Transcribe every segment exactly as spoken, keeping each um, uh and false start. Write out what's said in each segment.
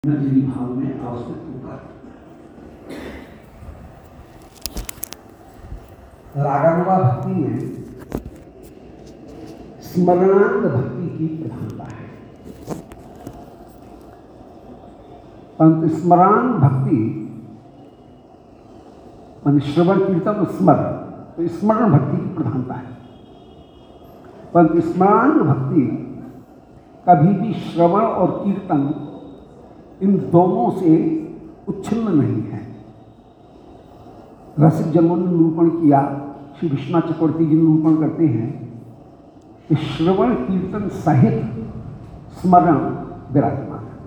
नजरी भाव में अवस्थित होकर रागानुगा भक्ति में स्मरणांग भक्ति की प्रधानता है। परंतु स्मरण भक्ति मान श्रवण कीर्तन स्मरण, तो स्मरण भक्ति की प्रधानता है। परंतु स्मरणांग भक्ति कभी भी श्रवण और कीर्तन इन दोनों से उच्छिन्न नहीं है। रसिक जनों ने निरूपण किया, श्री विश्वनाथ चक्रवर्ती जी निरूपण करते हैं कि श्रवण कीर्तन सहित स्मरण विराजमान है।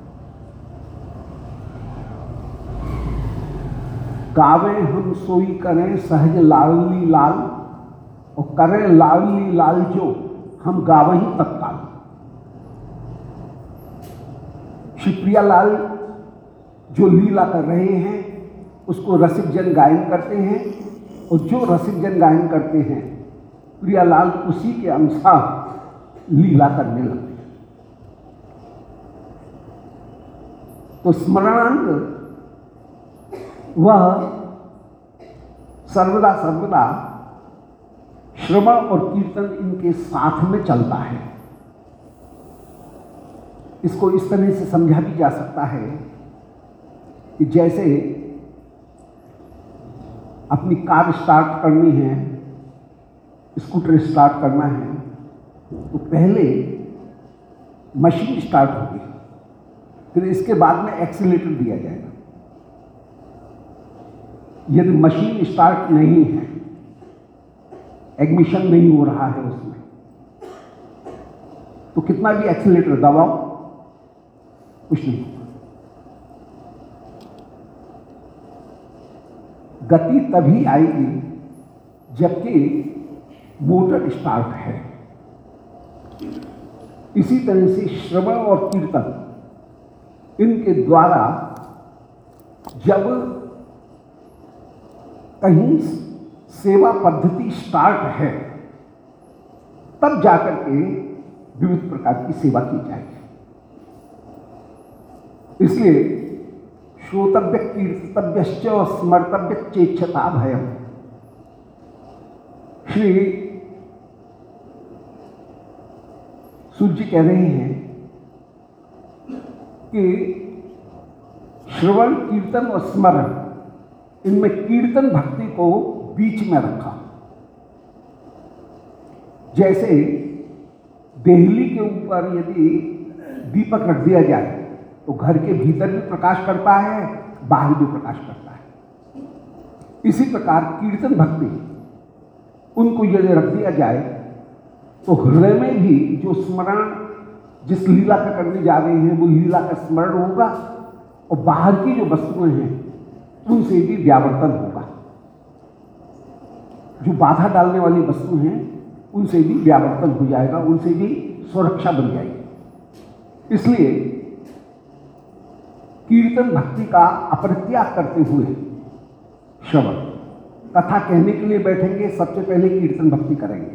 गावें हम सोई करें सहज लाडली लाल, और करें लाडली लाल जो हम गावहीं तत्काल। श्री प्रियालाल जो लीला कर रहे हैं उसको रसिक जन गायन करते हैं, और जो रसिक जन गायन करते हैं प्रियालाल उसी के अनुसार लीला करने लगते हैं। तो स्मरणांग वह सर्वदा सर्वदा श्रवण और कीर्तन इनके साथ में चलता है। इसको इस तरह से समझा भी जा सकता है कि जैसे अपनी कार स्टार्ट करनी है, स्कूटर स्टार्ट करना है, तो पहले मशीन स्टार्ट होगी, फिर इसके बाद में एक्सीलेटर दिया जाएगा। यदि मशीन स्टार्ट नहीं है, इग्निशन नहीं हो रहा है उसमें, तो कितना भी एक्सीलेटर दबाओ कुछ नहीं होगा। गति तभी आएगी जबकि मोटर स्टार्ट है। इसी तरह से श्रवण और कीर्तन इनके द्वारा जब कहीं सेवा पद्धति स्टार्ट है तब जाकर के विविध प्रकार की सेवा की जाएगी। इसलिए श्रोतव्य कीर्तव्यश्च स्मर्तव्य चेच्छता भयम। श्री सूर्य कह रहे हैं कि श्रवण कीर्तन और स्मरण इनमें कीर्तन भक्ति को बीच में रखा। जैसे देहली के ऊपर यदि दीपक रख दिया जाए तो घर के भीतर भी प्रकाश करता है, बाहर भी प्रकाश करता है। इसी प्रकार कीर्तन भक्ति उनको यदि रख दिया जाए तो हृदय में भी जो स्मरण जिस लीला का करने जा रहे हैं वो लीला का स्मरण होगा, और बाहर की जो वस्तुएं हैं उनसे भी व्यावर्तन होगा। जो बाधा डालने वाली वस्तु हैं उनसे भी व्यावर्तन हो जाएगा, उनसे भी सुरक्षा बन जाएगी। इसलिए कीर्तन भक्ति का अपरित्याग करते हुए श्रवण, कथा कहने के लिए बैठेंगे सबसे पहले कीर्तन भक्ति करेंगे,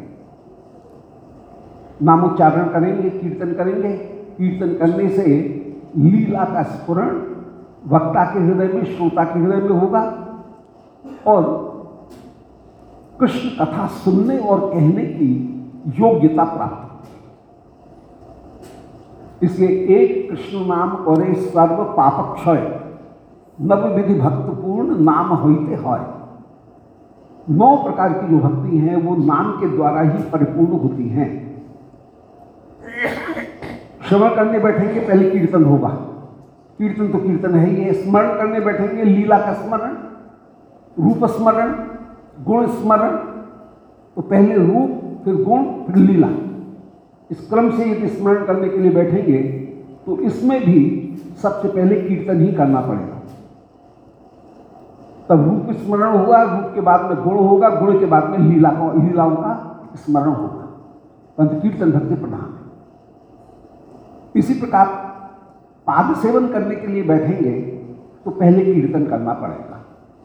नामोच्चारण करेंगे, कीर्तन करेंगे। कीर्तन करने से लीला का स्फुरण वक्ता के हृदय में, श्रोता के हृदय में होगा, और कृष्ण कथा सुनने और कहने की योग्यता प्राप्त। इसलिए एक कृष्ण नाम करे सर्व पाप क्षय, नव विधि भक्तपूर्ण नाम होते है। नौ प्रकार की जो भक्ति हैं वो नाम के द्वारा ही परिपूर्ण होती हैं। श्रवण करने बैठेंगे पहले कीर्तन होगा, कीर्तन तो कीर्तन है ही है। स्मरण करने बैठेंगे लीला का स्मरण, रूप स्मरण, गुण स्मरण, तो पहले रूप फिर गुण फिर लीला। इस क्रम से यदि स्मरण करने के लिए बैठेंगे तो इसमें भी सबसे पहले कीर्तन ही करना पड़ेगा। तब रूप स्मरण हुआ, रूप के बाद में गुण होगा, गुण के बाद में लीला का लीलाओं का स्मरण होगा, परंतु कीर्तन भक्ति प्रधान है। इसी प्रकार पाद सेवन करने के लिए बैठेंगे तो पहले कीर्तन करना पड़ेगा।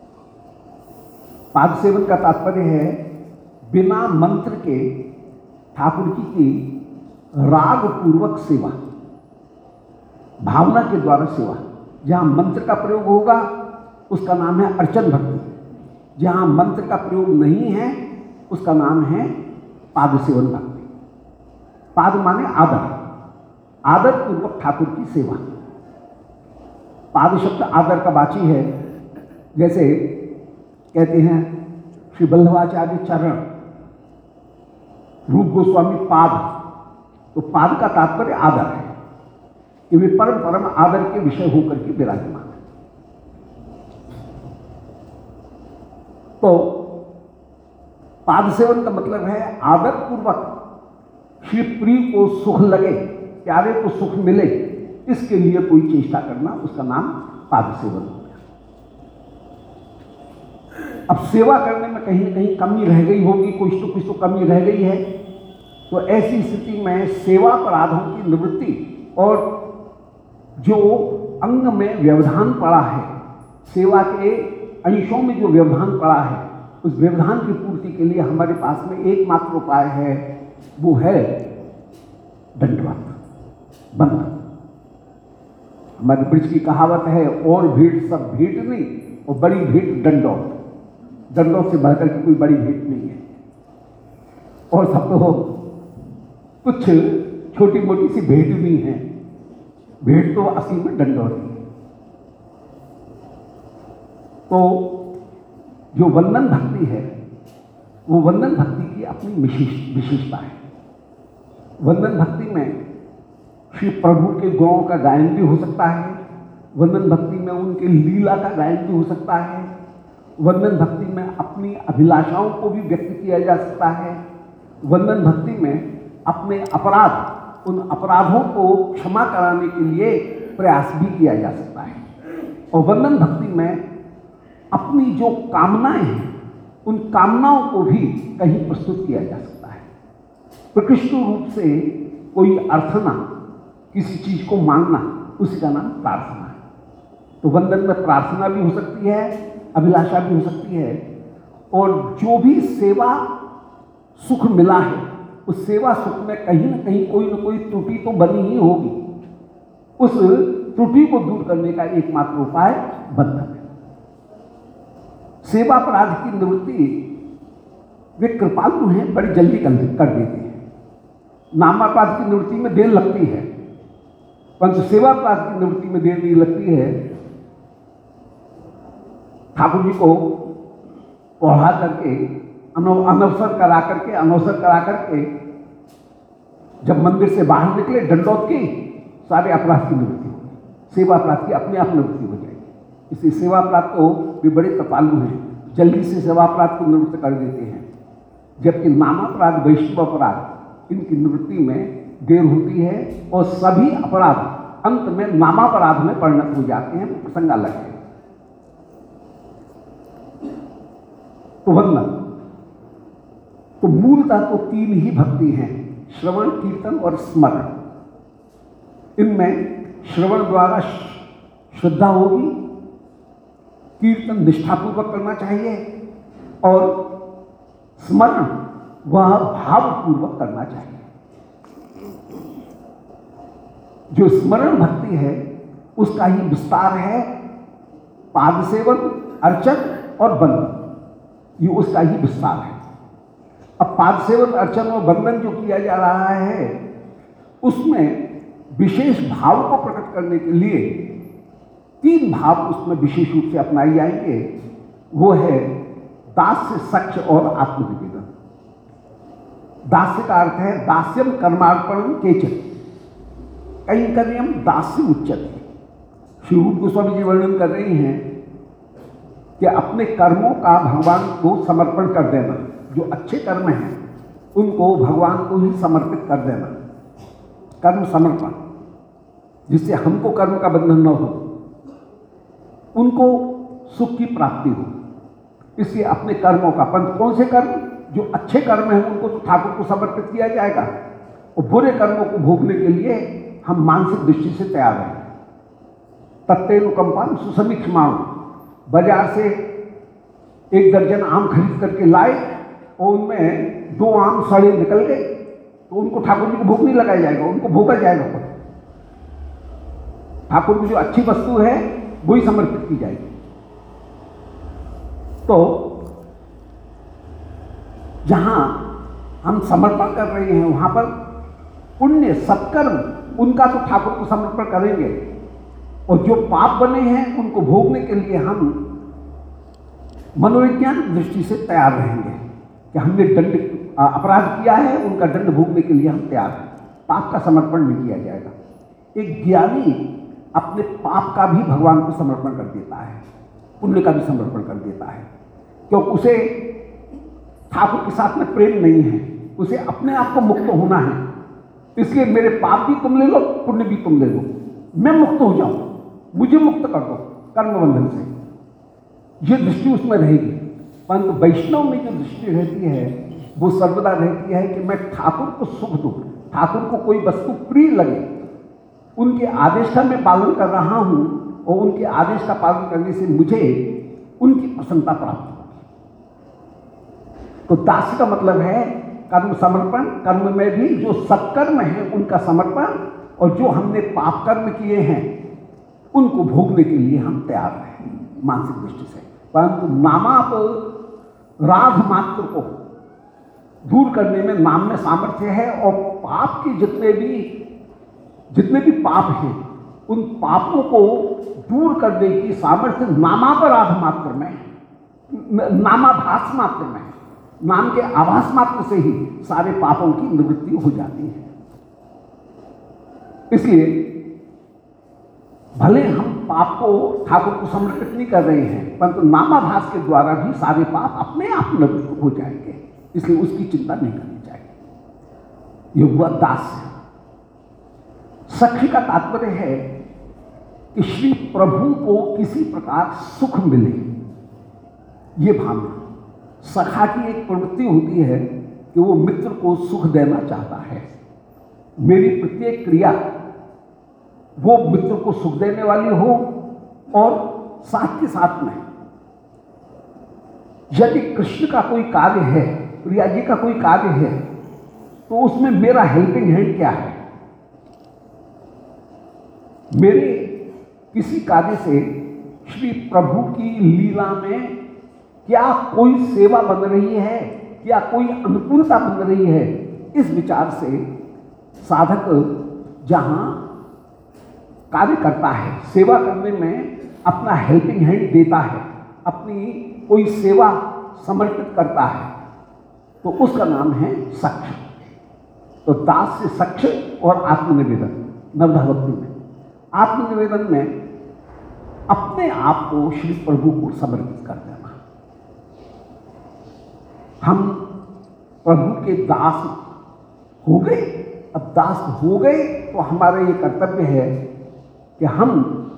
पाद सेवन का तात्पर्य है बिना मंत्र के ठाकुर जी की राग पूर्वक सेवा, भावना के द्वारा सेवा। जहाँ मंत्र का प्रयोग होगा उसका नाम है अर्चन भक्ति, जहाँ मंत्र का प्रयोग नहीं है उसका नाम है पाद सेवन भक्ति। पाद माने आदर, आदर पूर्वक ठाकुर की सेवा। पाद शब्द आदर का वाची है। जैसे कहते हैं श्री वल्लभाचार्य चरण, रूप गोस्वामी पाद, तो पाद का तात्पर्य आदर है कि वे परम परम आदर के विषय होकर के विराजमान है। तो पाद सेवन का मतलब है आदर पूर्वक श्री प्रिय को सुख लगे, प्यारे को सुख मिले, इसके लिए कोई चेष्टा करना, उसका नाम पाद सेवन हो गया। अब सेवा करने में कहीं न कहीं कमी रह गई होगी, कुछ तो कुछ तो कमी रह गई है, तो ऐसी स्थिति में सेवा अपराधों की निवृत्ति और जो अंग में व्यवधान पड़ा है, सेवा के अंशों में जो व्यवधान पड़ा है, उस व्यवधान की पूर्ति के लिए हमारे पास में एकमात्र उपाय है, वो है दंडवत, बंधन। हमारी ब्रज की कहावत है, और भेंट सब भेंट नहीं, और बड़ी भेंट दंडौत। दंडौत से बढ़कर के कोई बड़ी भेंट नहीं है, और सब तो कुछ छोटी मोटी सी भेंट भी है, भेंट तो असली में दंडौत है। तो जो वंदन भक्ति है, वो वंदन भक्ति की अपनी विशेष विशेषता है। वंदन भक्ति में श्री प्रभु के गुणों का गायन भी हो सकता है, वंदन भक्ति में उनके लीला का गायन भी हो सकता है, वंदन भक्ति में अपनी अभिलाषाओं को भी व्यक्त किया जा सकता है, वंदन भक्ति में अपने अपराध, उन अपराधों को क्षमा कराने के लिए प्रयास भी किया जा सकता है, और वंदन भक्ति में अपनी जो कामनाएं हैं उन कामनाओं को भी कहीं प्रस्तुत किया जा सकता है। प्रकृष्ट रूप से कोई अर्थना, किसी चीज को मांगना, उसी का नाम प्रार्थना है। तो वंदन में प्रार्थना भी हो सकती है, अभिलाषा भी हो सकती है, और जो भी सेवा सुख मिला है उस सेवा सुख में कहीं ना कहीं कोई ना कोई त्रुटि तो बनी ही होगी। उस त्रुटि को दूर करने का एकमात्र उपाय बंधन है। सेवा अपराध की निवृत्ति वे कृपालु हैं, बड़ी जल्दी कर देते हैं। नामापराध की निवृत्ति में देर लगती है, परंतु सेवा अपराध की निवृत्ति में देर नहीं लगती है। ठाकुर जी को पढ़ा करके, अनवसर करा करके, अनवसर करा करके जब मंदिर से बाहर निकले, दंडौत की, सारे अपराध की निवृत्ति होगी, सेवा अपराध की अपने आप निवृत्ति हो जाएगी। इसलिए सेवा अपराध को भी बड़े कृपालु हैं, जल्दी से सेवा अपराध को निवृत्त कर देते हैं, जबकि नामापराध, वैष्णव अपराध, इनकी निवृत्ति में देर होती है और सभी अपराध अंत में नामापराध में परिणत हो जाते हैं। प्रसंग अलग है। तो वंदन, तो मूलतः तो तीन ही भक्ति हैं, श्रवण, कीर्तन और स्मरण। इनमें श्रवण द्वारा श्रद्धा होगी, कीर्तन निष्ठापूर्वक करना चाहिए, और स्मरण वह भावपूर्वक करना चाहिए। जो स्मरण भक्ति है उसका ही विस्तार है पाद सेवन, अर्चन और बंधन, ये उसका ही विस्तार है। अब पाद सेवन, अर्चन और बंधन जो किया जा रहा है उसमें विशेष भाव को प्रकट करने के लिए तीन भाव उसमें विशेष रूप से अपनाए जाएंगे। वो है दास्य, सख्य और आत्मनिवेदन। दास्य का अर्थ है दास्यम कर्मार्पणम केचित् कैंकर्यम दास्य उच्यते। श्री रूप गोस्वामी जी वर्णन कर रही हैं कि अपने कर्मों का भगवान को समर्पण कर देना, जो अच्छे कर्म हैं उनको भगवान को ही समर्पित कर देना, कर्म समर्पण, जिससे हमको कर्म का बंधन न हो, उनको सुख की प्राप्ति हो। इसलिए अपने कर्मों का, पंथ कौन से कर्म, जो अच्छे कर्म हैं उनको तो ठाकुर को समर्पित किया जाएगा, और बुरे कर्मों को भोगने के लिए हम मानसिक दृष्टि से तैयार हैं। तत्तेनुकंपा सुसमीक्षमाण, बाजार से एक दर्जन आम खरीद करके लाए और उनमें दो आम सड़े निकल गए, तो उनको ठाकुर जी को भोग नहीं लगाया जाएगा, उनको भोगा जाएगा। ठाकुर को जो अच्छी वस्तु है वही समर्पित की जाएगी। तो जहां हम समर्पण कर रहे हैं वहां पर पुण्य सत्कर्म उनका तो ठाकुर को समर्पण करेंगे, और जो पाप बने हैं उनको भोगने के लिए हम मनोविज्ञान दृष्टि से तैयार रहेंगे कि हमने दंड अपराध किया है, उनका दंड भोगने के लिए हम तैयार हैं। पाप का समर्पण नहीं किया जाएगा। एक ज्ञानी अपने पाप का भी भगवान को समर्पण कर देता है, पुण्य का भी समर्पण कर देता है, क्योंकि उसे ठाकुर के साथ में प्रेम नहीं है, उसे अपने आप को मुक्त होना है। इसलिए मेरे पाप भी तुम ले लो, पुण्य भी तुम ले लो, मैं मुक्त हो जाऊं, मुझे मुक्त कर दो कर्म बंधन से। ये दृष्टि उसमें रहेगी। परंतु वैष्णव में जो दृष्टि रहती है वो सर्वदा रहती है कि मैं ठाकुर को सुख दूं, ठाकुर को कोई वस्तु प्रिय लगे, उनके आदेश का मैं पालन कर रहा हूं, और उनके आदेश का पालन करने से मुझे उनकी प्रसन्नता प्राप्त होगी। तो दास का मतलब है कर्म समर्पण, कर्म में भी जो सत्कर्म है उनका समर्पण, और जो हमने पाप कर्म किए हैं उनको भोगने के लिए हम तैयार हैं मानसिक दृष्टि से। परंतु नामाप राध मात्र को दूर करने में नाम में सामर्थ्य है, और पाप के जितने भी जितने भी पाप हैं उन पापों को दूर करने की सामर्थ्य नामापराध मात्र में, नामाभास मात्र में, नाम के आभास मात्र से ही सारे पापों की निवृत्ति हो जाती है। इसलिए भले हम पाप को ठाकुर को समर्पित नहीं कर रहे हैं, परंतु नामाभास के द्वारा भी सारे पाप अपने आप निवृत्त हो जाएंगे, इसलिए उसकी चिंता नहीं करनी चाहिए। ये हुआ दास। सखी का तात्पर्य है कि श्री प्रभु को किसी प्रकार सुख मिले, ये भावना। सखा की एक प्रवृत्ति होती है कि वो मित्र को सुख देना चाहता है। मेरी प्रत्येक क्रिया वो मित्र को सुख देने वाली हो, और साथ के साथ में यदि कृष्ण का कोई कार्य है, प्रिया जी का कोई कार्य है, तो उसमें मेरा हेल्पिंग हैंड क्या है? मेरे किसी कार्य से श्री प्रभु की लीला में क्या कोई सेवा बन रही है, क्या कोई अनुकूलता बन रही है? इस विचार से साधक जहां कार्य करता है, सेवा करने में अपना हेल्पिंग हैंड देता है, अपनी कोई सेवा समर्पित करता है, तो उसका नाम है सक्ष। तो दास से सक्ष और आत्मनिवेदन। नवधा भक्ति में आत्मनिवेदन में अपने आप को श्री प्रभु को समर्पित कर देना। हम प्रभु के दास हो गए, अब दास हो गए तो हमारा ये कर्तव्य है कि हम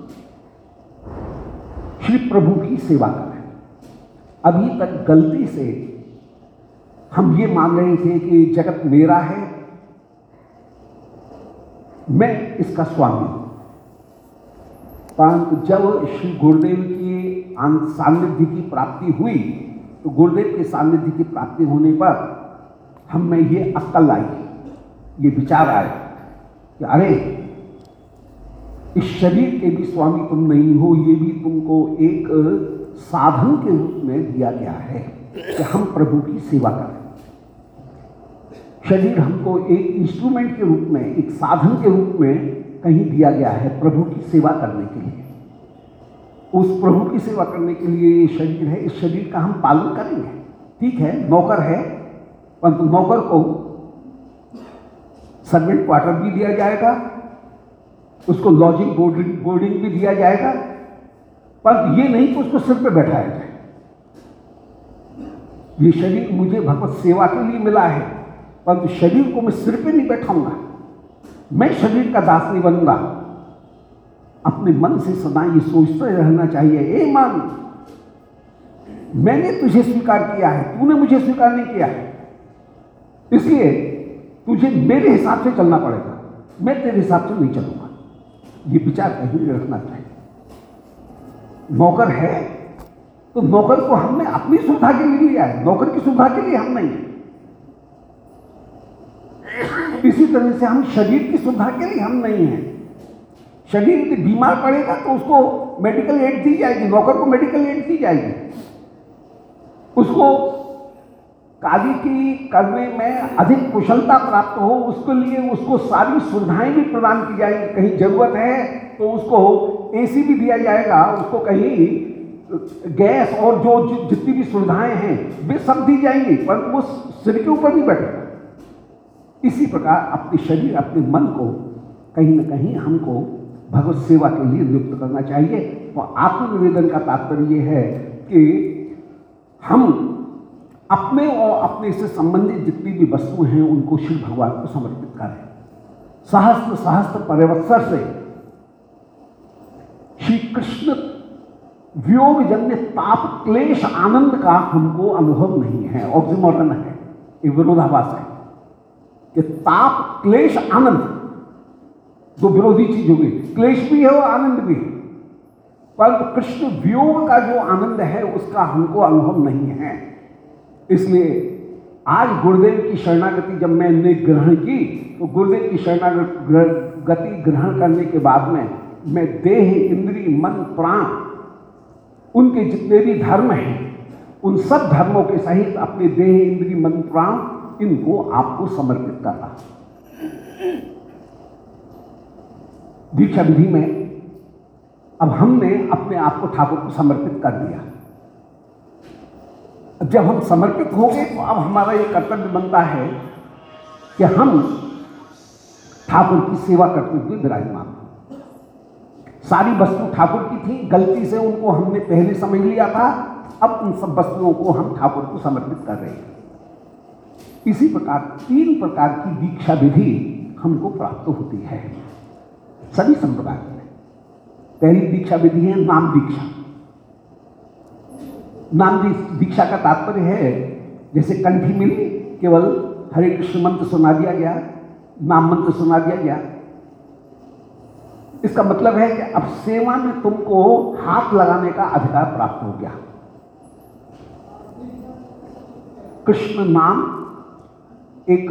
श्री प्रभु की सेवा करें। अभी तक गलती से हम ये मान रहे थे कि जगत मेरा है, मैं इसका स्वामी हूं। परंतु जब श्री गुरुदेव की सान्निध्य की प्राप्ति हुई, तो गुरुदेव के सान्निध्य की प्राप्ति होने पर हम में ये अक्ल आई, ये विचार आया कि अरे इस शरीर के भी स्वामी तुम नहीं हो, ये भी तुमको एक साधन के रूप में दिया गया है कि हम प्रभु की सेवा करें। शरीर हमको एक इंस्ट्रूमेंट के रूप में, एक साधन के रूप में कहीं दिया गया है प्रभु की सेवा करने के लिए। उस प्रभु की सेवा करने के लिए ये शरीर है, इस शरीर का हम पालन करेंगे। ठीक है, नौकर है, परंतु नौकर को सर्वेंट क्वार्टर भी दिया जाएगा, उसको लॉजिंग बोर्डिंग बोर्डिंग भी दिया जाएगा, पर ये नहीं कि उसको सिर पे बैठाया जाए। ये शरीर मुझे भगवत सेवा के लिए मिला है, परंतु शरीर को मैं सिर पे नहीं बैठाऊंगा, मैं शरीर का दास नहीं बनूंगा। अपने मन से सदा ये सोचते रहना चाहिए, ए मन, मैंने तुझे स्वीकार किया है, तूने मुझे स्वीकार नहीं किया है, इसलिए तुझे मेरे हिसाब से चलना पड़ेगा, मैं तेरे हिसाब से नहीं चलूंगा। ये विचार कहीं रखना चाहिए। नौकर है तो नौकर को हमने अपनी सुविधा के लिए लिया है, नौकर की सुविधा के लिए हम नहीं है। इसी तरह से हम शरीर की सुविधा के लिए हम नहीं हैं। शरीर यदि बीमार पड़ेगा तो उसको मेडिकल एड दी जाएगी, नौकर को मेडिकल एड दी जाएगी, उसको कार्य की करने में अधिक कुशलता प्राप्त हो, उसके लिए उसको सारी सुविधाएं भी प्रदान की जाएंगी। कहीं जरूरत है तो उसको एसी भी दिया जाएगा, उसको कहीं गैस और जो जितनी भी सुविधाएं हैं वे सब दी जाएंगी, पर वो सिर के ऊपर नहीं बैठेगा। इसी प्रकार अपने शरीर अपने मन को कहीं ना कहीं हमको भगवत सेवा के लिए नियुक्त करना चाहिए। और आत्मनिवेदन का तात्पर्य ये है कि हम अपने और अपने से संबंधित जितनी भी वस्तु हैं उनको श्री भगवान को समर्पित करें। सहस्त्र सहस्त्र परिवत्सर से श्री कृष्ण वियोग जन्य ताप क्लेश आनंद का हमको अनुभव नहीं है। ऑक्सीमोरन है, ये विरोधाभास है कि ताप क्लेश आनंद दो विरोधी चीज होगी, क्लेश भी है और आनंद भी है, पर कृष्ण वियोग का जो आनंद है उसका हमको अनुभव नहीं है। इसलिए आज गुरुदेव की शरणागति जब मैंने ग्रहण की तो गुरुदेव की शरणागति ग्रहण करने के बाद में मैं देह इंद्रिय मन प्राण उनके जितने भी धर्म हैं उन सब धर्मों के सहित अपने देह इंद्रिय मन प्राण इनको आपको समर्पित कर रहा। दीक्षा विधि में अब हमने अपने आप को ठाकुर को समर्पित कर दिया। जब हम समर्पित हो गए तो अब हमारा ये कर्तव्य बनता है कि हम ठाकुर की सेवा करते हुए विराजमान। सारी वस्तु ठाकुर की थी, गलती से उनको हमने पहले समझ लिया था, अब उन सब वस्तुओं को हम ठाकुर को समर्पित कर रहे हैं। इसी प्रकार तीन प्रकार की दीक्षा विधि हमको प्राप्त होती है सभी संप्रदाय में। पहली दीक्षा विधि है नाम दीक्षा। नाम दीक्षा का तात्पर्य है जैसे कंठी मिली, केवल हरे कृष्ण मंत्र सुना दिया गया, नाम मंत्र सुना दिया गया। इसका मतलब है कि अब सेवा में तुमको हाथ लगाने का अधिकार प्राप्त हो गया। कृष्ण नाम एक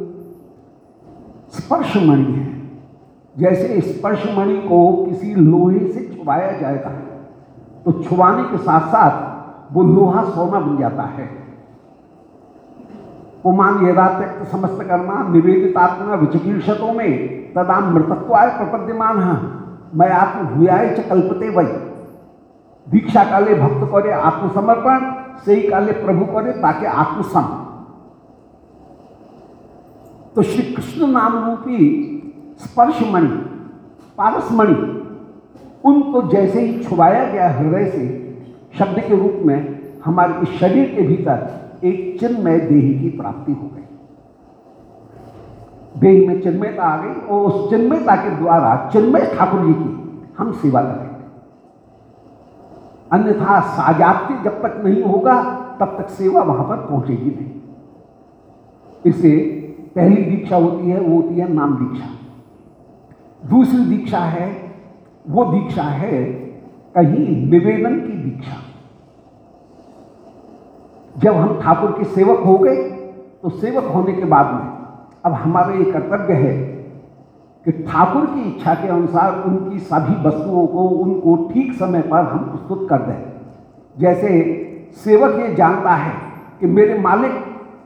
स्पर्श मणि है। जैसे स्पर्श मणि को किसी लोहे से छुआया जाएगा तो छुआने के साथ साथ वो लोहा सोना बन जाता है। पुमान यदा त्यक्त समस्त कर्मा निवेदितात्मा विचिकीर्षतों में तदा मृतत्वाय प्रपद्यमान मैं आत्म भूयाय च कल्पते वही। दीक्षा काले भक्त करे आत्मसमर्पण, सही काले प्रभु करे ताकि आत्मसम। तो श्री कृष्ण नाम रूपी स्पर्श मणि पारस मणि उनको जैसे ही छुपाया गया हृदय से शब्द के रूप में हमारे इस शरीर के भीतर एक चिन्मय देह की प्राप्ति हो गई। देह में चिन्मयता आ गई और उस चिन्मयता के द्वारा चिन्मय ठाकुर जी की हम सेवा करेंगे। अन्यथा साजाप्ति जब तक नहीं होगा तब तक सेवा वहां पर पहुंचेगी नहीं। इससे पहली दीक्षा होती है वो होती है नाम दीक्षा। दूसरी दीक्षा है वो दीक्षा है कहीं निवेदन की दीक्षा। जब हम ठाकुर के सेवक हो गए तो सेवक होने के बाद में अब हमारा ये कर्तव्य है कि ठाकुर की इच्छा के अनुसार उनकी सभी वस्तुओं को उनको ठीक समय पर हम प्रस्तुत कर दें। जैसे सेवक ये जानता है कि मेरे मालिक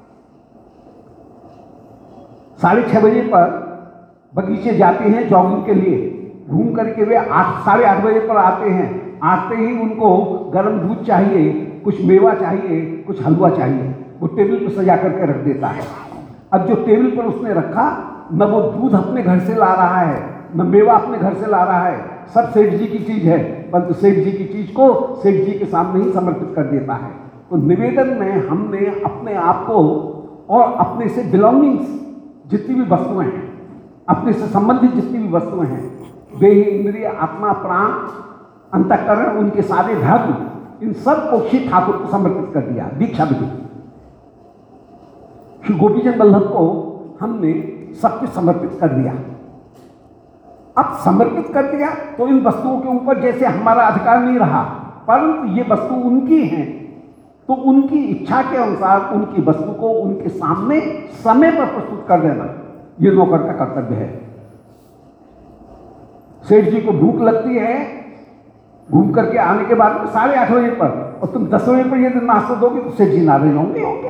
साढ़े छह बजे पर बगीचे जाते हैं जॉगिंग के लिए, घूम करके वे आठ साढ़े आठ बजे पर आते हैं। आते ही उनको गर्म दूध चाहिए, कुछ मेवा चाहिए, कुछ हलवा चाहिए, वो टेबल पर सजा करके रख देता है। अब जो टेबल पर उसने रखा न वो दूध अपने घर से ला रहा है न मेवा अपने घर से ला रहा है, सब सेठ जी की चीज है, परंतु सेठ जी की चीज को सेठ जी के सामने ही समर्पित कर देता है। तो निवेदन में हमने अपने आप को और अपने से बिलोंगिंग्स जितनी भी वस्तुएं हैं, अपने से संबंधित जितनी भी वस्तुएं हैं, देह इंद्रिय आत्मा प्राण अंतःकरण उनके सारे धर्म, इन सब को श्री ठाकुर को समर्पित कर दिया दीक्षा विधि। श्री गोपीचंद वल्लभ को हमने सब कुछ समर्पित कर दिया। अब समर्पित कर दिया तो इन वस्तुओं के ऊपर जैसे हमारा अधिकार नहीं रहा, परंतु ये वस्तु उनकी हैं तो उनकी इच्छा के अनुसार उनकी वस्तु को उनके सामने समय पर प्रस्तुत कर देना ये नौकर का कर्तव्य है। सेठ जी को भूख लगती है, घूम करके आने के बाद में साढ़े आठ बजे पर, और तुम दस बजे पर यदि नाश्ता दोगे तो सेठ जी नाराज होंगे होंगे।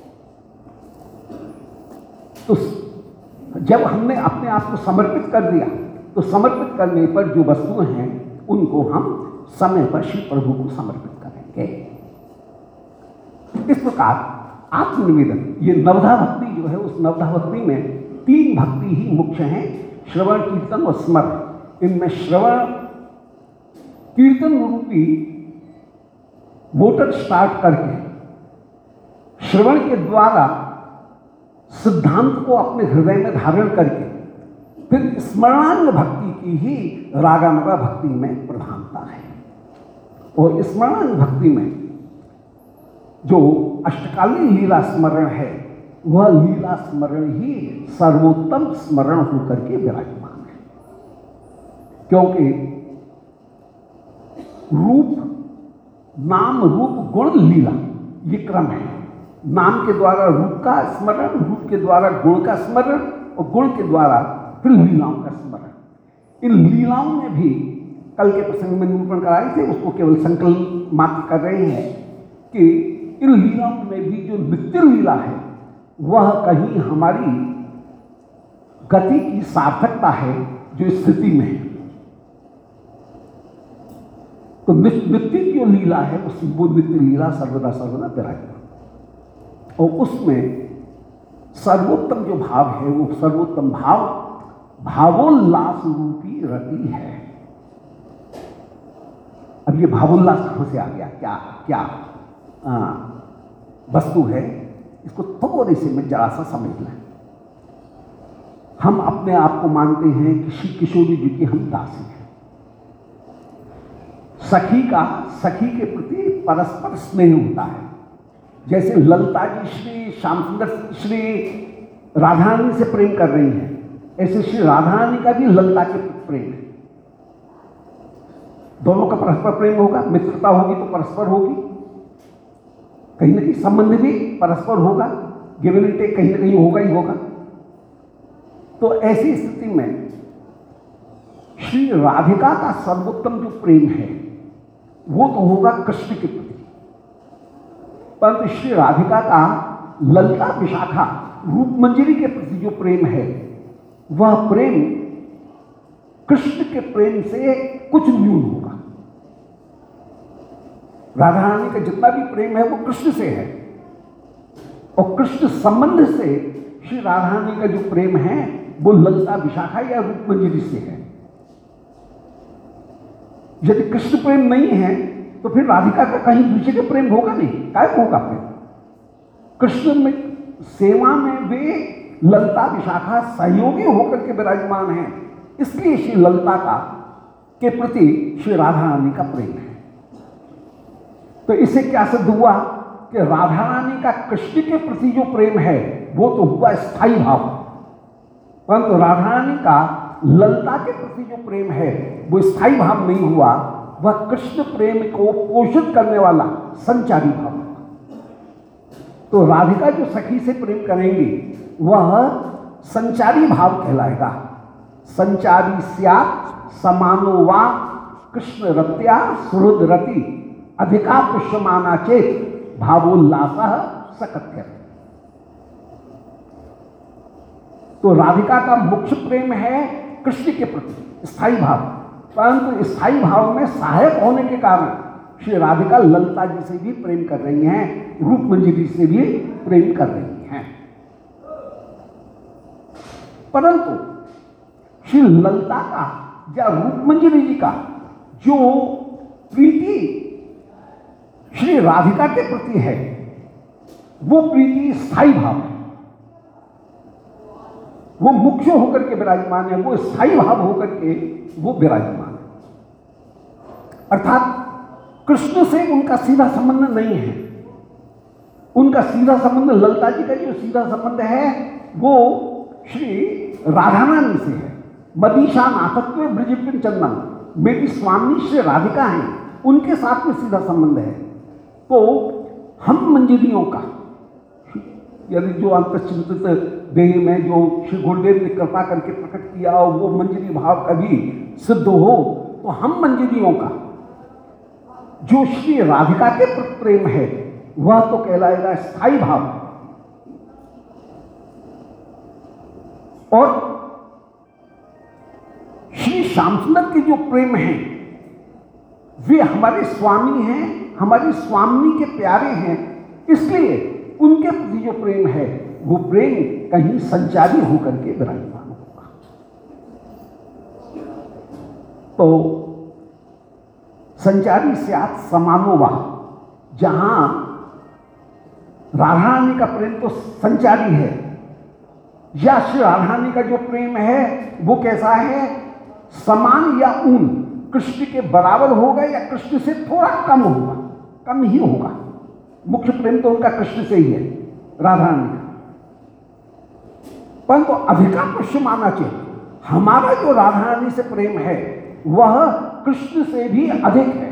तो जब हमने अपने आप को समर्पित कर दिया, तो समर्पित करने पर जो वस्तुएं हैं उनको हम समय पर श्री प्रभु को समर्पित करेंगे। इस प्रकार आत्मनिवेदन, ये नवधा भक्ति जो है, उस नवधा भक्ति में तीन भक्ति ही मुख्य हैं, श्रवण, कीर्तन और स्मरण। इनमें श्रवण कीर्तन रूपी मोटर स्टार्ट करके श्रवण के द्वारा सिद्धांत को अपने हृदय में धारण करके फिर स्मरणांग भक्ति की ही रागानुगा भक्ति में प्रधानता है। और स्मरणांग भक्ति में जो अष्टकालीन लीला स्मरण है, वह लीला स्मरण ही सर्वोत्तम स्मरण होकर के विराजमान है। क्योंकि रूप, नाम, रूप, गुण, लीला, ये क्रम है। नाम के द्वारा रूप का स्मरण, रूप के द्वारा गुण का स्मरण, और गुण के द्वारा फिर लीलाओं का स्मरण। इन लीलाओं में भी कल के प्रसंग में निरूपण कराए थे, उसको केवल संकलन मात्र कर रहे हैं कि इन लीलाओं में भी जो नित्य लीला है, वह कहीं हमारी गति की सार्थकता है जो स्थिति में है। तो नित्य जो लीला है, उस वो नित्य लीला सर्वदा सर्वदा विराजमान, और उसमें सर्वोत्तम जो भाव है, वो सर्वोत्तम भाव भावोल्लास रूपी रति है। अब ये भावोल्लास कहां से आ गया, क्या क्या आ, वस्तु है, इसको थोड़े से में जरा सा समझ लें। हम अपने आप को मानते हैं कि श्री किशोरी जी की हम दासी हैं। सखी का सखी के प्रति परस्पर स्नेह होता है। जैसे ललता जी श्री श्याम सुंदर श्री राधा रानी से प्रेम कर रही हैं, ऐसे श्री राधा रानी का भी ललता के प्रति प्रेम है। दोनों का परस्पर प्रेम होगा, मित्रता होगी तो परस्पर होगी, कहीं ना कहीं संबंध भी परस्पर होगा, गिवन एंड टेक कहीं ना कहीं होगा ही होगा। तो ऐसी स्थिति में श्री राधिका का सर्वोत्तम जो प्रेम है, वो तो होगा कृष्ण के प्रति, परंतु श्री राधिका का ललता विशाखा रूप मंजरी के प्रति जो प्रेम है, वह प्रेम कृष्ण के प्रेम से कुछ न्यून होगा। राधा रानी का जितना भी प्रेम है वो कृष्ण से है, और कृष्ण संबंध से श्री राधा रानी का जो प्रेम है वो ललता विशाखा या रूप मंजरी से है। यदि कृष्ण प्रेम नहीं है तो फिर राधिका का कहीं दूसरे का प्रेम होगा नहीं, काय होगा प्रेम? कृष्ण में सेवा में वे ललता विशाखा सहयोगी होकर के विराजमान हैं, इसलिए श्री ललता का के प्रति श्री राधा रानी का प्रेम है। तो इससे क्या सिद्ध हुआ कि राधा रानी का कृष्ण के प्रति जो प्रेम है वो तो हुआ स्थायी भाव, परंतु राधा रानी का ललता के प्रति जो प्रेम है वो स्थायी भाव नहीं हुआ, वह कृष्ण प्रेम को पोषित करने वाला संचारी भाव। तो राधिका जो सखी से प्रेम करेंगी वह संचारी भाव कहलाएगा। संचारी स्यात् समानो वा कृष्ण रत्या सुहृद रति अधिका पुष्यमाना चेत भावोल्लास सकथ्य। तो राधिका का मुख्य प्रेम है कृष्ण के प्रति स्थायी भाव, परंतु स्थायी भाव में सहायक होने के कारण श्री राधिका ललता जी से भी प्रेम कर रही हैं, रूप मंजरी से भी प्रेम कर रही हैं। परंतु श्री ललता का या रूप मंजरी जी का जो प्रीति श्री राधिका के प्रति है, वो प्रीति स्थायी भाव है, वो मुख्य होकर के विराजमान है, वो स्थायी भाव होकर के वो विराजमान है। अर्थात कृष्ण से उनका सीधा संबंध नहीं है, उनका सीधा संबंध ललता जी का जो सीधा संबंध है वो श्री राधा रानी से है। मदीशा नाथत्व ब्रजपिन चंदन, मेरी स्वामी श्री राधिका हैं, उनके साथ में सीधा संबंध है। तो हम मंजरियों का यदि जो अंतचिंतित देह में जो श्री गुरुदेव ने कृपा करके प्रकट किया, वो मंजरी भाव कभी सिद्ध हो तो हम मंजरियों का जो श्री राधिका के प्रति प्रेम है वह तो कहलाएगा स्थायी भाव, और श्री श्याम सुंदर के जो प्रेम है वे हमारे स्वामी हैं, हमारी स्वामी के प्यारे हैं, इसलिए उनके प्रति जो प्रेम है वो प्रेम कहीं संचारी होकर के विराजमान होगा। तो संचारी स्यात् समानोवा, जहां राधा रानी का प्रेम तो संचारी है, या श्री राधा रानी का जो प्रेम है वो कैसा है, समान या ऊन, कृष्ण के बराबर होगा या कृष्ण से थोड़ा कम होगा, कम ही होगा। मुख्य प्रेम तो उनका कृष्ण से ही है, राधा रानी का, परंतु तो अधिकांश माना चाहिए हमारा जो राधा रानी से प्रेम है वह कृष्ण से भी अधिक है।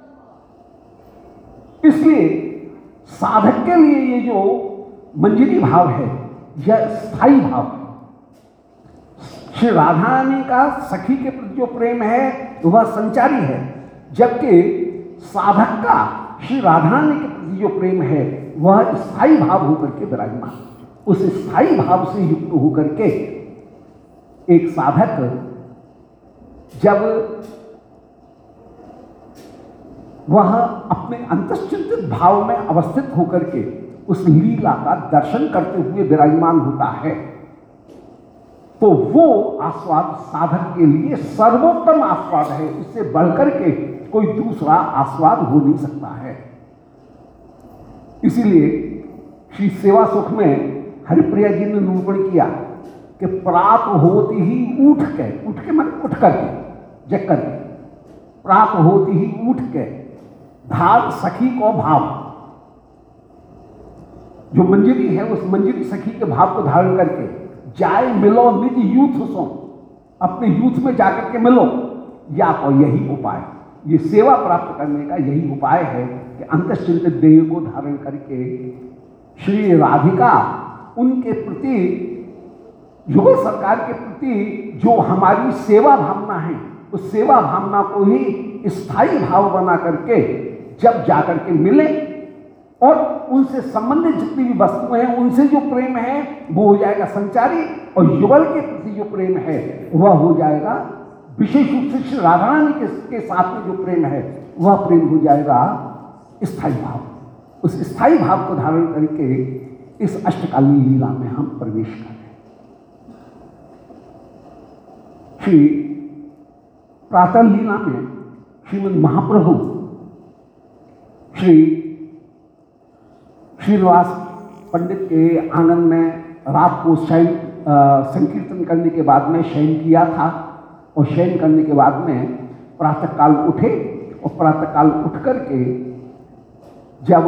इसलिए साधक के लिए ये जो मंजरी भाव है यह स्थायी भाव है। श्री राधा रानी का सखी के प्रति जो प्रेम है वह संचारी है, जबकि साधक का श्री राधा रानी के प्रति जो प्रेम है वह स्थायी भाव होकर के विराजमान, उस स्थायी भाव से युक्त होकर के एक साधक जब वह अपने अंतश्चिंतित भाव में अवस्थित होकर के उस लीला का दर्शन करते हुए विराजमान होता है तो वो आस्वाद साधक के लिए सर्वोत्तम आस्वाद है। इससे बढ़कर के कोई दूसरा आस्वाद हो नहीं सकता है। इसीलिए श्री सेवा सुख में हरिप्रिया जी ने निरूपण किया कि प्रात होती ही उठ के, उठ के मतलब उठ करके, जग करके, प्रात होती ही उठ के धार सखी को भाव, जो मंजरी है उस मंजरी सखी के भाव को धारण करके जाए मिलो निज यूथ सो, अपने यूथ में जाकर के मिलो, या तो यही उपाय, ये सेवा प्राप्त करने का यही उपाय है कि अंतश्चिंतित देह को धारण करके श्री राधिका उनके प्रति, युगल सरकार के प्रति जो हमारी सेवा भावना है उस सेवा भावना को ही स्थायी भाव बना करके जब जाकर के मिले और उनसे संबंधित जितनी भी वस्तुएं हैं उनसे जो प्रेम है वो हो जाएगा संचारी, और युगल के प्रति जो प्रेम है वह हो जाएगा विशेष रूप से श्री राधा रानी के, के साथ में जो प्रेम है वह प्रेम हो जाएगा स्थायी भाव। उस स्थायी भाव को धारण करके इस अष्टकालीन लीला में हम प्रवेश कर रहे हैं। श्री प्रातः लीला में श्रीमद महाप्रभु श्री श्रीनिवास पंडित के आंगन में रात को शयन संकीर्तन करने के बाद में शयन किया था, और शयन करने के बाद में प्रातःकाल उठे, और प्रातःकाल उठ करके जब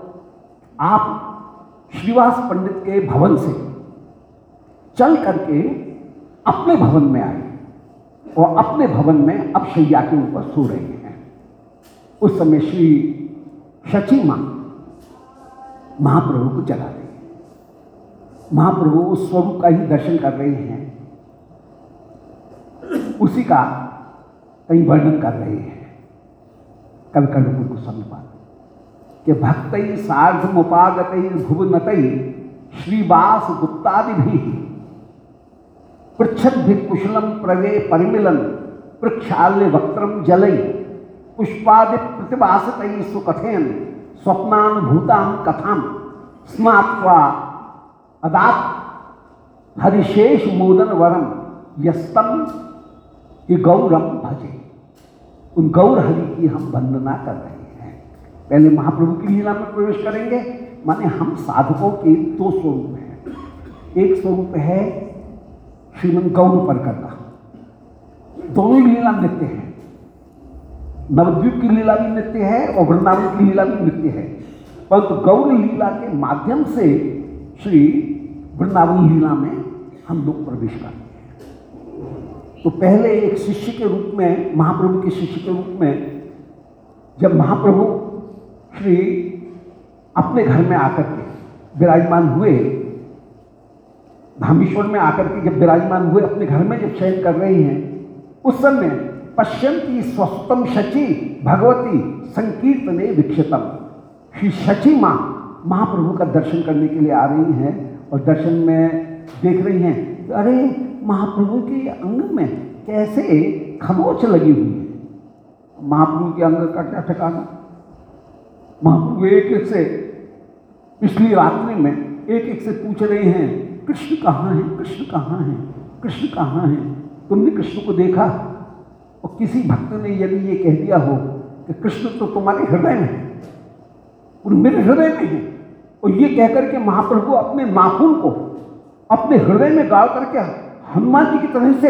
आप श्रीनिवास पंडित के भवन से चल करके अपने भवन में आए और अपने भवन में अब शैया के ऊपर सो रहे हैं, उस समय श्री शची मां महाप्रभु को जगा रही है। महाप्रभु उस स्वरूप का ही दर्शन कर रहे हैं, उसी का कहीं वर्णन कर रहे हैं कवि कर्णपुर गोस्वामी पाद कि भक्तई सार्धमुपागतई भुवनतई श्रीवास गुप्तादि भी पृच्छद्भि कुशलम प्रवे परिमिलन पृक्षाल्य वक्त्रम जलई पुष्पादि प्रतिभासतई सुकथेन स्वप्नानुभूतां कथाम स्मात्वा अदात हरिशेष मोदन वरम यस्तम ये गौरम भजे। उन गौर हरि की हम वंदना कर रहे हैं। पहले महाप्रभु की लीला में प्रवेश करेंगे, माने हम साधकों के दो स्वरूप हैं। एक स्वरूप है श्रीमन गौर प्रकट का, दोनों लीला नृत्य है, नवद्वीप की लीला भी नृत्य है और वृंदावन की लीला भी नृत्य है, परंतु गौर लीला के माध्यम से श्री वृंदावन लीला में हम लोग प्रवेश करते हैं। तो पहले एक शिष्य के रूप में, महाप्रभु के शिष्य के रूप में, जब महाप्रभु श्री अपने घर में आकर के विराजमान हुए, धामेश्वर में आकर के जब विराजमान हुए, अपने घर में जब शयन कर रहे हैं, उस समय पश्यंती स्वस्तम शची भगवती संकीर्तने विक्षितम। श्री शची माँ महाप्रभु का दर्शन करने के लिए आ रही हैं और दर्शन में देख रही हैं, अरे महाप्रभु के अंग में कैसे खरोंच लगी हुई है। महाप्रभु के अंग का क्या ठिकाना। महाप्रभु एक एक से पिछली रात्रि में एक एक से पूछ रहे हैं, कृष्ण कहाँ है, कृष्ण कहाँ है, कृष्ण कहाँ है। तुमने कृष्ण को देखा? और किसी भक्त ने यदि ये कह दिया हो कि कृष्ण तो तुम्हारे हृदय में है और मेरे हृदय में है, और ये कहकर के महाप्रभु अपने नाखून को अपने हृदय में गाड़ करके हनुमान जी की तरह से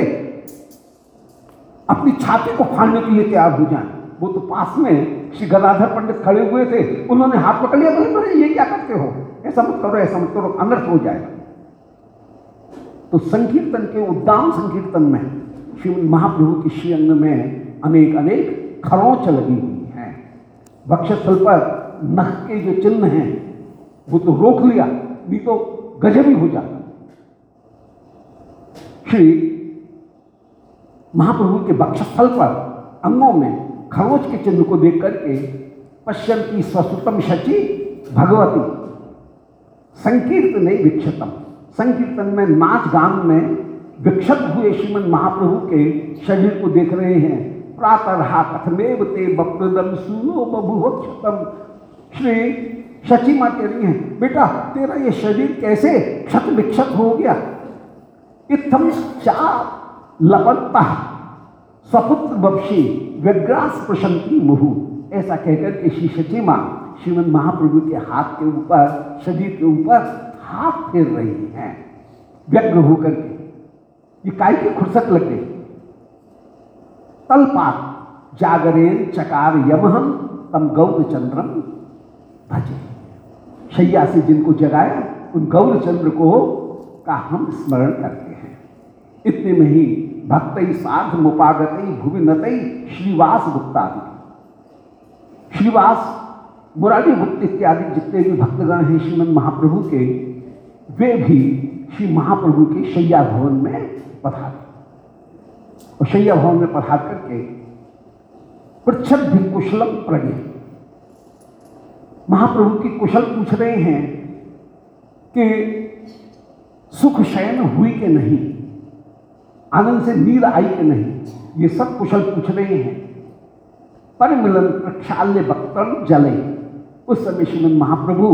अपनी छाती को फाड़ने के लिए तैयार हो जाए। वो तो पास में श्री गदाधर पंडित खड़े हुए थे, उन्होंने हाथ पकड़ लिया, बोले बोले ये क्या करते हो, ऐसा मत करो, ऐसा मत करो, अनर्थ हो जाएगा। तो संकीर्तन के उद्दाम संकीर्तन में श्री महाप्रभु के श्री अंग में अनेक अनेक खरोंच लगी हुई हैं। वक्षस्थल पर नख के जो चिन्ह हैं वो तो रोक लिया, नहीं तो गजब ही हो जाता। श्री महाप्रभु के वक्षस्थल पर अंगों में खरोंच के चिन्ह को देख करके पश्यंती स्वसुतम शची भगवती संकीर्तने विक्षतम। संकीर्तन में नाच गान में विक्षत हुए श्रीमन महाप्रभु के शरीर को देख रहे हैं। प्रातः कथमेव ते बप्रदम सुनो बभुवक्षतम। श्री शची माँ कह रही हैं, बेटा तेरा ये शरीर कैसे क्षत विक्षत हो गया। इत्थम चा लपत्ता स्वपुत्र बक्षी व्यग्रास प्रशंति मुहु। ऐसा कहकर के श्री शची माँ श्रीमन महाप्रभु के हाथ के ऊपर, शरीर के ऊपर हाथ फेर रही हैं व्यग्र होकर के। ये काय की फुर्सत लग गई। तलपात जागरेन चकार यमहम तम गौर चंद्रम भजे। शैया से जिनको जगाया उन गौर चंद्र को का हम स्मरण करते हैं। इतने में ही भक्तई साध मुपागतई भुविनतई श्रीवास गुप्तादि। श्रीवास मुरारी गुप्त इत्यादि जितने भी भक्तगण हैं श्रीमन महाप्रभु के, वे भी श्री महाप्रभु के शैया भवन में पधारे और शैया भवन में पधार करके पृच्छद भी कुशलम प्रज्ञ। महाप्रभु की कुशल पूछ रहे हैं कि सुख शयन हुई कि नहीं, आनंद से नींद आई कि नहीं, ये सब कुशल पूछ रहे हैं। परिमिलन प्रक्षाल्य वक्त्रम जले। उस समय श्रीमन महाप्रभु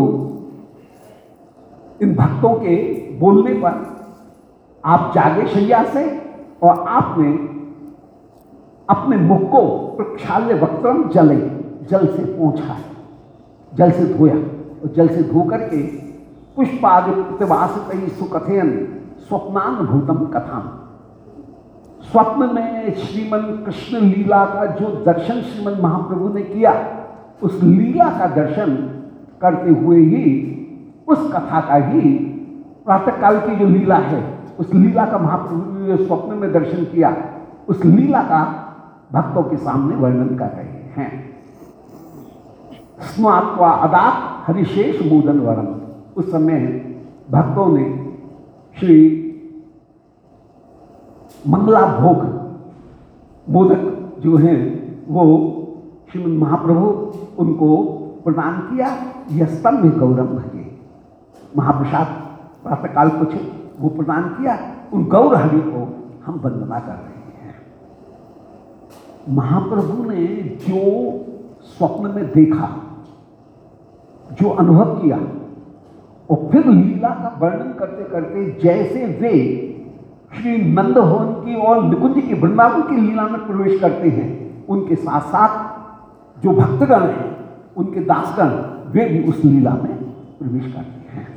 इन भक्तों के बोलने पर आप जागे शैया से और आपने अपने मुख को प्रक्षाल्य वक्त्रम जले, जल से पोंछा, जल से धोया और जल से धो करके पुष्पादि प्रतिवासित सुकथयन स्वप्नान भूतम कथाम। स्वप्न में श्रीमन कृष्ण लीला का जो दर्शन श्रीमन महाप्रभु ने किया, उस लीला का दर्शन करते हुए ही उस कथा का ही प्रातः काल की जो लीला है, उस लीला का महाप्रभु ने स्वप्न में दर्शन किया, उस लीला का भक्तों के सामने वर्णन कर रहे हैं। स्नात्वा अदात हरिशेष मोदन वरम। उस समय भक्तों ने श्री मंगला भोग मोदक जो हैं वो श्रीमन महाप्रभु उनको प्रदान किया। यस्तम में गौरम भजे। महाप्रसाद प्रातःकाल कुछ वो प्रदान किया, उन गौर हरि को हम वंदना कर रहे हैं। महाप्रभु ने जो स्वप्न में देखा, जो अनुभव किया, और फिर लीला का वर्णन करते करते जैसे वे श्री नंद भवन की और निकुंज की वृंदावन की लीला में प्रवेश करते हैं, उनके साथ साथ जो भक्तगण हैं, उनके दासगण, वे भी उस लीला में प्रवेश करते हैं।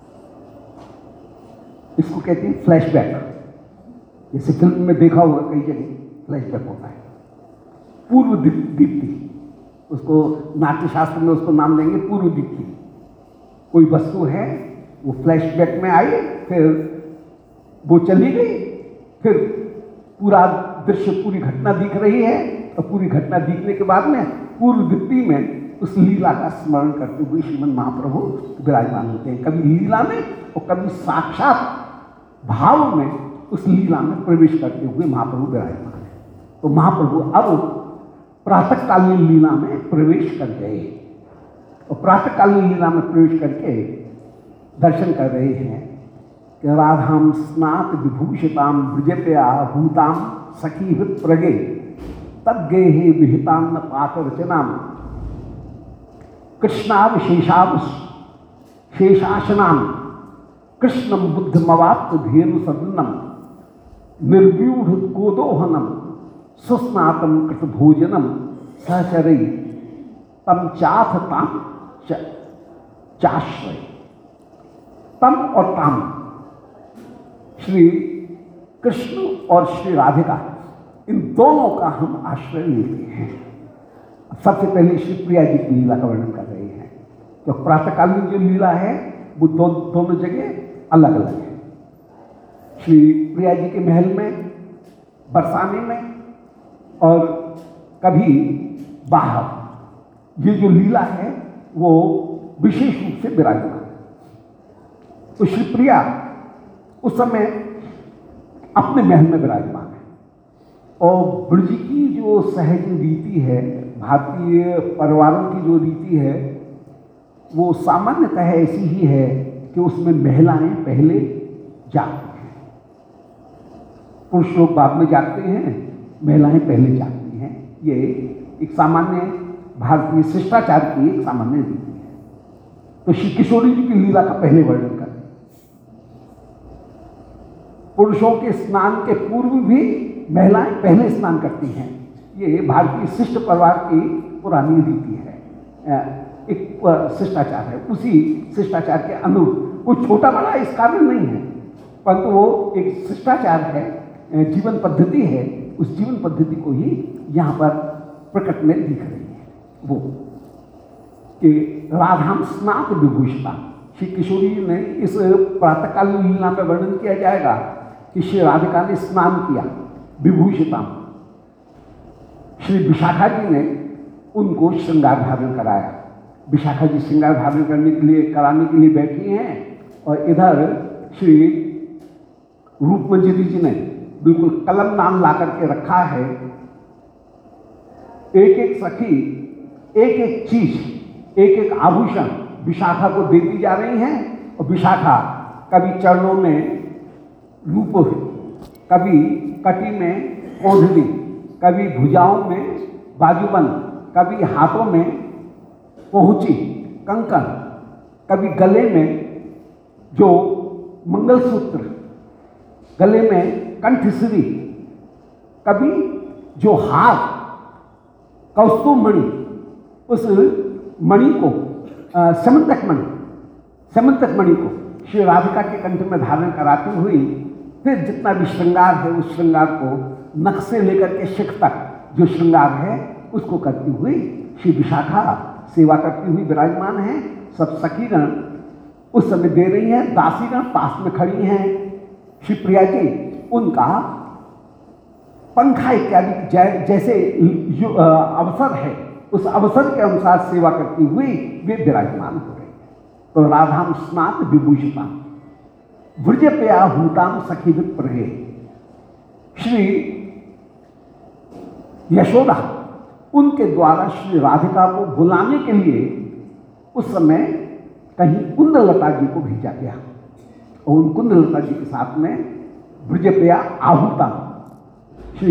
इसको कहते हैं फ्लैशबैक। जैसे फिल्म में देखा होगा कई जगह फ्लैशबैक होता है। पूर्व दीप्ति, उसको नाट्यशास्त्र में उसको नाम देंगे पूर्व दीप्ति। कोई वस्तु है, वो फ्लैशबैक में आई, फिर वो चली गई, फिर पूरा दृश्य, पूरी घटना दिख रही है, और पूरी घटना दिखने के बाद में पूर्व दीप्ति में उस लीला का स्मरण करते हुए श्रीमन महाप्रभु विराजमान होते हैं। कभी लीला में और कभी साक्षात भाव में उस लीला में प्रवेश करते हुए महाप्रभु विराजमान है। तो महाप्रभु अब प्रातःकालीन लीला में प्रवेश कर गए और प्रातःकालीन लीला में प्रवेश करके दर्शन कर रहे हैं कि राधाम स्नात विभूषिताम ब्रजपया भूताम सखी प्रगे तद्गे हे विहितान्न पाक रचनाम कृष्णावशेषाव शेषाशनाम कृष्णम बुद्धमवाप्त धेनु सदनम निर्व्यूढ़ गोदोहनम सुस्नातम कृत भोजनम सहचरई तम चाथ ताम चाश्रय। तम और ताम श्री कृष्ण और श्री राधिका इन दोनों का हम आश्रय लेते हैं। सबसे पहले श्री प्रिया जी की लीला का वर्णन कर रहे हैं। तो प्रातःकालीन जो लीला है वो दो, दोनों जगह अलग अलग है। श्री प्रिया जी के महल में बरसाने में और कभी बाहर ये जो लीला है वो विशेष रूप से विराजमान है। तो श्री प्रिया उस समय अपने महल में विराजमान है और ब्रज की जो सहज रीति है, भारतीय परिवारों की जो रीति है वो सामान्यतः ऐसी ही है कि उसमें महिलाएं पहले जागती हैं। पुरुष लोग बाद में जागते हैं, महिलाएं पहले जागती हैं। ये एक सामान्य भारतीय शिष्टाचार की एक सामान्य रीति है। तो श्री किशोरी जी की लीला का पहले वर्णन करें। पुरुषों के स्नान के पूर्व भी महिलाएं पहले स्नान करती हैं। ये भारतीय शिष्ट परिवार की पुरानी रीति है, एक शिष्टाचार है। उसी शिष्टाचार के अनुरूप कोई छोटा बड़ा इस कारण नहीं है, परंतु वो एक शिष्टाचार है, जीवन पद्धति है। उस जीवन पद्धति को ही यहाँ पर प्रकट में दिख रही है वो कि राधाम स्नात विभूषिता। श्री किशोरी जी ने इस प्रातःकालीन लीला में वर्णन किया जाएगा कि श्री राधिका ने स्नान किया विभूषिता। श्री विशाखा जी ने उनको श्रृंगार धारण कराया। विशाखा जी श्रृंगार धारण करने के लिए कराने के लिए बैठी हैं और इधर श्री रूपमंजरी जी ने बिल्कुल कलम नाम ला करके रखा है। एक एक सखी एक एक चीज, एक एक आभूषण विशाखा को देती जा रही हैं और विशाखा कभी चरणों में रूप, कभी कटी में ओढ़नी, कभी भुजाओं में बाजूबंद, कभी हाथों में पहुंची कंकन, कभी गले में जो मंगलसूत्र, गले में कंठश्री, कभी जो हार कौस्तुभ मणि, उस मणि को समंतक मणि समंतक मणि को श्री राधिका के कंठ में धारण कराती हुई फिर जितना भी श्रृंगार है उस श्रृंगार को नख से लेकर के शिख तक जो श्रृंगार है उसको करती हुई श्री विशाखा सेवा करती हुई विराजमान है। सब सखीगण उस समय दे रही हैं, दासीगण पास में खड़ी हैं। श्री प्रिया जी उनका पंखा इत्यादि जै, जैसे अवसर है उस अवसर के अनुसार सेवा करती हुई वे विराजमान हो रहे हैं। तो राधाम स्नात विभूषिता व्रजपया हूताम सखी विप्रहे। श्री यशोदा उनके द्वारा श्री राधिका को बुलाने के लिए उस समय कहीं कुंदलता जी को भेजा गया और उन कुंदलता जी के साथ में व्रजपया आहूता श्री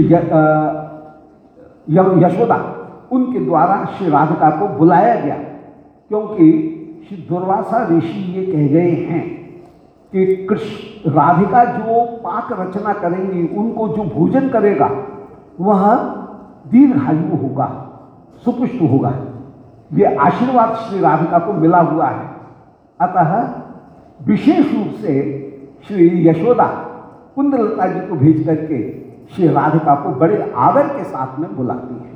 यशोदा उनके द्वारा श्री राधिका को बुलाया गया, क्योंकि श्री दुर्वासा ऋषि ये कह गए हैं कि कृष्ण राधिका जो पाक रचना करेंगी, उनको जो भोजन करेगा वह दीर्घायु होगा, सुपुष्ट होगा। ये आशीर्वाद श्री राधिका को मिला हुआ है। अतः विशेष रूप से श्री यशोदा कुंदलता जी को भेज करके श्री राधिका को बड़े आदर के साथ में बुलाती है।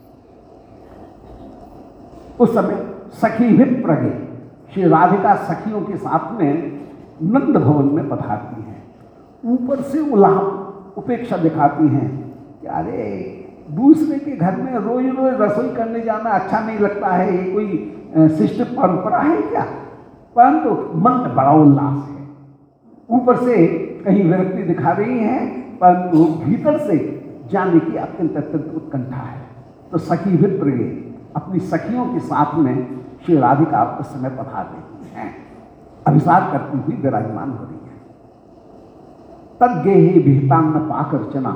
उस समय सखी भी प्रगे, श्री राधिका सखियों के साथ में नंद भवन में पधारती हैं। ऊपर से उल्लाह उपेक्षा दिखाती हैं कि अरे दूसरे के घर में रोज रोज रसोई करने जाना अच्छा नहीं लगता है, ये कोई शिष्ट परंपरा है क्या? परंतु मन में बड़ा उल्लास है। ऊपर से कहीं विरक्ति दिखा रही हैं, परंतु भीतर से जाने की अत्यंत अत्यंत उत्कंठा है। तो सखी विप्र अपनी सखियों के साथ में श्री राधिका उस समय पधार देती हैं, अभिसार करती हुई विराजमान हो रही है। तद गेहे विहितांग पाक रचना,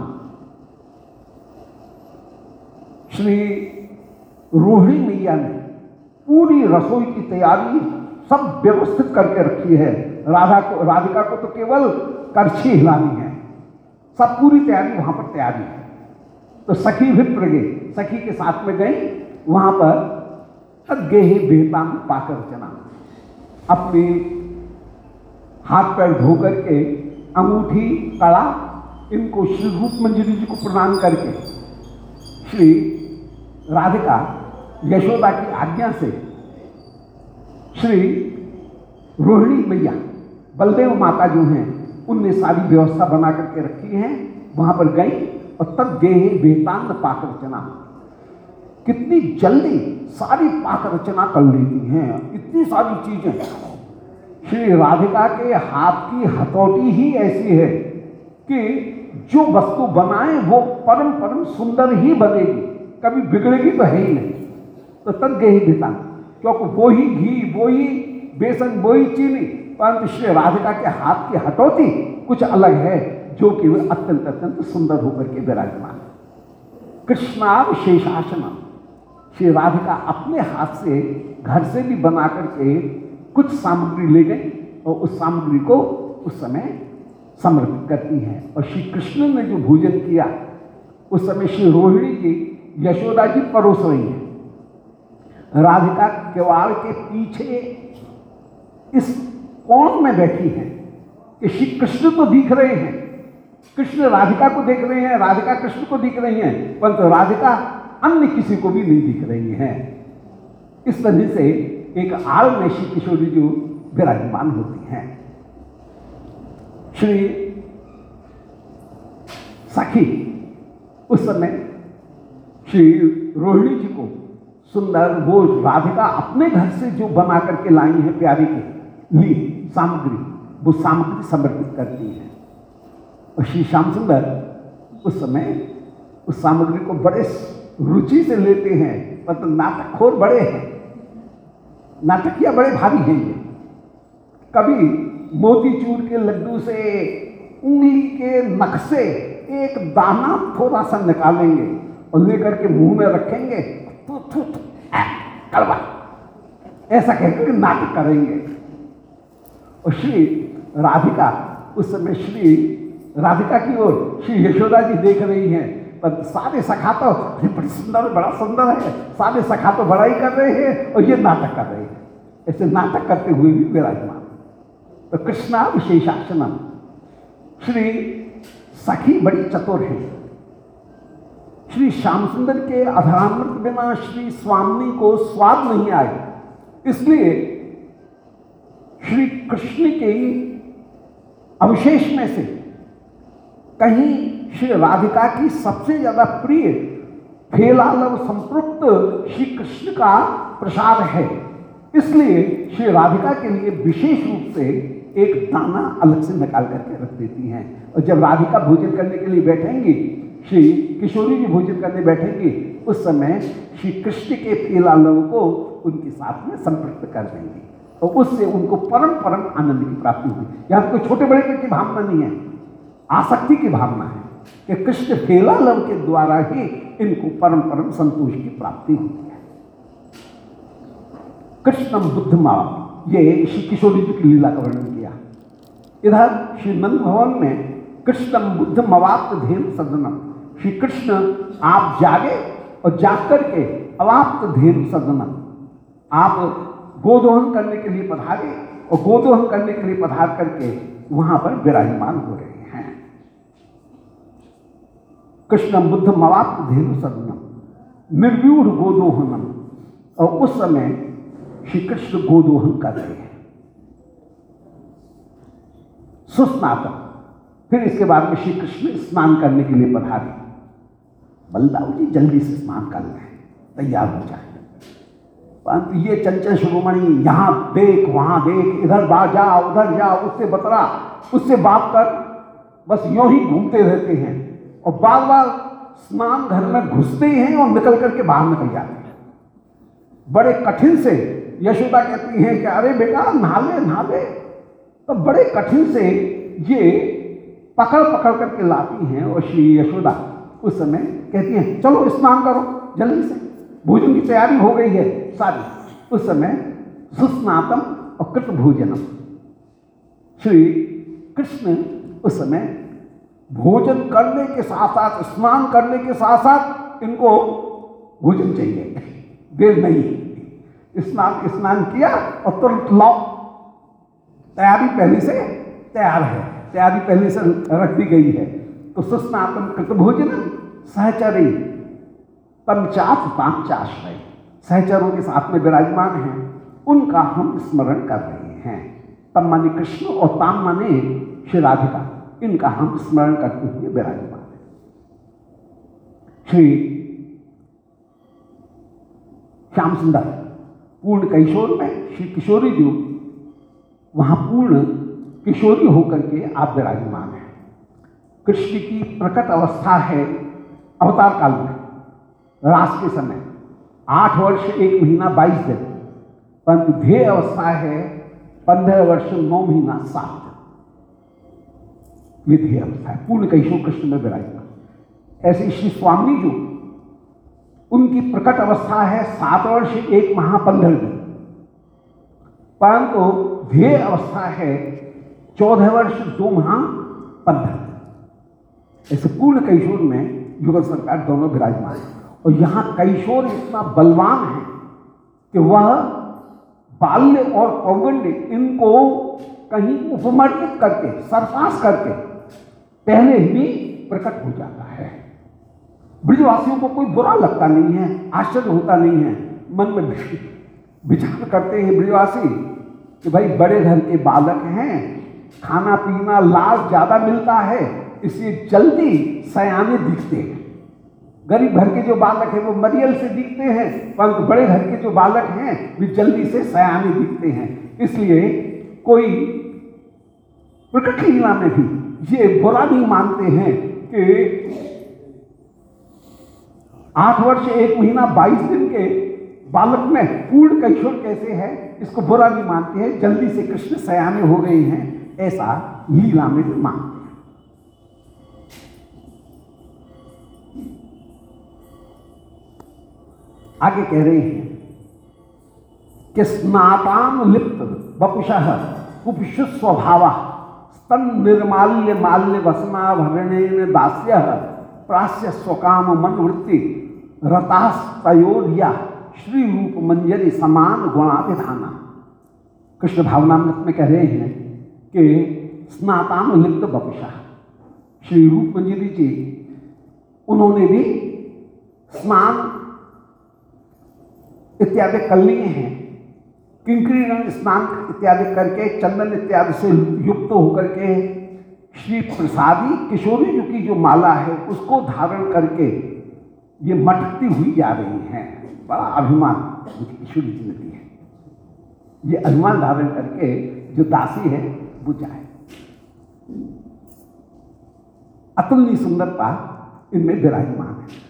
श्री रोहिणी मैया ने पूरी रसोई की तैयारी सब व्यवस्थित करके रखी है। राधा को राधिका को तो केवल करछी हिलानी है, सब पूरी तैयारी वहां पर तैयारी है। तो सखी विप्र गए, सखी के साथ में गई वहां पर। तद गेहे विहितांग पाक रचना, अपने हाथ पैर धो करके अंगूठी कड़ा इनको श्री रूप मंजरी जी को प्रदान करके श्री राधिका यशोदा की आज्ञा से श्री रोहिणी मैया बलदेव माता जो हैं उनने सारी व्यवस्था बना करके रखी है, वहां पर गई और तब गेहे वेतांग पाक रचना, कितनी जल्दी सारी पाक रचना कर लेती हैं, इतनी सारी चीजें। श्री राधिका के हाथ की हथौटी ही ऐसी है कि जो वस्तु बनाए वो परम परम सुंदर ही बनेगी, कभी बिगड़ेगी तो है ही नहीं। तो तब गेही बेटा, क्योंकि वो ही घी, वो ही बेसन, वो ही चीनी, परंतु श्री राधिका के हाथ की हथौती कुछ अलग है, जो कि वह अत्यंत अत्यंत सुंदर होकर के विराजमान है। कृष्णावशेषासनम, श्री राधिका अपने हाथ से घर से भी बना करके कुछ सामग्री ले गई और उस सामग्री को उस समय समर्पित करती है। और श्री कृष्ण ने जो भोजन किया उस समय श्री रोहिणी जी यशोदा जी परोस रही है। राधिका केवाड़ के पीछे इस कोण में बैठी है कि श्री कृष्ण तो दिख रहे हैं, कृष्ण राधिका को देख रहे हैं, राधिका कृष्ण को दिख रही हैं, परंतु राधिका अन्य किसी को भी नहीं दिख रही है। इस तरह से एक आड़ में श्री किशोरी जी विराजमान होती हैं। श्री सखी उस समय श्री रोहिणी जी को सुंदर वो राधिका अपने घर से जो बना करके लाई है प्यारी के लिए सामग्री, वो सामग्री समर्पित करती है। और श्री श्याम सुंदर उस समय उस सामग्री को बड़े रुचि से लेते हैं, परंतु तो नाटकखोर बड़े हैं, नाटकिया बड़े भारी हैं ये। कभी मोतीचूर के लड्डू से उंगली के नख से एक दाना थोड़ा सा निकालेंगे और लेकर के मुंह में रखेंगे, थू थू थू कड़वा, ऐसा कहकर नाटक करेंगे। और श्री राधिका उस समय श्री राधिका की ओर श्री यशोदा जी देख रही हैं, पर सारे सखा तो बड़ी सुंदर, बड़ा सुंदर है, सारे सखा तो बड़ा ही कर रहे हैं और ये नाटक कर रहे हैं। ऐसे नाटक करते हुए भी विराजमान। तो कृष्णा विशेषासनम, श्री सखी बड़ी चतुर है। श्री श्याम सुंदर के अधरामृत बिना श्री स्वामिनी को स्वाद नहीं आए, इसलिए श्री कृष्ण के अवशेष में से कहीं श्री राधिका की सबसे ज्यादा प्रिय फेलालव संपृक्त श्री कृष्ण का प्रसाद है, इसलिए श्री राधिका के लिए विशेष रूप से एक दाना अलग से निकाल करके रख देती हैं। और जब राधिका भोजन करने के लिए बैठेंगी, श्री किशोरी जी भोजन करने बैठेंगी, उस समय श्री कृष्ण के फेलालव को उनके साथ में संपृक्त कर देंगी और उससे उनको परम परम आनंद की प्राप्ति होगी। यहाँ कोई छोटे बड़े की भावना नहीं है, आसक्ति की भावना है कि कृष्ण फेलालव के द्वारा ही इनको परम परम संतोष की प्राप्ति होती है। कृष्णम बुद्धमा, ये श्री किशोरी जी की लीला का वर्णन किया। इधर श्री नंद भवन में कृष्णम बुद्धम अवाप्त धेनु सदनम, श्री कृष्ण आप जागे और जाग करके अवाप्त धेनु सदनम, आप गोदोहन करने के लिए पधारे और गोदोहन करने के लिए पधार करके वहां पर विराजमान हो रहे हैं। कृष्णम बुद्धम अवाप्त धेनु सदनम निर्व्यूढ़ गोदोहनम, और उस समय श्री कृष्ण गोदोहन कर रहे हैं। सुस्नातम, फिर इसके बाद में श्री कृष्ण स्नान करने के लिए पधारे। बलदाऊ जी जल्दी से स्नान कर लें, तैयार हो जाए, परंतु ये चंचल शिरोमणि यहां देख वहां देख, इधर बात जा उधर जा, उससे बतरा उससे बात कर, बस यूं ही घूमते रहते हैं और बार बार स्नान घर में घुसते ही हैं और निकल करके बाहर निकल जाते हैं। बड़े कठिन से यशोदा कहती हैं कि अरे बेटा नहा ले नहा ले, तो बड़े कठिन से ये पकड़ पकड़ करके लाती हैं और श्री यशोदा उस समय कहती हैं चलो स्नान करो जल्दी से, भोजन की तैयारी हो गई है सारी। उस समय सुस्नातम और कृत भोजनम, श्री कृष्ण उस समय भोजन करने के साथ साथ, स्नान करने के साथ साथ इनको भोजन चाहिए, देर नहीं। स्नान स्नान किया और तुरंत लाओ, तैयारी पहले से तैयार है, तैयारी पहले से रख दी गई है। तो सुस्नातम कृत भोजनम सहचरी तमचात तामचाश्रय, सहचरों के साथ में विराजमान हैं, उनका हम स्मरण कर रहे हैं। तम माने कृष्ण और ताम माने श्री राधिका, इनका हम स्मरण करते हुए विराजमान है। श्री श्याम सुंदर पूर्ण किशोर में श्री किशोरी जी वहां पूर्ण किशोरी होकर के आप विराजमान हैं। कृष्ण की प्रकट अवस्था है अवतार काल में, रास के समय आठ वर्ष एक महीना बाईस दिन, परंतु ध्येय अवस्था है पंद्रह वर्ष नौ महीना सात दिन, ये ध्येय अवस्था है। पूर्ण किशोर कृष्ण में विराजमान। ऐसे श्री स्वामी जो उनकी प्रकट अवस्था है सात वर्ष एक माह पंद्रह दिन, परंतु ध्येय अवस्था है चौदह वर्ष दो माह पंद्रह दिन। ऐसे पूर्ण किशोर में युगल सरकार दोनों विराजमान है। और यहां किशोर इतना बलवान है कि वह बाल्य और पौगंड्य इनको कहीं उपमर्दित करके, सरपास करके पहले ही प्रकट हो जाता है। ब्रजवासियों को कोई बुरा लगता नहीं है, आश्चर्य होता नहीं है। मन में विचार करते हैं ब्रजवासी कि भाई बड़े घर के बालक हैं, खाना पीना लाभ ज्यादा मिलता है, इसलिए जल्दी सयाने दिखते हैं। गरीब घर के जो बालक हैं वो मरियल से दिखते हैं, परंतु बड़े घर के जो बालक हैं वे जल्दी से सयाने दिखते हैं। इसलिए कोई प्रकट लीला में भी ये बुरा नहीं मानते हैं कि आठ वर्ष एक महीना बाईस दिन के बालक में पूर्ण किशोर कैसे है, इसको बुरा नहीं मानते हैं। जल्दी से कृष्ण सयाने हो गए हैं, ऐसा लीला में भी मानते हैं। आगे कह रहे हैं कि स्नातान लिप्त वपुषः कुपिशु स्वभाव स्तन निर्माल्य माल्य वसना भरणेन दास्य प्रास्य स्वकाम मनवृत्ति रतास्तयोर्या श्री रूप मंजरी समान गुणाभिधाना। कृष्ण भावनामृत में कह रहे हैं कि स्नातान लिप्त वपुषः, श्री रूप मंजरी जी उन्होंने भी स्नान इत्यादि कर लिए हैं। किंकरी रंग स्नान इत्यादि करके चंदन इत्यादि से युक्त होकर के श्री प्रसादी किशोरी जी की जो माला है उसको धारण करके ये मटकती हुई जा रही हैं। बड़ा अभिमान किशोरी जी ने दी है। ये अभिमान धारण करके जो दासी है वो जाए। अतुलनीय सुंदरता इनमें विराजमान है।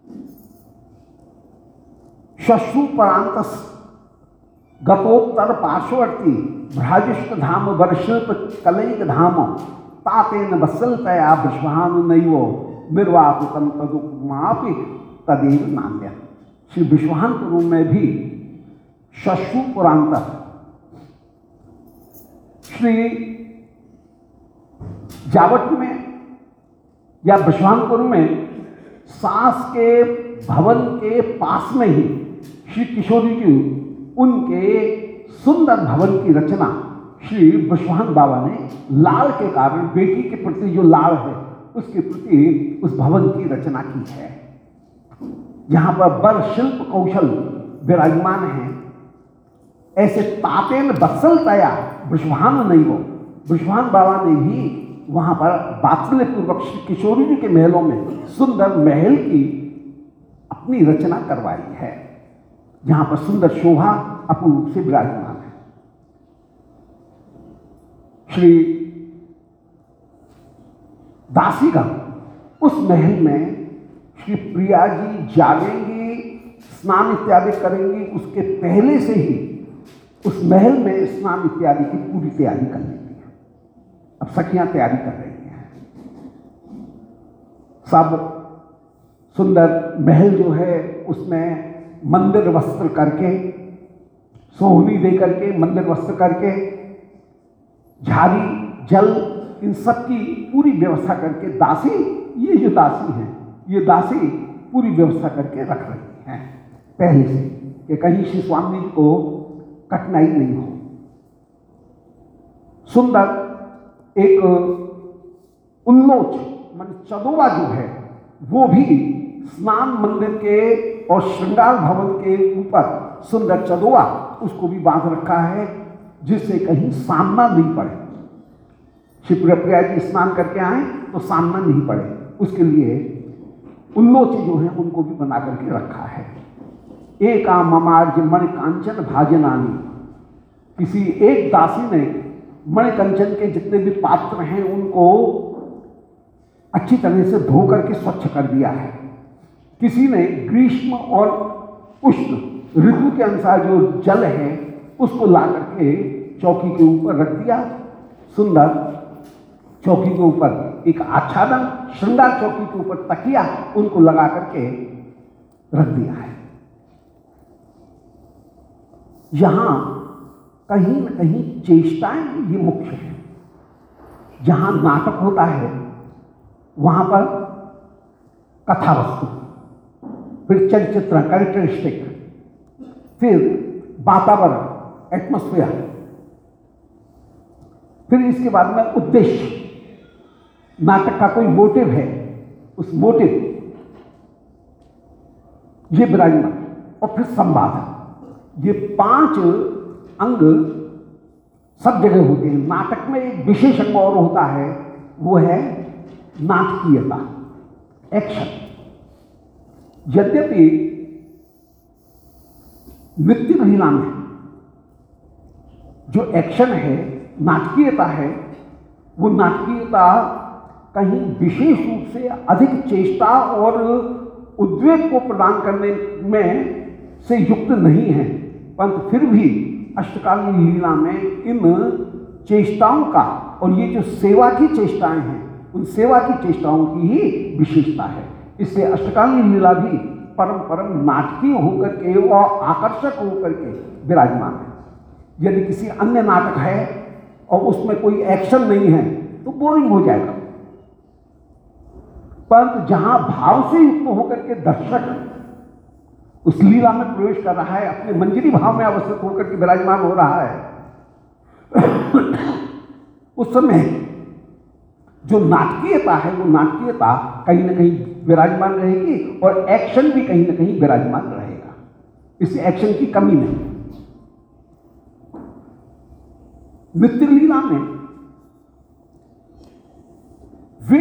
शश्रुपरांत गतोत्तर पार्श्ववर्ती भ्राजिष्ट धाम वर्षिल्प कलैक धाम तातेन वत्सलतया विश्वानु नैवो निर्वापितम तदुपमापि तदेव नान्य। श्री विश्वानपुर में भी शश्रुपुरांत श्री जावट में या विश्वानपुर में सास के भवन के पास में ही श्री किशोरी जी उनके सुंदर भवन की रचना श्री विश्वान बाबा ने लाड़ के कारण, बेटी के प्रति जो लाड़ है उसके प्रति उस भवन की रचना की है। जहां पर बर शिल्प कौशल विराजमान है। ऐसे तातेन वत्सलतया विश्वान नहीं हो, विश्वान बाबा ने भी वहां पर वात्सल्य पूर्वक श्री किशोरी जी के महलों में सुंदर महल की अपनी रचना करवाई है, जहां पर सुंदर शोभा अपूर्व से विराजमान है। श्री दासीगण उस महल में श्री प्रिया जी जागेंगी, स्नान इत्यादि करेंगी, उसके पहले से ही उस महल में स्नान इत्यादि की पूरी तैयारी कर लेती है। अब सखियां तैयारी कर रही हैं, सब सुंदर महल जो है उसमें मंदिर वस्त्र करके, सोहनी दे करके, मंदिर वस्त्र करके, झाड़ी जल इन सब की पूरी व्यवस्था करके, दासी, ये जो दासी हैं ये दासी पूरी व्यवस्था करके रख रही हैं पहले से, कि कहीं श्री स्वामी जी को कठिनाई नहीं हो। सुंदर एक उल्लोच मान चदोवा जो है वो भी स्नान मंदिर के और श्रृंगार भवन के ऊपर सुंदर चदोवा उसको भी बांध रखा है, जिससे कहीं सामना नहीं पड़े। श्री प्रिया जी स्नान करके आए तो सामना नहीं पड़े, उसके लिए उल्लोच जो है उनको भी बना करके रखा है। एक ममार्ज मणिकांचन भाजनानी, किसी एक दासी ने मणिकंचन के जितने भी पात्र हैं उनको अच्छी तरह से धो करके स्वच्छ कर दिया है। किसी ने ग्रीष्म और उष्ण ऋतु के अनुसार जो जल है उसको ला करके चौकी के ऊपर रख दिया। सुंदर चौकी के ऊपर एक आच्छादन, श्रृंगार चौकी के ऊपर तकिया उनको लगा करके रख दिया है। यहां कहीं न कहीं चेष्टाएं ये मुख्य है। जहां नाटक होता है वहां पर कथा वस्तु, फिर चलचित्र कैरेक्टरिस्टिक, फिर वातावरण एटमॉस्फेयर, फिर इसके बाद में उद्देश्य, नाटक का कोई मोटिव है, उस मोटिव ये विराजमान, और फिर संवाद। ये पांच अंग सब जगह होते हैं। नाटक में एक विशेष अंग और होता है, वो है नाटकीयता, एक्शन। यद्यपि नृत्य लीला में जो एक्शन है, नाटकीयता है, वो नाटकीयता कहीं विशेष रूप से अधिक चेष्टा और उद्वेग को प्रदान करने में से युक्त नहीं है, परंतु फिर भी अष्टकालीन लीला में इन चेष्टाओं का और ये जो सेवा की चेष्टाएं हैं उन सेवा की चेष्टाओं की ही विशेषता है। इसलिए अष्टकालीन लीला भी परम परम नाटकीय होकर के और आकर्षक होकर के विराजमान है। यदि किसी अन्य नाटक है और उसमें कोई एक्शन नहीं है तो बोरिंग हो जाएगा, परंतु जहां भाव से युक्त होकर के दर्शक उस लीला में प्रवेश कर रहा है, अपने मंजरी भाव में अवस्थित होकर के विराजमान हो रहा है, उस समय जो नाटकीयता है वो नाटकीयता कहीं ना कहीं विराजमान रहेगी और एक्शन भी कहीं ना कहीं विराजमान रहेगा। इससे एक्शन की कमी नहीं। नृत्य लीला में वे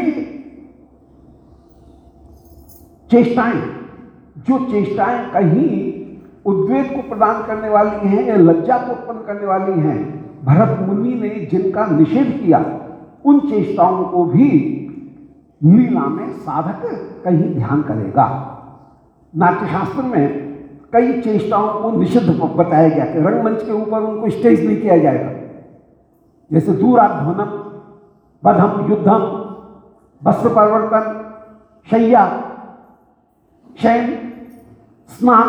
चेष्टाएं, जो चेष्टाएं कहीं उद्वेग को प्रदान करने वाली हैं या लज्जा को उत्पन्न करने वाली हैं, भरत मुनि ने जिनका निषेध किया, उन चेष्टाओं को भी लीला में साधक कहीं ध्यान करेगा। नाट्यशास्त्र में कई चेष्टाओं को निषिद्ध बताया गया कि रंगमंच के ऊपर उनको स्टेज नहीं किया जाएगा, जैसे दूराध्वनम, बधम, युद्धम, वस्त्र परिवर्तन, शय्या, शयन, स्नान,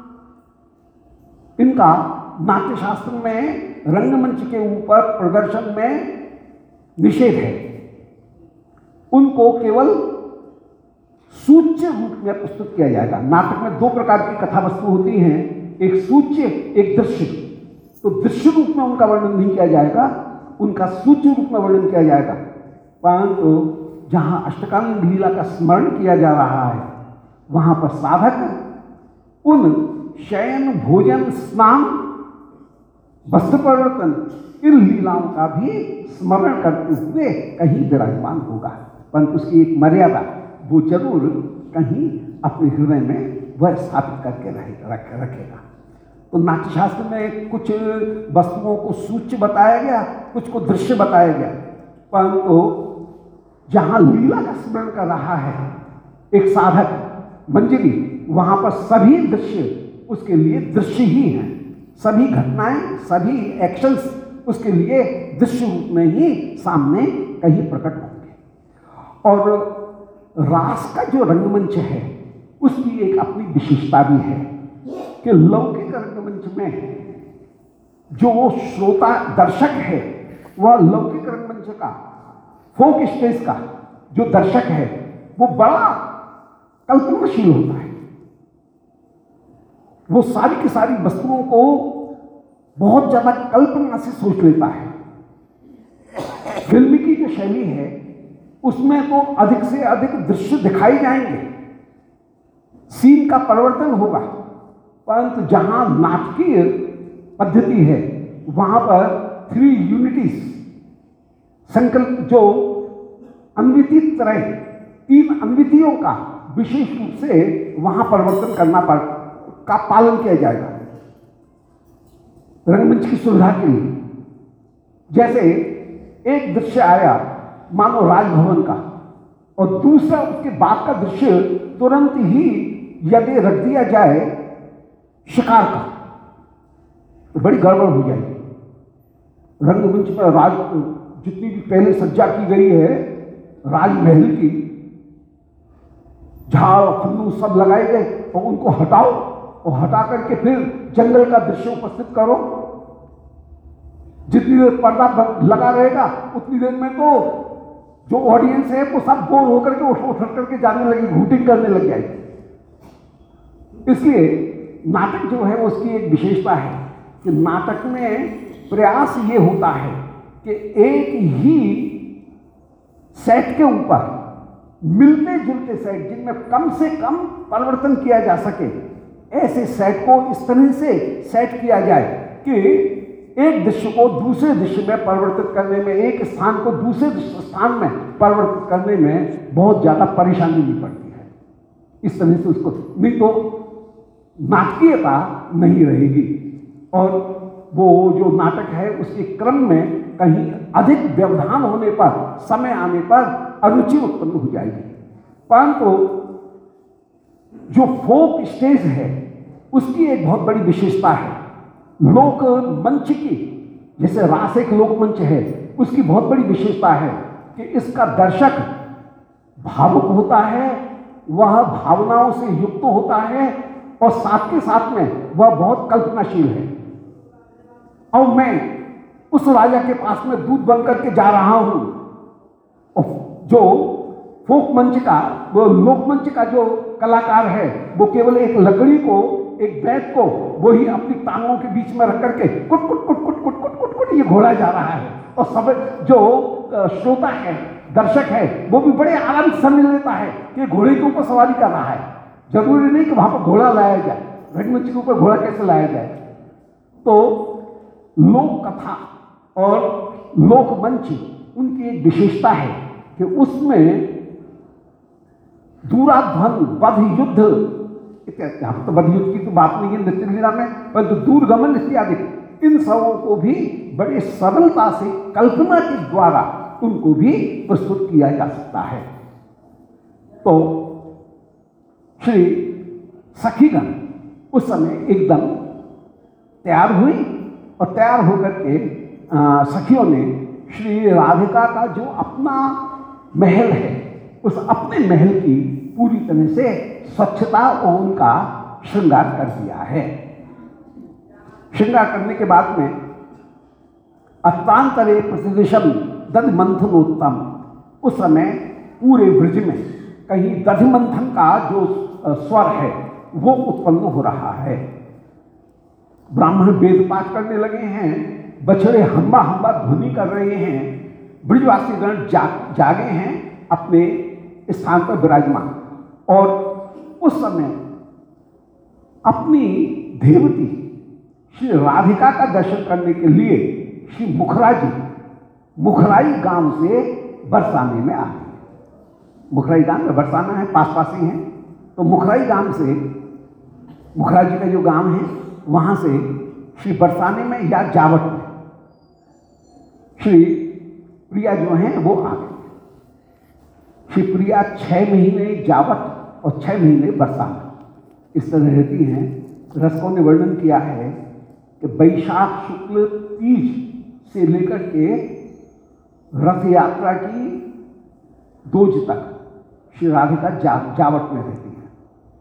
इनका नाट्यशास्त्र में रंगमंच के ऊपर प्रदर्शन में निषेध है। उनको केवल सूच्य रूप में प्रस्तुत किया जाएगा। नाटक में दो प्रकार की कथा वस्तु होती हैं, एक सूच्य, एक दृश्य। तो दृश्य रूप में उनका वर्णन नहीं किया जाएगा, उनका सूच्य रूप में वर्णन किया जाएगा। परंतु जहां अष्टकालीन लीला का स्मरण किया जा रहा है वहां पर साधक उन शयन, भोजन, स्नान, वस्त्र परिवर्तन, इन लीलाओं का भी स्मरण करते हुए कहीं विराजमान होगा, परंतु उसकी एक मर्यादा वो जरूर कहीं अपने हृदय में वह स्थापित करके रहेगा, रख, रखेगा। तो नाट्यशास्त्र में कुछ वस्तुओं को सूच्य बताया गया, कुछ को दृश्य बताया गया, परंतु जहां लीला का स्मरण कर रहा है एक साधक, मंजरी, वहां पर सभी दृश्य उसके लिए दृश्य ही हैं। सभी घटनाएं, सभी एक्शंस उसके लिए दृश्य रूप में ही सामने कहीं प्रकट होंगे। और रास का जो रंगमंच है उसकी एक अपनी विशेषता भी है कि लौकिक रंगमंच में जो श्रोता दर्शक है वह लौकिक रंगमंच का, फोक स्टेज का जो दर्शक है वो बड़ा कल्पनाशील होता है। वो सारी की सारी वस्तुओं को बहुत ज्यादा कल्पना से सोच लेता है। फिल्म की जो शैली है उसमें तो अधिक से अधिक दृश्य दिखाई जाएंगे, सीन का परिवर्तन होगा, परंतु जहां नाटकीय पद्धति है वहां पर थ्री यूनिटीज, संकल्प जो अन्विति तरह तीन अन्वितियों का विशेष रूप से वहां परिवर्तन करना पड़ का पालन किया जाएगा रंगमंच की सुविधा के लिए। जैसे एक दृश्य आया मानो राजभवन का और दूसरा उसके बाद का दृश्य तुरंत ही यदि रख दिया जाए शिकार का तो बड़ी गड़बड़ हो जाएगी। रंगमंच पर राज जितनी भी पहले सज्जा की गई है राजमहल की, झाड़ फन्नू सब लगाए गए और उनको हटाओ और हटा करके फिर जंगल का दृश्य उपस्थित करो। जितनी देर पर्दा लगा रहेगा उतनी देर में तो जो ऑडियंस है वो सब बोर होकर के उठ उठ करके जाने लगी, घूटिंग करने लग जाएगी। इसलिए नाटक जो है उसकी एक विशेषता है कि नाटक में प्रयास ये होता है कि एक ही सेट के ऊपर मिलते जुलते सेट जिनमें कम से कम परिवर्तन किया जा सके, ऐसे सेट को इस तरह से सेट किया जाए कि एक दृश्य को दूसरे दृश्य में परिवर्तित करने में, एक स्थान को दूसरे स्थान में परिवर्तित करने में बहुत ज्यादा परेशानी नहीं पड़ती है। इस तरह से उसको, नहीं तो नाटकीयता नहीं रहेगी और वो जो नाटक है उसके क्रम में कहीं अधिक व्यवधान होने पर, समय आने पर अरुचि उत्पन्न हो जाएगी। परंतु जो फोक स्टेज है उसकी एक बहुत बड़ी विशेषता है लोक मंच की। जैसे रास एक लोक मंच है, उसकी बहुत बड़ी विशेषता है कि इसका दर्शक भावुक होता है, वह भावनाओं से युक्त होता है और साथ के साथ में वह बहुत कल्पनाशील है। और मैं उस राजा के पास में दूत बन करके जा रहा हूं, और जो फोक मंच का, वो लोक मंच का जो कलाकार है वो केवल एक लकड़ी को, एक बैग को वो ही अपनी टांगों के बीच में रख करके कुट कुट कुट कुट कुट कुट कुट कुट ये घोड़ा जा रहा है और सब जो श्रोता है, दर्शक है, वो भी बड़े आराम से समझ लेता है कि घोड़े के ऊपर सवारी कर रहा है। जरूरी नहीं कि वहां पर घोड़ा लाया जाए, रंगमंच के ऊपर घोड़ा कैसे लाया जाए। तो लोक कथा और लोक मंच उनकी एक विशेषता है कि उसमें दूराध्वन, वध युद्ध, हम तो वध युद्ध की तो बात नहीं है नृत्य लीला में, परंतु दूरगमन इत्यादि इन सबों को भी बड़े सरलता से कल्पना के द्वारा उनको भी प्रस्तुत किया जा सकता है। तो श्री सखीगण उस समय एकदम तैयार हुई और तैयार होकर के आ, सखियों ने श्री राधिका का जो अपना महल है उस अपने महल की पूरी तरह से स्वच्छता और उनका श्रृंगार कर दिया है। श्रृंगार करने के बाद में अत्रांतरे प्रतिदिशम दधिमंथनोत्तम, उस समय पूरे ब्रज में कहीं दधिमंथन का जो स्वर है वो उत्पन्न हो रहा है। ब्राह्मण वेद पाठ करने लगे हैं, बछड़े हम्बा हम्बा ध्वनि कर रहे हैं, ब्रजवासी गण जा, जागे हैं अपने स्थान पर विराजमान। और उस समय अपनी देवती श्री राधिका का दर्शन करने के लिए श्री मुखरा जी मुखराई गांव से बरसाने में आ गए। मुखराई गांव में बरसाना है, पास पास ही है। तो मुखराई गांव से, मुखरा जी का जो गांव है वहां से श्री बरसाने में या जावट में श्री प्रिया जो हैं वो आ गई। श्री प्रिया छह महीने जावट और छह महीने बरसात इस तरह रहती हैं। रसकों ने वर्णन किया है कि वैशाख शुक्ल तीज से लेकर के रथ यात्रा की दोज तक श्री राधिका जा, जावट में रहती है,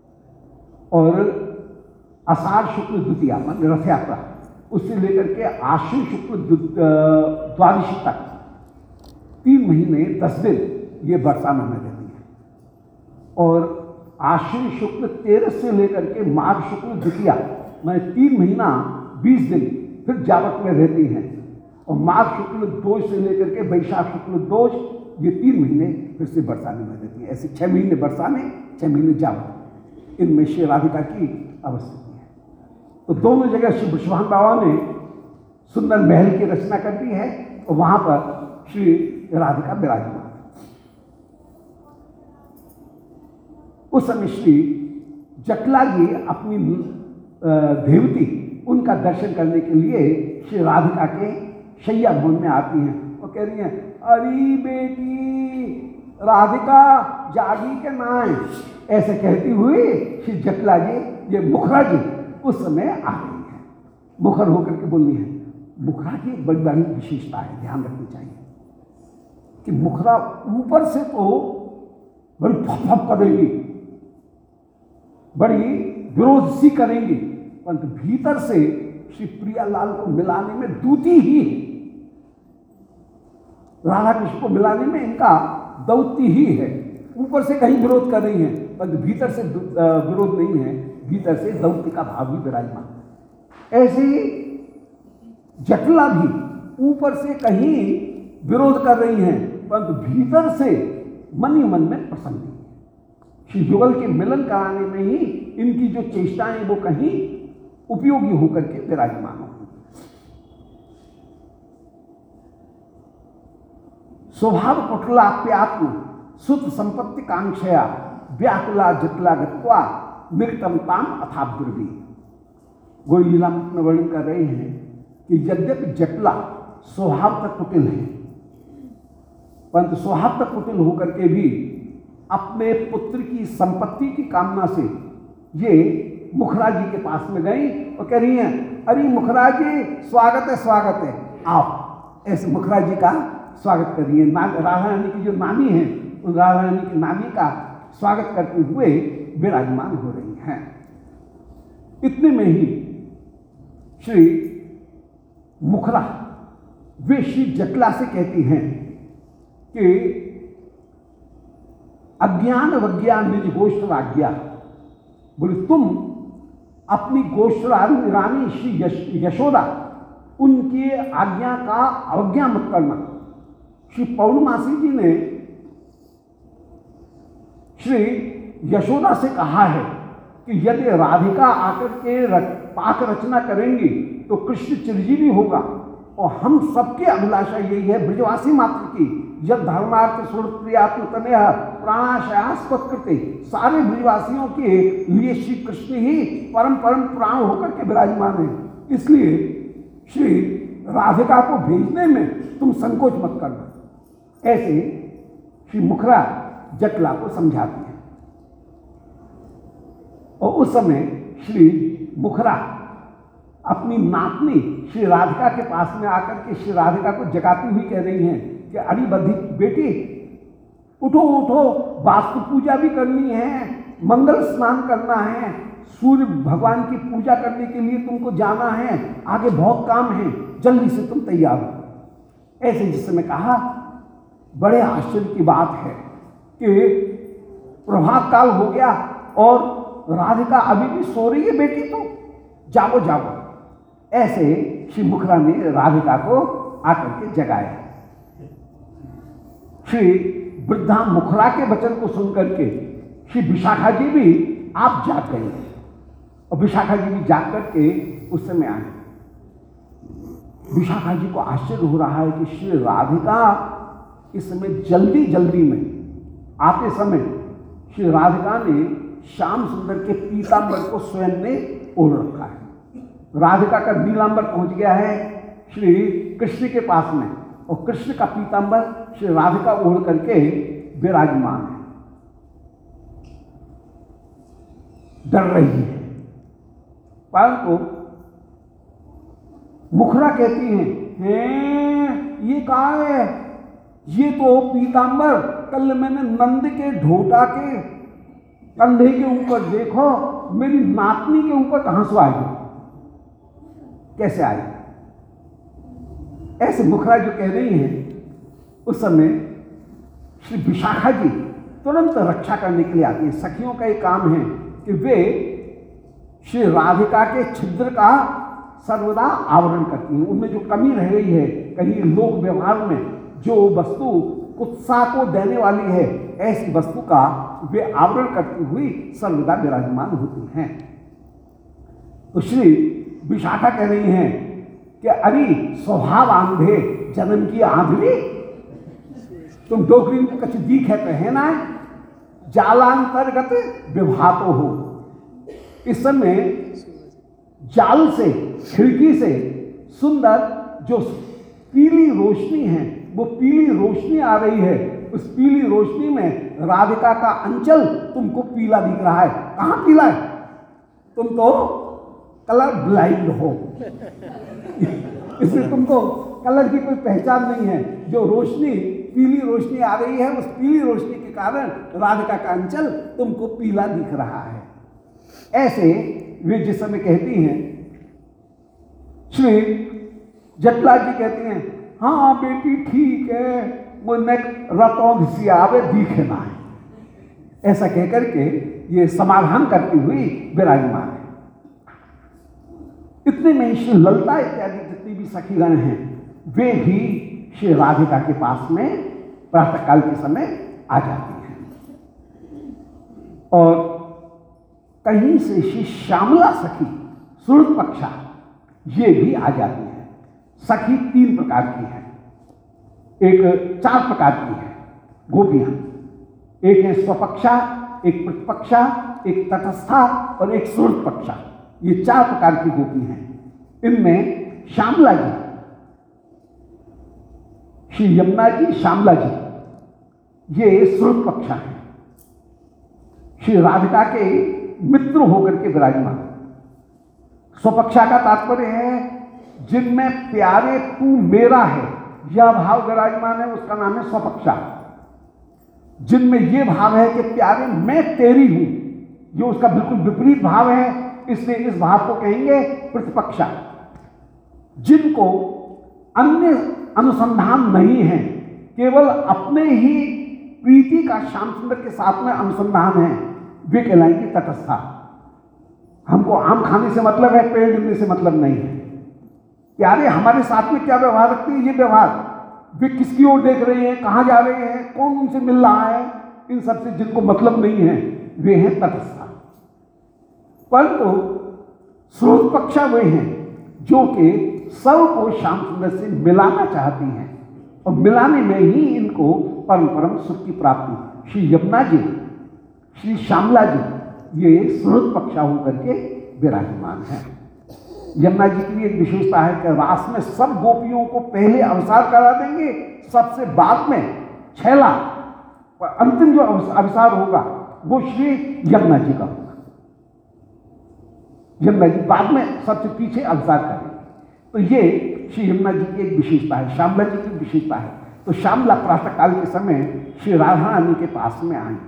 और आषाढ़ शुक्ल द्वितीया मान रथ यात्रा उससे लेकर के आश्विन शुक्ल द्वादशी तक तीन महीने दस दिन ये बरसाना में रहती है, और आश्विन शुक्ल तेरह से लेकर के माघ शुक्ल द्वितीया मैं तीन महीना बीस दिन फिर जावट में रहती हैं, और माघ शुक्ल दोष से लेकर के वैशाख शुक्ल दोष ये तीन महीने फिर से बरसाने में रहती है। ऐसे छह महीने बरसाने, छह महीने जावट, इनमें श्री राधिका की अवस्थिति है। तो दोनों जगह श्री विश्वान बाबा ने सुंदर महल की रचना कर दी है, और वहां पर श्री राधिका विराजमान। उस समय श्री जटला जी अपनी देवती उनका दर्शन करने के लिए श्री राधिका के शैया भवन में आती हैं और कह रही हैं, अरे बेटी राधिका जागी के नाय, ऐसे कहती हुई श्री जटला जी ये मुखरा जी उस समय आ रही है। मुखर होकर के बोलनी है। मुखरा की एक बड़ी बड़ी विशेषता है, ध्यान रखनी चाहिए कि मुखरा ऊपर से तो बड़ी फप करेंगी, बड़ी विरोध सी करेंगी, परंतु भीतर से श्री प्रियालाल को मिलाने में दूती ही है, राधा कृष्ण को मिलाने में इनका दौती ही है। ऊपर से कहीं विरोध कर रही हैं, परंतु भीतर से विरोध नहीं है, भीतर से दौत्य का भाव भी विराजमान। ऐसे जटला भी ऊपर से कहीं विरोध कर रही हैं, परंतु भीतर से मन ही मन में प्रसन्न है। श्री युगल के मिलन कराने में ही इनकी जो चेष्टाएं वो कहीं उपयोगी होकर के विराजमान हो। स्वभाव कुटलाप्यात्म सुत संपत्ति कांक्षया व्याकुला जटला गत्वा निकटम ताम अथाब्रवी। गोई लीला में वर्णन कर रहे हैं कि यद्यपि जटला स्वभाव तक कुटिल है, परंतु स्वभाव तक कुटिल होकर के भी अपने पुत्र की संपत्ति की कामना से ये मुखरा जी के पास में गई और कह रही हैं, अरे मुखरा जी स्वागत है, स्वागत है, आओ। ऐसे मुखरा जी का स्वागत कर रही है। राधा रानी की जो नानी है, उन राधा रानी की नानी का स्वागत करते हुए विराजमान हो रही हैं। इतने में ही श्री मुखरा वे श्री जटला से कहती हैं कि अज्ञान वज्ञान निज गोष्ठराज्ञा, बोले तुम अपनी गोष्ठरानी रानी श्री यश, यशोदा उनकी आज्ञा का अवज्ञा मत करना। श्री पौर्णमासी जी ने श्री यशोदा से कहा है कि यदि राधिका आकर के रच, पाक रचना करेंगी तो कृष्ण चिरंजीवी होगा, और हम सबके अभिलाषा यही है ब्रजवासी मात्र की, जब धर्मार्थ सुरप्रियात्म तनया प्राणाशयास्पत्कृते, सारे ब्रजवासियों के लिए श्री कृष्ण ही परम परम प्राण होकर के विराजमान है। इसलिए श्री राधिका को भेजने में तुम संकोच मत करना। ऐसे श्री मुखरा जटला को समझाती है, और उस समय श्री मुखरा अपनी नातनी श्री राधिका के पास में आकर के श्री राधिका को जगाती हुई कह रही हैं कि अरे बधी बेटी उठो उठो, वास्तु पूजा भी करनी है, मंगल स्नान करना है, सूर्य भगवान की पूजा करने के लिए तुमको जाना है, आगे बहुत काम है, जल्दी से तुम तैयार हो। ऐसे जिस समय कहा, बड़े आश्चर्य की बात है कि प्रभात काल हो गया और राधिका अभी भी सो रही है, बेटी तो जागो जागो। ऐसे श्री मुखरा ने राधिका को आकर के जगाया। श्री वृद्धा मुखरा के वचन को सुनकर के श्री विशाखा जी भी आप जाग गए, और विशाखा जी भी जाग करके उस समय आए। विशाखा जी को आश्चर्य हो रहा है कि श्री राधिका इस समय जल्दी जल्दी में आते समय श्री राधिका ने श्याम सुंदर के पीतांबर को स्वयं ने ओढ़ रखा है। राधिका का नीलांबर पहुंच गया है श्री कृष्ण के पास में, और कृष्ण का पीतांबर श्री राधिका ओढ़ करके विराजमान है। डर रही है। परंतु मुखरा कहती हैं, हैं ये कहा है, ये तो पीतांबर कल मैंने नंद के ढोटा के कंधे के ऊपर देखो, मेरी नातनी के ऊपर कहां से आई, कैसे आई। ऐसे मुखरा जो कह रही हैं, उस समय श्री विशाखा जी तुरंत रक्षा करने के लिए आती है। सखियों का एक काम है कि वे श्री राधिका के छिद्र का सर्वदा आवरण करती हैं। उनमें जो कमी रह गई है, कहीं लोक व्यवहार में जो वस्तु उत्साह को देने वाली है, ऐसी वस्तु का वे आवरण करती हुई सर्वदा विराजमान होती हैं। तो श्री विशाखा कह रही हैं कि अरे स्वभाव आंधे जन्म की आंधरी, तुम डोकरी को कछ दी कहते हैं ना, जालांतर्गत विभातो हो। इस समय जाल से, खिड़की से सुंदर जो पीली रोशनी है, वो पीली रोशनी आ रही है। उस पीली रोशनी में राधिका का अंचल तुमको पीला दिख रहा है। कहां पीला है? तुम तो कलर ब्लाइंड हो, इसलिए तुमको कलर की कोई पहचान नहीं है। जो रोशनी, पीली रोशनी आ रही है, उस पीली रोशनी के कारण राधिका का अंचल तुमको पीला दिख रहा है। ऐसे वे जिस समय कहती हैं, श्री जटला जी कहती हैं, हाँ बेटी ठीक है, मुझे रतौंध सी आवे दिखे ना है। ऐसा कहकर के ये समाधान करती हुई विराजमान है। इतने में श्री ललता इत्यादि जितनी भी सखीगण हैं, वे भी श्री राधिका के पास में प्रातःकाल के समय आ जाती हैं। और कहीं से श्री श्यामला सखी सुरपक्षा ये भी आ जाती है। सखी तीन प्रकार की है, एक चार प्रकार की है गोपियां। एक है स्वपक्षा, एक प्रतिपक्षा, एक तटस्था और एक सुरपक्षा। ये चार प्रकार की गोपी हैं। इनमें श्यामला जी, श्री यमुना जी, श्यामला जी, ये सुरपक्षा है। श्री राधिका के मित्र होकर के विराजमान। स्वपक्षा का तात्पर्य है जिनमें प्यारे तू मेरा है, यह भाव विराजमान है, उसका नाम है स्वपक्षा। जिनमें यह भाव है कि प्यारे मैं तेरी हूं, जो उसका बिल्कुल विपरीत भाव है, इसलिए इस भाव को कहेंगे प्रतिपक्षा। जिनको अन्य अनुसंधान नहीं है, केवल अपने ही प्रीति का श्याम सुंदर के साथ में अनुसंधान है, वे कहलाएंगे तटस्था। हमको आम खाने से मतलब है, पेड़ गिरने से मतलब नहीं है। प्यारे हमारे साथ में क्या व्यवहार रखते हैं, ये व्यवहार, वे किसकी ओर देख रहे हैं, कहां जा रहे हैं, कौन उनसे मिल रहा है, इन सब से जिनको मतलब नहीं है, वे हैं तटस्था। परंतु सुरपक्षा वे हैं जो कि सब को श्याम सुंदर से मिलाना चाहती हैं, और मिलाने में ही इनको परम परम सुख की प्राप्ति। श्री यमुना जी, श्री श्यामला जी, ये सुरपक्षा होकर के विराजमान है। यमुना जी की एक विशेषता है कि रास में सब गोपियों को पहले अवसार करा देंगे, सबसे बाद में छैला अंतिम जो अवसार होगा वो श्री यमुना जी का होगा। यमुना जी बाद में सबसे पीछे अवसार करेंगे। तो ये श्री यमुना जी की एक विशेषता है, श्यामला जी की विशेषता है। तो श्यामला प्रातःकाल के समय श्री राधा रानी के पास में आई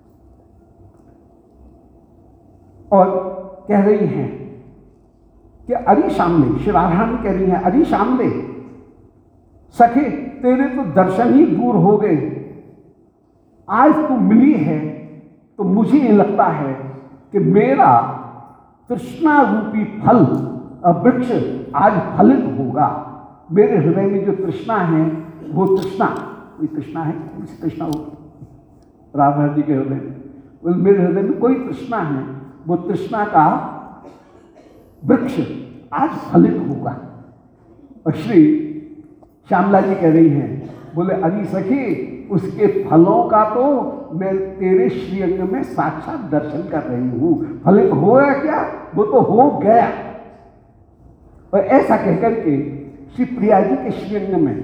और कह रही हैं कि अरे श्यामले, श्री राधा रानी कह रही हैं, अरे श्यामले सखे तेरे तो दर्शन ही दूर हो गए, आज तू मिली है तो मुझे ये लगता है कि मेरा तृष्णा रूपी फल वृक्ष आज फलित होगा। मेरे हृदय में जो तृष्णा है वो तृष्णा, कोई तृष्णा है, कौन सी तृष्णा होगी राधा जी के हृदय में? मेरे हृदय में कोई तृष्णा है, वो तृष्णा का वृक्ष आज फलित होगा। और श्री श्यामला जी कह रही हैं, बोले अरे सखी उसके फलों का तो मैं तेरे श्रीअंग में साक्षात दर्शन कर रही हूं। फलित हो गया क्या? वो तो हो गया। और ऐसा कहकर के श्री प्रिया जी के श्रीअंग में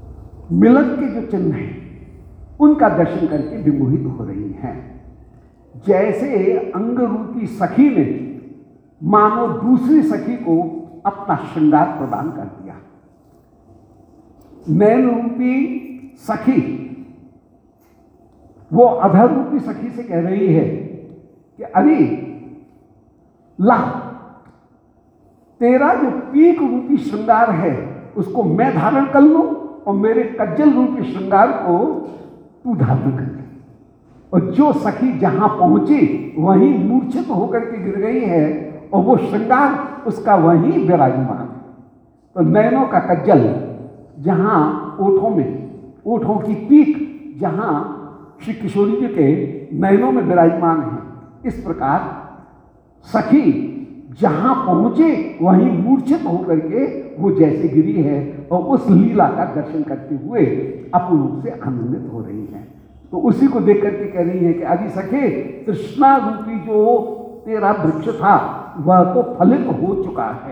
मिलन के जो चिन्ह हैं उनका दर्शन करके विमोहित हो रही हैं। जैसे अंग रूपी सखी ने मानो दूसरी सखी को अपना श्रृंगार प्रदान कर दिया। नैन रूपी सखी वो अधर रूपी सखी से कह रही है कि अरे ला, तेरा जो पीक रूपी श्रृंगार है उसको मैं धारण कर लूं और मेरे कज्जल रूपी श्रृंगार को तू धारण कर ले। और जो सखी जहां पहुंची वहीं मूर्छित होकर के गिर गई है और वो श्रृंगार उसका वहीं विराजमान है। तो नयनों का कज्जल जहां ओठों में, ओठों की पीक जहां श्री किशोरी जी के नयनों में विराजमान है, इस प्रकार सखी जहां पहुंचे वहीं मूर्छित होकर के वो जैसे गिरी है और उस लीला का दर्शन करते हुए अपूर्ण रूप से आनंदित हो रही है। तो उसी को देख करके कह रही है कि अभी सखे, तृष्णा रूपी जो तेरा वृक्ष था वह तो फलित हो चुका है।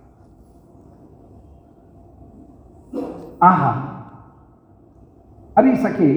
आहा, अरे सखे,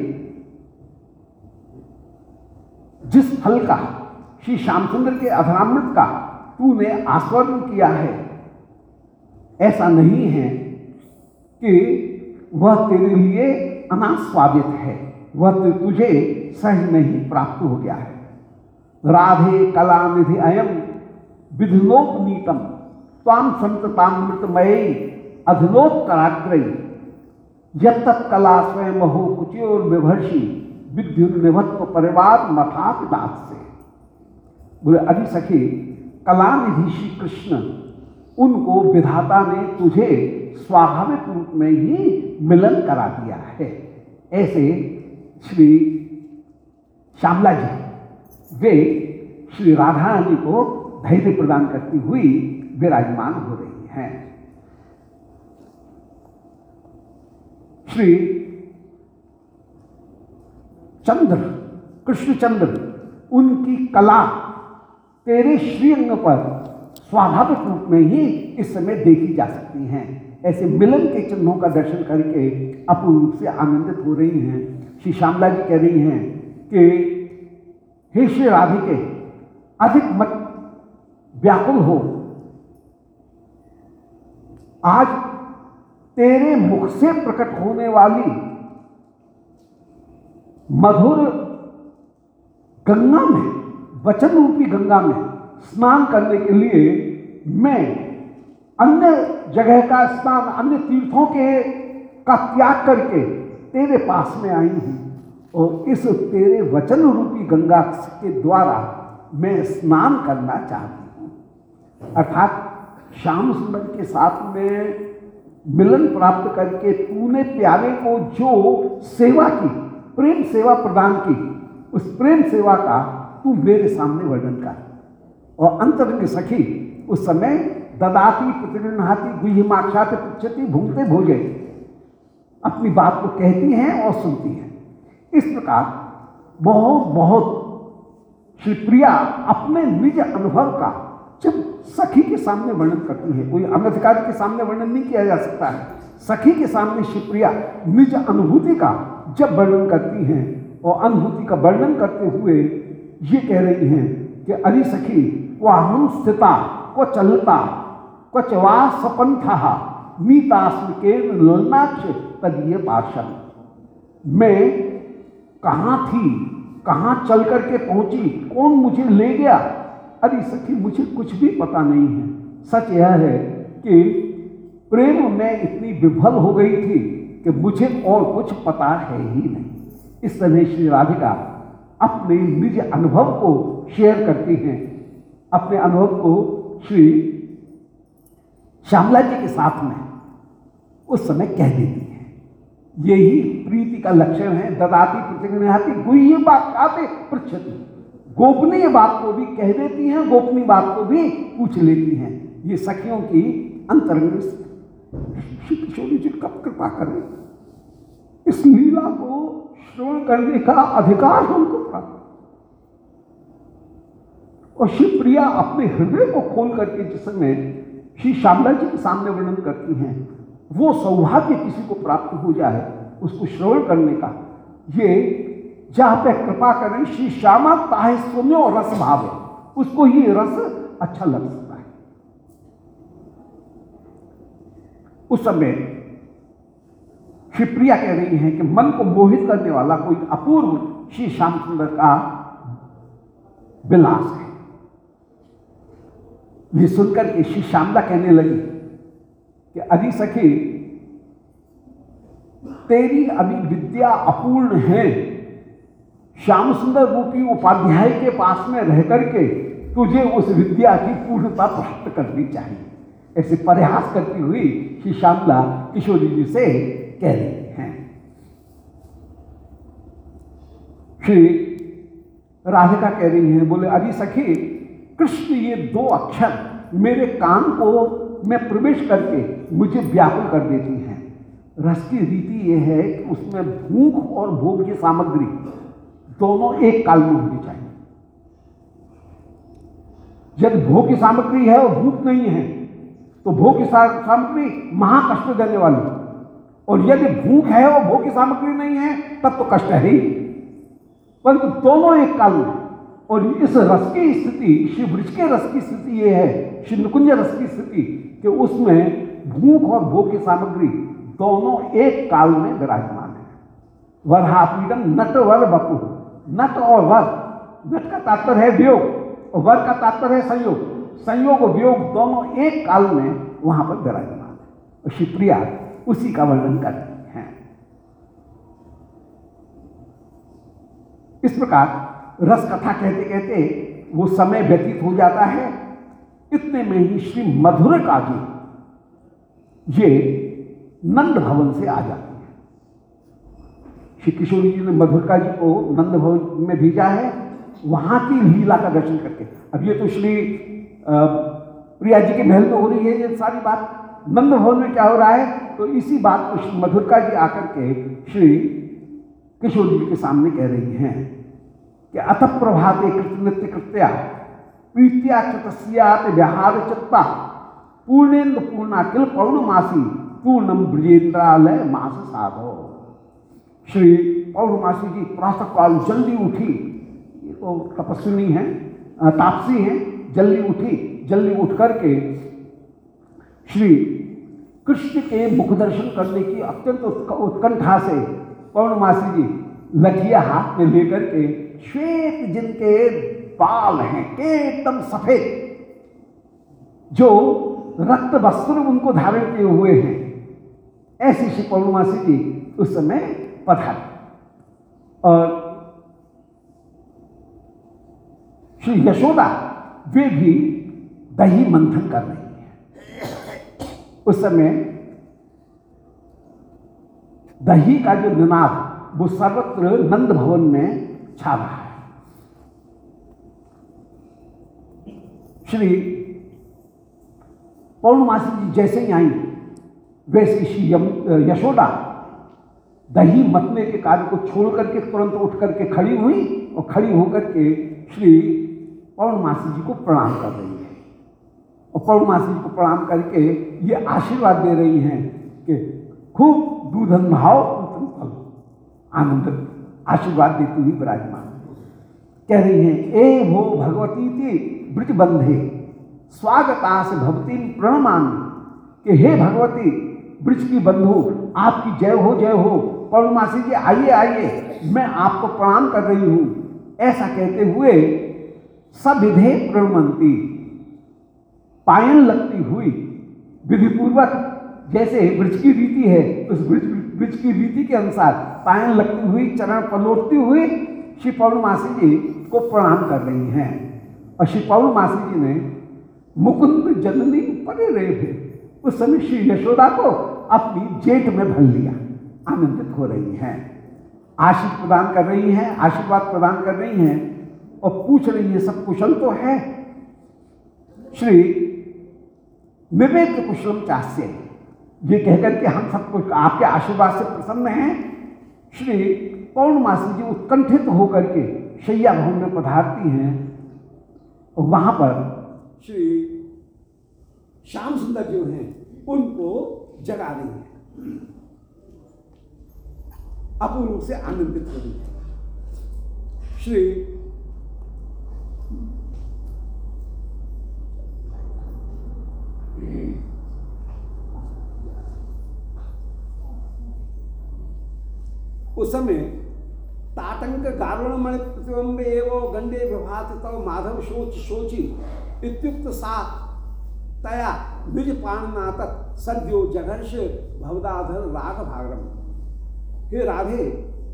जिस फल का श्री श्यामसुंदर के अधरामृत का तूने आस्वादन किया है, ऐसा नहीं है कि वह तेरे लिए अनास्वादित है, वह तुझे सहज नहीं प्राप्त हो गया है। राधे कला निधि अयम विधिनोपनीतम त्वाम संततामृतमयी अधनोत्तराग्रही यत्तत् कला स्वयं हो कुचोर विभर्षि विद्युन्निवत्व परिवार मथापिदास से। बोले अरे सखी, कलानिधि श्री कृष्ण, उनको विधाता ने तुझे स्वाभाविक रूप में ही मिलन करा दिया है। ऐसे श्री श्यामला जी वे श्री राधा रानी को धैर्य प्रदान करती हुई विराजमान हो रही हैं। श्री चंद्र, कृष्णचंद्र, उनकी कला तेरे श्रीअंग पर स्वाभाविक रूप में ही इस समय देखी जा सकती हैं। ऐसे मिलन के चिन्हों का दर्शन करके अपूर्ण रूप से आनंदित हो रही हैं। श्री श्यामला जी कह रही हैं कि हे श्री राधिके, अधिक मत व्याकुल हो, आज तेरे मुख से प्रकट होने वाली मधुर गंगा में, वचन रूपी गंगा में स्नान करने के लिए मैं अन्य जगह का स्नान, अन्य तीर्थों के का त्याग करके तेरे पास में आई हूं और इस तेरे वचन रूपी गंगा के द्वारा मैं स्नान करना चाहती हूं। अर्थात श्याम सुंदर के साथ में मिलन प्राप्त करके तूने प्यारे को जो सेवा की, प्रेम सेवा प्रदान की, उस प्रेम सेवा का तू मेरे सामने वर्णन कर। और अंतरंग सखी उस समय ददाती प्रतिगृह्णाति गुह्यमाक्षाति पृच्छति भुंक्ते भोजे, अपनी बात को कहती हैं और सुनती हैं। इस प्रकार बहुत बहुत श्री प्रिया अपने निज अनुभव का जब सखी के सामने वर्णन करती है, कोई अनधिकारी के सामने वर्णन नहीं किया जा सकता है, सखी के सामने श्री प्रिया निज अनुभूति का जब वर्णन करती हैं और अनुभूति का वर्णन करते हुए ये कह रही हैं कि अरे सखी, क्वाहं स्थिता क्व चलता क्वच वा सपंथा मीतास्म के ललनाक्ष तदीय पार्षद। मैं कहाँ थी, कहाँ चल करके पहुंची, कौन मुझे ले गया? अरे सखी, मुझे कुछ भी पता नहीं है। सच यह है कि प्रेम में इतनी विफल हो गई थी कि मुझे और कुछ पता है ही नहीं। इस तरह श्री राधिका अपने निज अनुभव को शेयर करती हैं, अपने अनुभव को श्री श्यामला जी के साथ में उस समय कह देती है। यही प्रीति का लक्षण है। ददाती प्रतिगृह्णाति गुह्य वाक्याते पृच्छति, गोपनीय बात को भी कह देती हैं, गोपनीय बात को भी पूछ लेती हैं। ये सखियों की अंतरंग। श्री किशोरी जी कब कृपा करें, इस लीला को श्रवण करने का अधिकार हमको प्राप्त। और श्री प्रिया अपने हृदय को खोल करके जिस समय श्री श्यामला जी के सामने वर्णन करती हैं, वो सौभाग्य किसी को प्राप्त हो जाए उसको श्रवण करने का, ये जहां पे कृपा करें श्री श्यामा ताहे सुनो रस भावे, उसको ही रस अच्छा लग सकता है। उस समय श्री प्रिया कह रही हैं कि मन को मोहित करने वाला कोई अपूर्व श्री श्याम सुंदर का विलास है। ये सुनकर के श्री श्यामला कहने लगी कि अजी सखी, तेरी अभी विद्या अपूर्ण है, श्याम सुंदर रूपी उपाध्याय के पास में रह करके तुझे उस विद्या की पूर्णता प्राप्त करनी चाहिए। ऐसे प्रयास करती हुई श्री श्यामला किशोरी जी से कह रही हैं। श्री राधिका कह रही हैं, बोले अजी सखी, कृष्ण ये दो अक्षर मेरे कान को में प्रवेश करके मुझे व्याकुल कर देती हैं। रस की रीति यह है कि उसमें भूख और भोग की सामग्री दोनों एक काल में होनी चाहिए। यदि भोग की सामग्री है और भूख नहीं है तो भोग की सामग्री महाकष्ट देने वाली, और यदि भूख है और भोग की सामग्री नहीं है तब तो कष्ट है ही, परंतु दोनों एक काल में। और इस रस की स्थिति, श्री वृक्ष के रस की स्थिति यह है, श्री निकुंज रस की स्थिति, कि उसमें भूख और भोग की सामग्री दोनों एक काल में विराजमान है। वरहापीडम नट वर बपु, नट और वर, नट का तात्पर्य है वियोग और वर का तात्पर्य है संयोग। संयोग और वियोग दोनों एक काल में वहां पर विराजमान है, और श्री प्रिया उसी का वर्णन करती हैं। इस प्रकार रस कथा कहते कहते वो समय व्यतीत हो जाता है। इतने में ही श्री मधुर का जी ये नंद भवन से आ जाती है। श्री किशोरी जी ने मधुरका जी को नंद भवन में भेजा है, वहां की लीला का दर्शन करके। अब ये तो श्री प्रिया जी के महल में हो रही है ये सारी बात, नंद भवन में क्या हो रहा है, तो इसी बात को श्री मधुरका जी आकर के श्री किशोरी जी के सामने कह रही हैं कि अथ प्रभाते कृतनृत्य कृत्या प्रीत्या कृतस्यात व्याहार चित्ता पूर्णेन्द्र पूर्णाकिल पौर्णमासी पूर्णम ब्रजेन्द्रालय मास साधो। श्री पौर्णमासी जी प्रातः काल जल्दी उठी, ये तो तपस्विनी है, तापसी है, जल्दी उठी, जल्दी उठ करके श्री कृष्ण के मुख दर्शन करने की अत्यंत उत्कंठा से पौर्णमासी जी लठिया हाथ में लेकर के, श्वेत जिनके बाल हैं के एकदम सफेद, जो रक्त वस्त्र उनको धारण किए हुए हैं, ऐसी श्री पौर्णमासी जी उस समय पधारी। और श्री यशोदा वे भी दही मंथन कर रही है। उस समय दही का जो निनाद वो सर्वत्र नंद भवन में छा रहा है। श्री पौर्णमासी जी जैसे ही आई वैसे श्री यशोदा दही मतने के कार्य को छोड़ करके तुरंत उठ करके खड़ी हुई और खड़ी होकर के श्री पौर्णमासी जी को प्रणाम कर रही है। और पौर्णमासी जी को प्रणाम करके ये आशीर्वाद दे रही हैं कि खूब दूधन भाव पूतन फल, आनंद आशीर्वाद देती हुई विराजमान कह रही हैं, ए भो भगवती थी ब्रज बंधे स्वागतास भवती प्रणमामि, कि हे भगवती ब्रज की बंधु आपकी जय हो जय हो, पौर्णमासी जी आइए आइए, मैं आपको प्रणाम कर रही हूं। ऐसा कहते हुए सविधे प्रणमंती, पायन लगती हुई विधिपूर्वक, जैसे ब्रज की रीति है उस ब्रज की रीति के अनुसार पायन लगती हुई, चरण पलोटती हुई श्री पौर्णमासी जी को प्रणाम कर रही हैं। और श्री पौर्णमासी जी ने मुकुंद जननी परे रे, उस समय श्री यशोदा को अपनी जेठ में भर लिया, आनंदित हो रही हैं, आशीष प्रदान कर रही हैं, आशीर्वाद प्रदान कर रही हैं और पूछ रही है सब कुशल तो है। श्री विवेक कुशलम चास्य, ये कहकर के हम सब कुछ आपके आशीर्वाद से प्रसन्न हैं। श्री पौर्णमासी जी उत्कंठित होकर के शैया भवन में पधारती हैं और वहां पर श्री श्याम सुंदर जो हैं उनको जगा रही हैं, अपूर्व से आनंदित हो रही है। श्री उस समय ताटंक गारुणमणि प्रतिबंब एवं गंडे विभात तव माधव शोच शोची इत्युक्त सा तया निज पाणनातक सद्यो जघर्ष भवदाधर राग भागरम। हे राधे,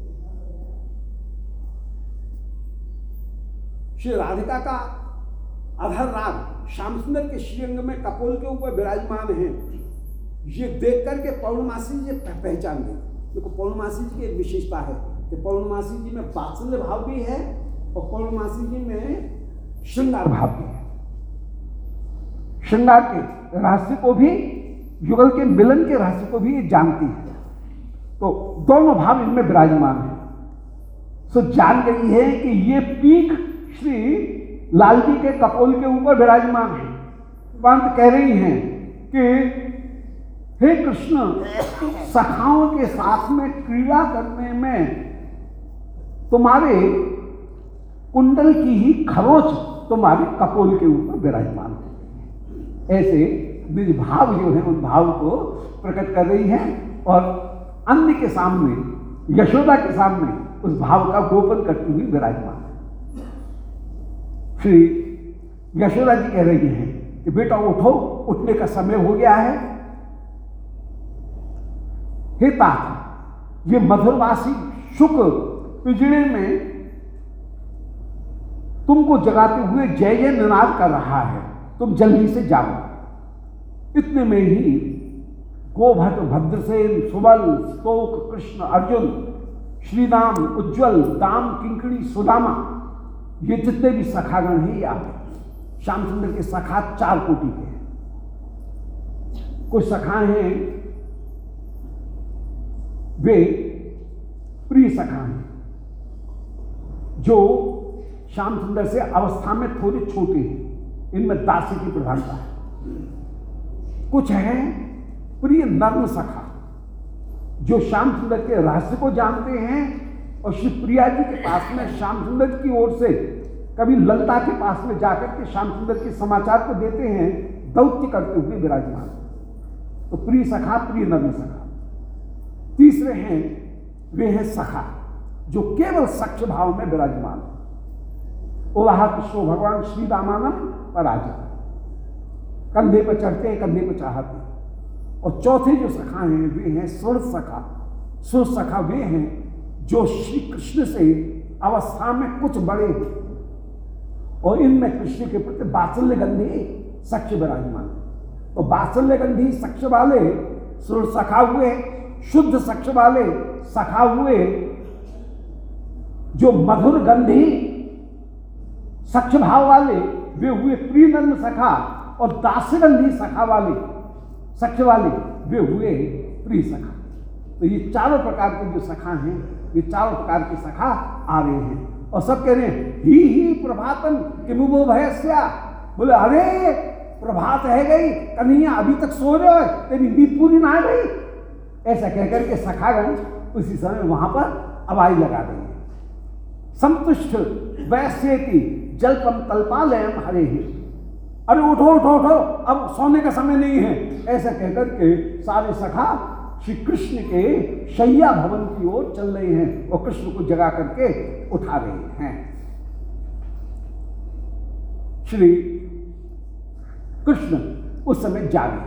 श्री राधिका का अधर राग श्याम सुंदर के श्रीअंग में कपोल के ऊपर विराजमान है। ये देख करके पौर्णमासी जी पहचान गई। देखो पौर्णमासी जी की एक विशेषता है कि पौर्णमासी जी में वात्सल्य भाव भी है और पौर्णमासी जी में श्रृंगार भाव भी है। श्रृंगार के रहस्य को भी, युगल के मिलन के रहस्य को भी ये जानती है, तो दोनों भाव इनमें विराजमान है। सो जान गई है कि ये पीक श्री लाल जी के कपोल के ऊपर विराजमान है। पंत कह रही हैं कि हे कृष्ण, सखाओं के साथ में क्रीड़ा करने में तुम्हारे कुंडल की ही खरोच तुम्हारे कपोल के ऊपर विराजमान है। ऐसे निज भाव जो है उन भाव को प्रकट कर रही है और अन्य के सामने, यशोदा के सामने उस भाव का गोपन करती हुई विराजमान है। श्री यशोदा जी कह रही हैं कि बेटा उठो, उठने का समय हो गया है। हे तात, ये मधुरवासी शुक पिंजड़े में तुमको जगाते हुए जय जय निनाद कर रहा है, तुम जल्दी से जाओ। इतने में ही गोभट, भद्रसेन, सुबल, स्तोक, कृष्ण, अर्जुन, श्रीराम, उज्ज्वल, दाम, किंकड़ी, सुदामा, ये जितने भी सखागण हैं ये आ गए। श्याम सुंदर के सखा चार कोटि के हैं। कुछ सखा हैं वे प्रिय सखा हैं जो श्याम सुंदर से अवस्था में थोड़े छोटे हैं, इनमें दासी की प्रधानता है। कुछ है प्रिय नर्म सखा जो श्याम सुंदर के रहस्य को जानते हैं और श्री प्रिया जी के पास में श्याम सुंदर की ओर से कभी ललता के पास में जाकर के श्याम सुंदर के समाचार को देते हैं, दौत्य करते हुए विराजमान। तो प्रिय सखा, प्रिय नर्म सखा। तीसरे हैं वे हैं सखा जो केवल सख्य भाव में विराजमान है। ओलाहा कृष्ण भगवान श्री रामानंद पराजित, कंधे पर चढ़ते हैं, कंधे पर चढ़ाते हैं। और चौथे जो सखा हैं वे हैं सुर सखा। सुर सखा वे हैं जो श्री कृष्ण से अवस्था में कुछ बड़े हैं और इनमें कृष्ण के प्रति वात्सल्य गंधी सख्य विराजमान। तो वात्सल्य गंधी सख्य वाले सुर सखा हुए, शुद्ध सख्य वाले सखा हुए, जो मधुर गंधी सख्य भाव वाले वे हुए प्रिय नर्म सखा, और दासगंधी सखा वाले सख्य वाले वे हुए प्रिय सखा। तो ये चारों प्रकार के जो सखा हैं, ये चारों प्रकार के सखा आ रहे हैं और सब कह रहे हैं ही ही प्रभातन किमुबो भयस्या। बोले अरे प्रभात है गई, कन्हैया अभी तक सो रहे हो, तेरी नींद पूरी ना आ गई। ऐसा कहकर के सखागण उसी समय वहां पर आवाज लगा रही है। संतुष्ट वैश्येति जल्पम तल्पालयम हरे ही। अरे उठो उठो उठो, अब सोने का समय नहीं है। ऐसा कहकर के सारे सखा श्री कृष्ण के शैया भवन की ओर चल रहे हैं और कृष्ण को जगा करके उठा रहे हैं। श्री कृष्ण उस समय जागे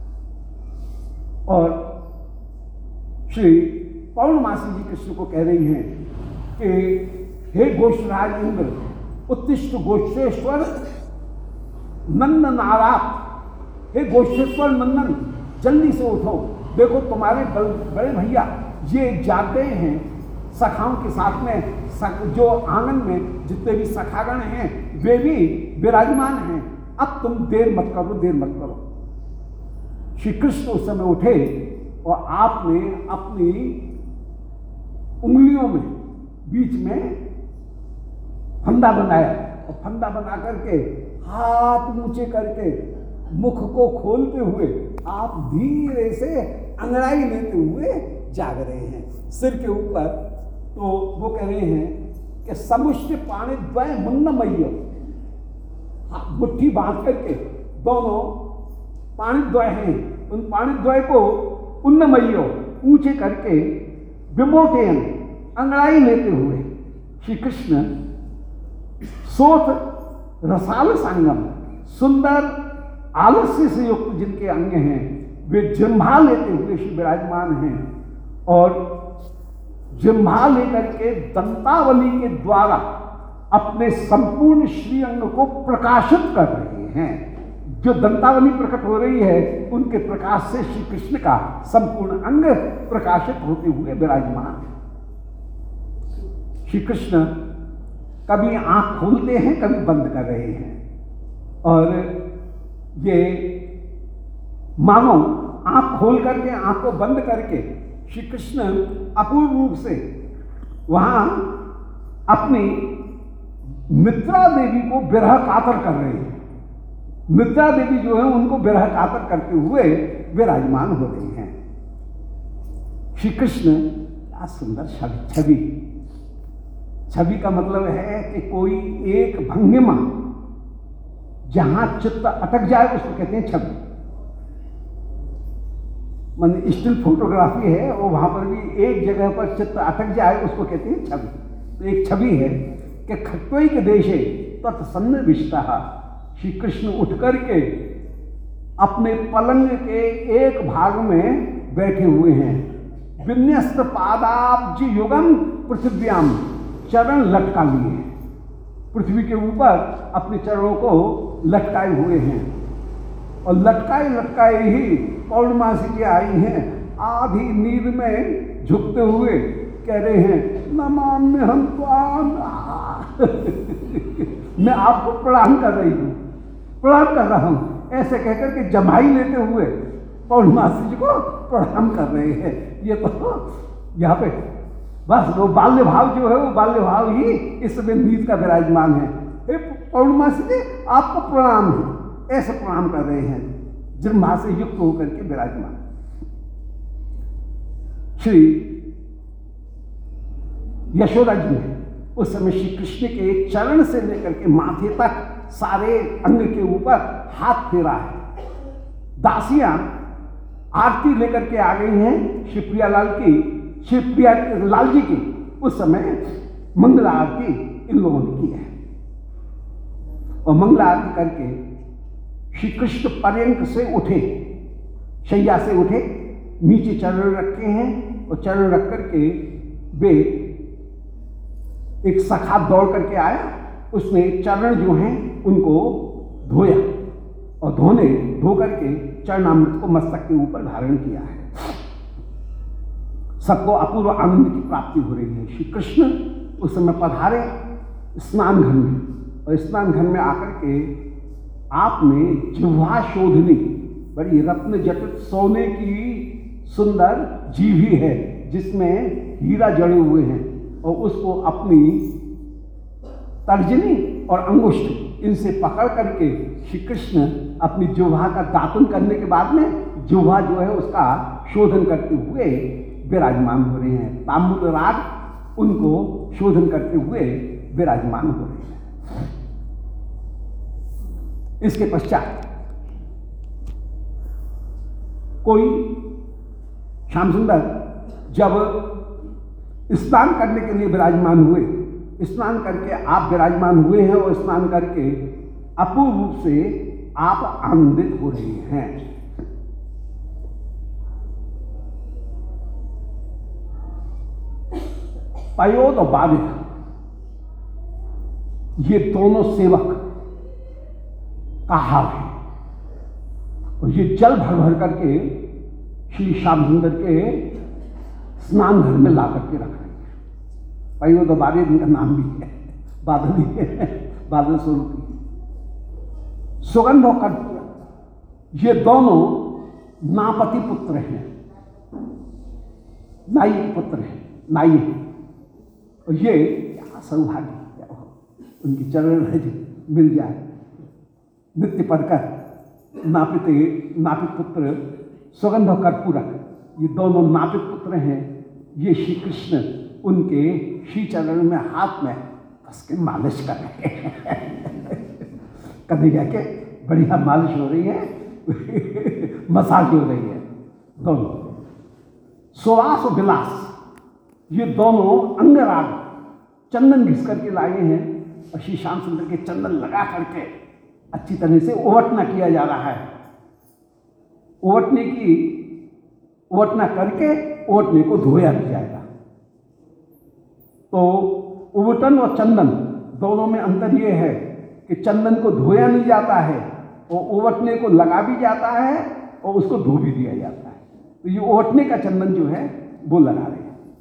और श्री पौर्णमासी जी कृष्ण को कह रही हैं कि हे गोष्ठराज इंद्र, उत्तिष्ठ गोष्ठेश्वर नंदन नारात। हे गोष्ठेश्वर नंदन, जल्दी से उठो। देखो तुम्हारे बड़े भैया ये जाते हैं सखाओं के साथ में, सख, जो आंगन में जितने भी सखागण हैं वे भी विराजमान हैं। अब तुम देर मत करो, देर मत करो। श्री कृष्ण उस समय उठे और आपने अपनी उंगलियों में बीच में फंदा बनाया और फंदा बना करके हाथ ऊंचे करके मुख को खोलते हुए आप धीरे से अंगड़ाई लेते हुए जाग रहे हैं। सिर के ऊपर तो वो कह रहे हैं कि समुष्टि पाणी द्वय मुन्नमय्यो, हाँ, मुट्ठी बांध करके दोनों पाणी द्वय हैं, उन पाणी द्वय को उन्नमय्यो ऊंचे करके विमोटेन अंगड़ाई लेते हुए श्री कृष्ण सोत रसाल संगम सुंदर आलस्य से युक्त जिनके अंग हैं वे जिम्भा लेते हुए श्री विराजमान हैं और जिम्भा लेकर के दंतावली के द्वारा अपने संपूर्ण श्रीअंग को प्रकाशित कर रहे हैं। जो दंतावली प्रकट हो रही है उनके प्रकाश से श्री कृष्ण का संपूर्ण अंग प्रकाशित होते हुए विराजमान है। श्री कृष्ण कभी आंख खोलते हैं, कभी बंद कर रहे हैं और ये मानो आंख खोल करके आंख को बंद करके श्री कृष्ण अपूर्व रूप से वहां अपनी मित्रा देवी को विरह कातर कर रहे हैं। मित्रा देवी जो है उनको विरह कातर करते हुए विराजमान हो रहे हैं। श्री कृष्ण क्या सुंदर छवि छवि छवि का मतलब है कि कोई एक भंगिमा जहां चित्त अटक जाए उसको कहते हैं छवि। मान स्टिल फोटोग्राफी है और वहां पर भी एक जगह पर चित्त अटक जाए उसको कहते हैं छवि। तो एक छवि है कि खट्टोई के देशे तत्सन्निविष्टा, श्री कृष्ण उठ करके अपने पलंग के एक भाग में बैठे हुए हैं। विन्यस्त पादाब्ज युगम पृथ्व्याम, चरण लटका लिए पृथ्वी के ऊपर अपने चरणों को लटकाए हुए हैं और लटकाए लटकाए ही पौर्णमासी जी आई हैं। आधी नींद में झुकते हुए कह रहे हैं नमाम्य हम त्वाम मैं आपको प्रणाम कर रही हूँ, प्रणाम कर रहा हूँ, ऐसे कहकर के जमाई लेते हुए पौर्णमासी जी को प्रणाम कर रहे हैं। ये तो यहाँ पे बस वो बाल्य भाव जो है वो बाल्य भाव ही इस समय नींद का विराजमान है। पौर्णमासी जी आपको प्रणाम है, ऐसे प्रणाम कर रहे हैं जिम्भा से युक्त होकर के विराजमान। श्री यशोदा जी ने उस समय श्री कृष्ण के चरण से लेकर के माथे तक सारे अंग के ऊपर हाथ फेरा है। दासियां आरती लेकर के आ गई हैं श्री प्रियालाल की, श्री प्रिया लाल जी की। उस समय मंगला आरती इन लोगों ने की है और मंगला आरती करके श्री कृष्ण पर्यंक से उठे, शैया से उठे, नीचे चरण रखे हैं और चरण रख करके वे एक सखा दौड़ करके आया, उसने चरण जो हैं उनको धोया और धोने धो करके चरणामृत को मस्तक के ऊपर धारण किया है। सबको अपूर्व आनंद की प्राप्ति हो रही है। श्री कृष्ण उस समय पधारे स्नान घर में और स्नान घर में आकर के आपने जिह्वा शोधनी, बड़ी रत्न जटित सोने की सुंदर जीभी है जिसमें हीरा जड़े हुए हैं और उसको अपनी तर्जनी और अंगुष्ठ इनसे पकड़ करके श्री कृष्ण अपनी जिह्वा का दातन करने के बाद में जिह्वा जो है उसका शोधन करते हुए विराजमान हो रहे हैं। तांबूल राग उनको शोधन करते हुए विराजमान हो रहे हैं। इसके पश्चात कोई श्याम सुंदर जब स्नान करने के लिए विराजमान हुए, स्नान करके आप विराजमान हुए हैं और स्नान करके अपूर्व रूप से आप आनंदित हो रहे हैं। पयोद और बाधिक ये दोनों सेवक का हाल है और ये जल भर भर करके श्री श्याम सुंदर के स्नान घर में ला करके रख रहे हैं। पयोद और बाधिक इनका नाम भी है, बादल भी है, बादल स्वरूप। सुगंध और कर्पूर ये दोनों नापति पुत्र हैं, नाई पुत्र हैं, नाई हैं। और ये क्या सौभाग्य उनकी चरण रज मिल जाए। नित्य पढ़कर नापित नापित पुत्र सुगंध और कर्पूरक ये दोनों नापित पुत्र हैं। ये श्री कृष्ण उनके श्री चरण में हाथ में कस के मालिश कर रहे हैं। कन्हैया के बढ़िया मालिश हो रही है, मसाज हो रही है दोनों। सुवास और विलास, ये दोनों अंगराग चंदन घिस करके लाए हैं और श्री श्याम सुंदर के चंदन लगा करके अच्छी तरह से ओवटना किया जा रहा है। ओवटने की ओवटना करके ओवटने को धोया भी जाएगा। तो ओवटन और चंदन दोनों में अंतर ये है कि चंदन को धोया नहीं जाता है और ओवटने को लगा भी जाता है और उसको धो भी दिया जाता है। तो ये ओवटने का चंदन जो है वो लगा रहे हैं।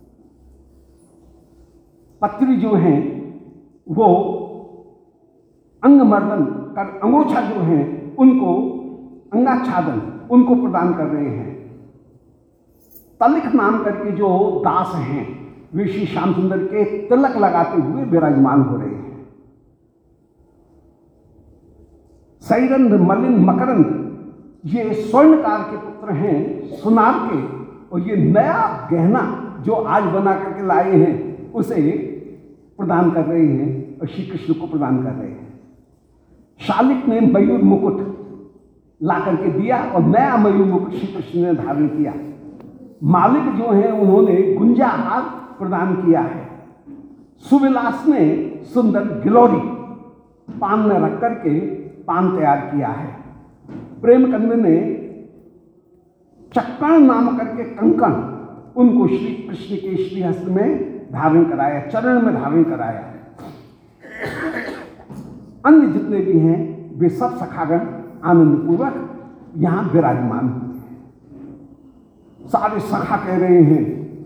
पत्री जो हैं वो अंगमर्दन कर अंगोछा जो हैं उनको अंगाच्छादन उनको प्रदान कर रहे हैं। तलिक नाम करके जो दास हैं वे श्री श्याम सुंदर के तिलक लगाते हुए विराजमान हो रहे हैं। सैरंध मलिन मकरंद ये स्वर्णकार के पुत्र हैं, सुनार के, और ये नया गहना जो आज बना करके लाए हैं उसे प्रदान कर रहे हैं और श्री कृष्ण को प्रदान कर रहे हैं। शालिक ने मयूर मुकुट ला करके दिया और नया मयूर मुकुट श्री कृष्ण ने धारण किया। मालिक जो हैं उन्होंने गुंजा हार प्रदान किया है। सुविलास ने सुंदर गिलौरी पान में रख करके पान तैयार किया है। प्रेम कंद ने चक्कण नाम करके कंकण उनको श्री कृष्ण के श्रीहस्त में धारण कराया, चरण में धारण कराया है। अन्य जितने भी हैं वे सब सखागण आनंद पूर्वक यहां विराजमान हुए हैं। सारे सखा कह रहे हैं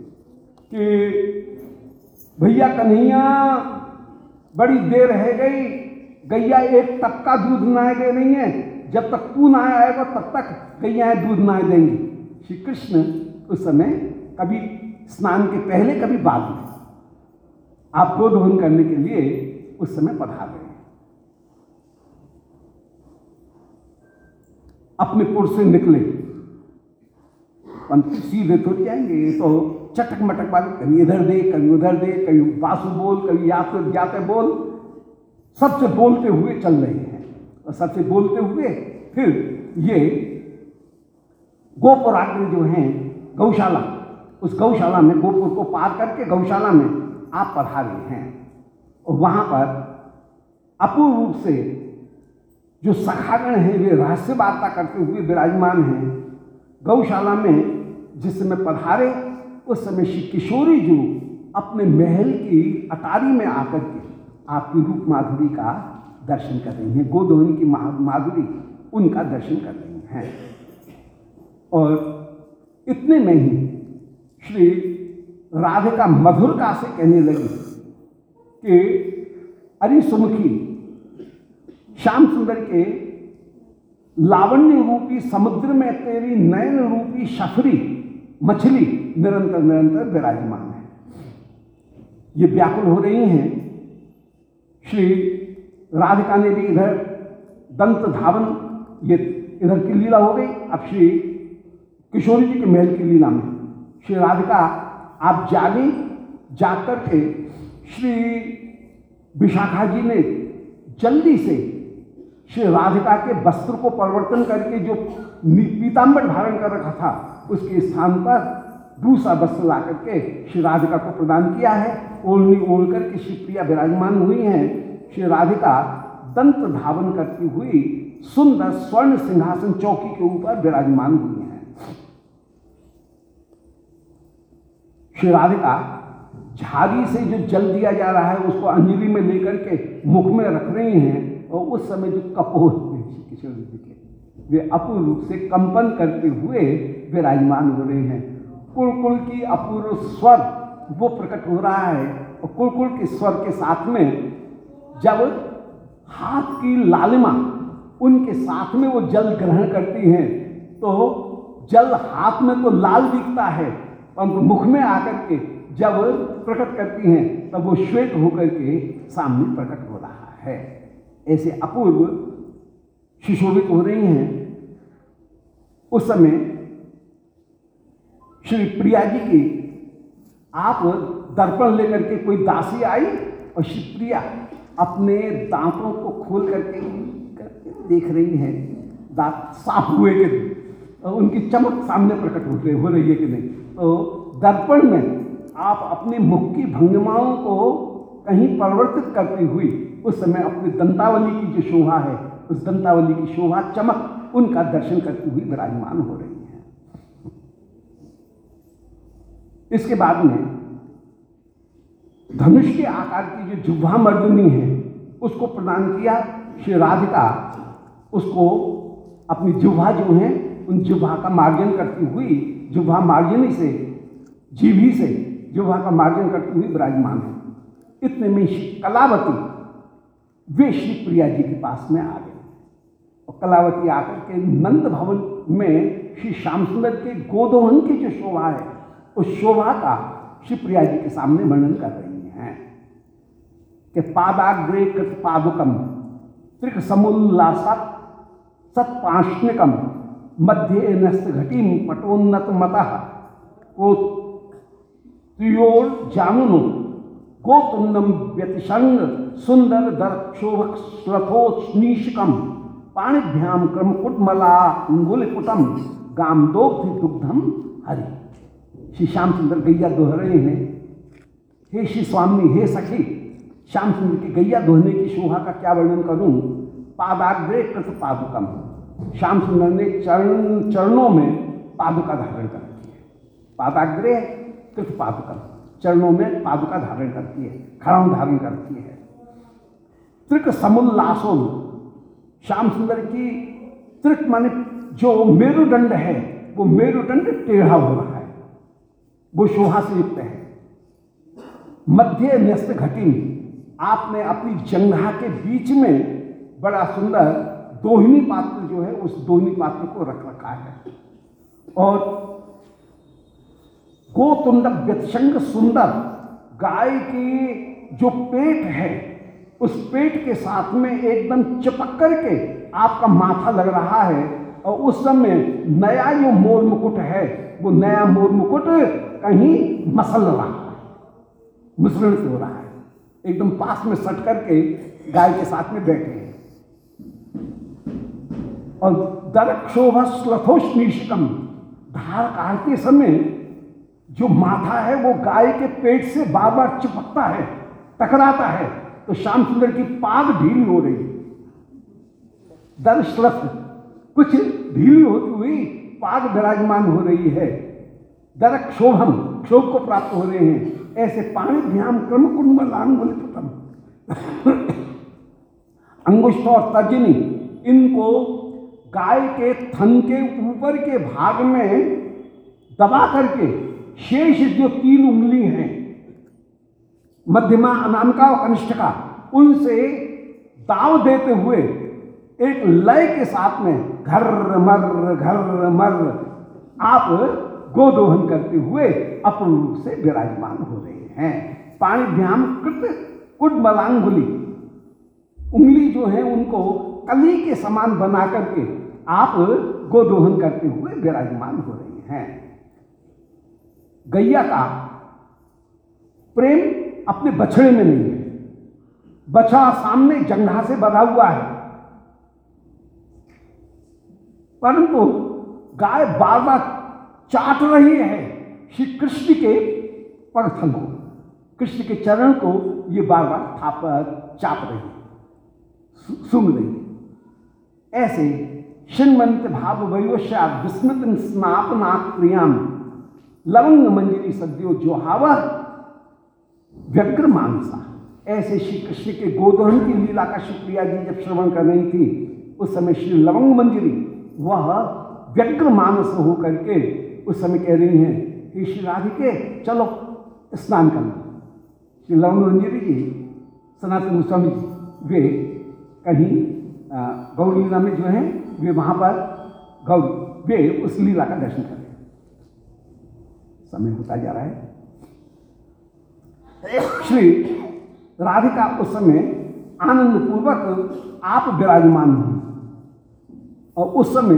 कि भैया कन्हैया बड़ी देर रह गई, गैया एक टप का दूध ना दे रही है, जब तक तू ना आएगा तब तक गैया दूध ना देंगी। श्री कृष्ण उस समय कभी स्नान के पहले कभी बाद में आप गोधन करने के लिए उस समय पधार रहे हैं। अपने पुर से निकले, पंत सीधे तो जाएंगे तो चटक मटक वाले कभी इधर दे कभी उधर दे, कभी बासु बोल कभी याते जाते बोल, सबसे बोलते हुए चल रहे हैं। और सबसे बोलते हुए फिर ये गोपुराग्र जो हैं गौशाला, उस गौशाला में गोपुर को पार करके गौशाला में आप पधारे हैं। और वहां पर अपूर्व रूप से जो सखागण हैं वे रहस्य वार्ता करते हुए विराजमान हैं। गौशाला में जिस समय पधारे उस समय श्री किशोरी जो अपने महल की अटारी में आकर के आपकी रूप माधुरी का दर्शन कर रही हैं, गोदोहन की माधुरी उनका दर्शन कर रही हैं। और इतने में ही श्री राधिका मधुरता से कहने लगी कि अरे सुमुखी, श्याम सुंदर के लावण्य रूपी समुद्र में तेरी नयन रूपी शफरी मछली निरंतर निरंतर विराजमान है। ये व्याकुल हो रही हैं। श्री राधिका ने भी इधर दंत धावन, ये इधर की लीला हो गई। अब श्री किशोरी जी के महल की लीला में श्री राधिका आप जागे, जाग करके श्री विशाखा जी ने जल्दी से श्री राधिका के वस्त्र को परिवर्तन करके जो पीतांबर धारण कर रखा था उसके स्थान पर दूसरा वस्त्र ला करके श्री राधिका को प्रदान किया है। ओढ़नी ओढ़ करके श्री प्रिया विराजमान हुई हैं। श्री राधिका दंत धावन करती हुई सुंदर स्वर्ण सिंहासन चौकी के ऊपर विराजमान हुई हैं। श्री राधिका झाड़ी से जो जल दिया जा रहा है उसको अंजलि में लेकर के मुख में रख रही हैं और उस समय जो कपोल किशोर जी के वे अपूर्व रूप से कंपन करते हुए विराजमान हो रहे हैं। कुलकुल की अपूर्व स्वर वो प्रकट हो रहा है और कुलकुल के स्वर के साथ में जब हाथ की लालिमा उनके साथ में वो जल ग्रहण करती हैं तो जल हाथ में तो लाल दिखता है परंतु मुख में आकर के जब प्रकट करती हैं तब वो श्वेत होकर के सामने प्रकट हो रहा है। ऐसे अपूर्व सुशोभित हो रही हैं। उस समय श्री प्रिया जी की आप दर्पण लेकर के कोई दासी आई और शिवप्रिया अपने दांतों को खोल करके करके देख रही है, दांत साफ हुए कि नहीं, और उनकी चमक सामने प्रकट हो रही हो रही है कि नहीं। तो दर्पण में आप अपने मुख की भंगिमाओं को कहीं परिवर्तित करती हुई उस समय अपनी दंतावली की जो शोभा है, उस दंतावली की शोभा चमक उनका दर्शन करती हुई विराजमान हो रही है। इसके बाद में धनुष के आकार की जो जिह्वा मर्दनी है उसको प्रदान किया श्री राधिका, उसको अपनी जिह्वा जो है उन जिह्वा का मार्जन करती हुई, जिह्वा मार्जनी से, जीभी से जिह्वा का मार्जन करती हुई विराजमान है। इतने में श्री कलावती वे श्री प्रिया जी के पास में आ गए और कलावती आकर के नंद भवन में श्री श्याम सुंदर के गोदोहन की जो शोभा है उस शोभा का श्री प्रिया जी के सामने वर्णन कर रही हैं कि पादाग्रे कृत पादुकम त्रिक समुल्लासत सत्पाष्णिकम मध्य नस्त घटीम पटोन्नत मतः को त्रियोर जामुनु गोतुन्नम व्यतिशंग सुंदर दर्क्षोभक श्लथोष्णीशकम पाणिभ्याम क्रम कुटमला अंगुलिपुटम गामदोग्धि दुग्धम हरि। श्री श्याम सुंदर गैया दोह रहे हैं, हे श्री स्वामी, हे सखी, श्याम सुंदर की गैया दोहने की शोभा का क्या वर्णन करूं। पादाग्रे कृत पादुकम, श्याम सुंदर ने चरण चरणों में पादुका धारण कर रखी है। पादाग्रे कृत पादुकम, चरणों में पादुका धारण करती है, खड़ाऊ धारण करती है। त्रिक समुल्लासों, श्याम सुंदर की त्रिक माने जो मेरुदंड है वो मेरुदंड टेढ़ा हो रहा है, वो शोभा से युक्त है। मध्य न्यस्त घटी, आपने अपनी जंघा के बीच में बड़ा सुंदर दोहिनी पात्र जो है उस दोहिनी पात्र को रख रखा है। और गोतुंड व्यतिशंग सुंदर, गाय की जो पेट है उस पेट के साथ में एकदम चिपक करके आपका माथा लग रहा है और उस समय नया जो मोर मुकुट है वो नया मोर मुकुट कहीं मसल रहा है, मिश्रण हो रहा है, एकदम पास में सट करके गाय के साथ में बैठे हैं। और दरक्षोभस्लथोष्णीशकम, धार काटते समय जो माथा है वो गाय के पेट से बार बार चिपकता है, टकराता है, तो श्याम सुंदर की पाग ढीली हो रही है। दरश्लथ, कुछ ढीली होती हुई पाग विराजमान हो रही है। दरक्षोभम, क्षोभ को प्राप्त हो रहे हैं। ऐसे पाणिभ्याम क्रम कुंडलांगुलिपुटम, अंगुष्ठ और तर्जनी, इनको गाय के थन के ऊपर के भाग में दबा करके शेष जो तीन उंगली हैं, मध्यमा, अनामिका और कनिष्ठिका, उनसे दाव देते हुए एक लय के साथ में घर मर घर मर आप गोदोहन करते हुए अपूर्ण रूप से विराजमान हो रहे हैं। पाणिभ्याम कृत कुडमलांगुली, उंगली जो है उनको कली के समान बना करके आप गोदोहन करते हुए विराजमान हो रहे हैं। गैया का प्रेम अपने बछड़े में नहीं है, बछड़ा सामने जंघा से बंधा हुआ है, परंतु गाय बार बार चाट रही है श्री कृष्ण के पगथन को, कृष्ण के चरण को ये बार बार थाप चाप रही है, सूंघ रही है। ऐसे शिन्मंत भाव वयोश्या विस्मृत स्नापनात् प्रियाम लवंग मंजरी सद्यो जो हावा व्यग्र मानसा। ऐसे श्री कृष्ण के गोदोहन की लीला का शुक्रिया जी जब श्रवण कर रही थी उस समय श्री लवंग मंजरी वह व्यग्र मानस हो करके उस समय कह रही हैं कि श्री राधिके चलो स्नान कर लो। श्री लवंग मंजरी जी सनातन गोस्वामी जी वे कहीं गौर लीला में जो है वे वहां पर गौर वे उस लीला का दर्शन कर रहे हैं। समय होता जा रहा है। श्री राधिका उस समय आनंद पूर्वक आप विराजमान हुई और उस समय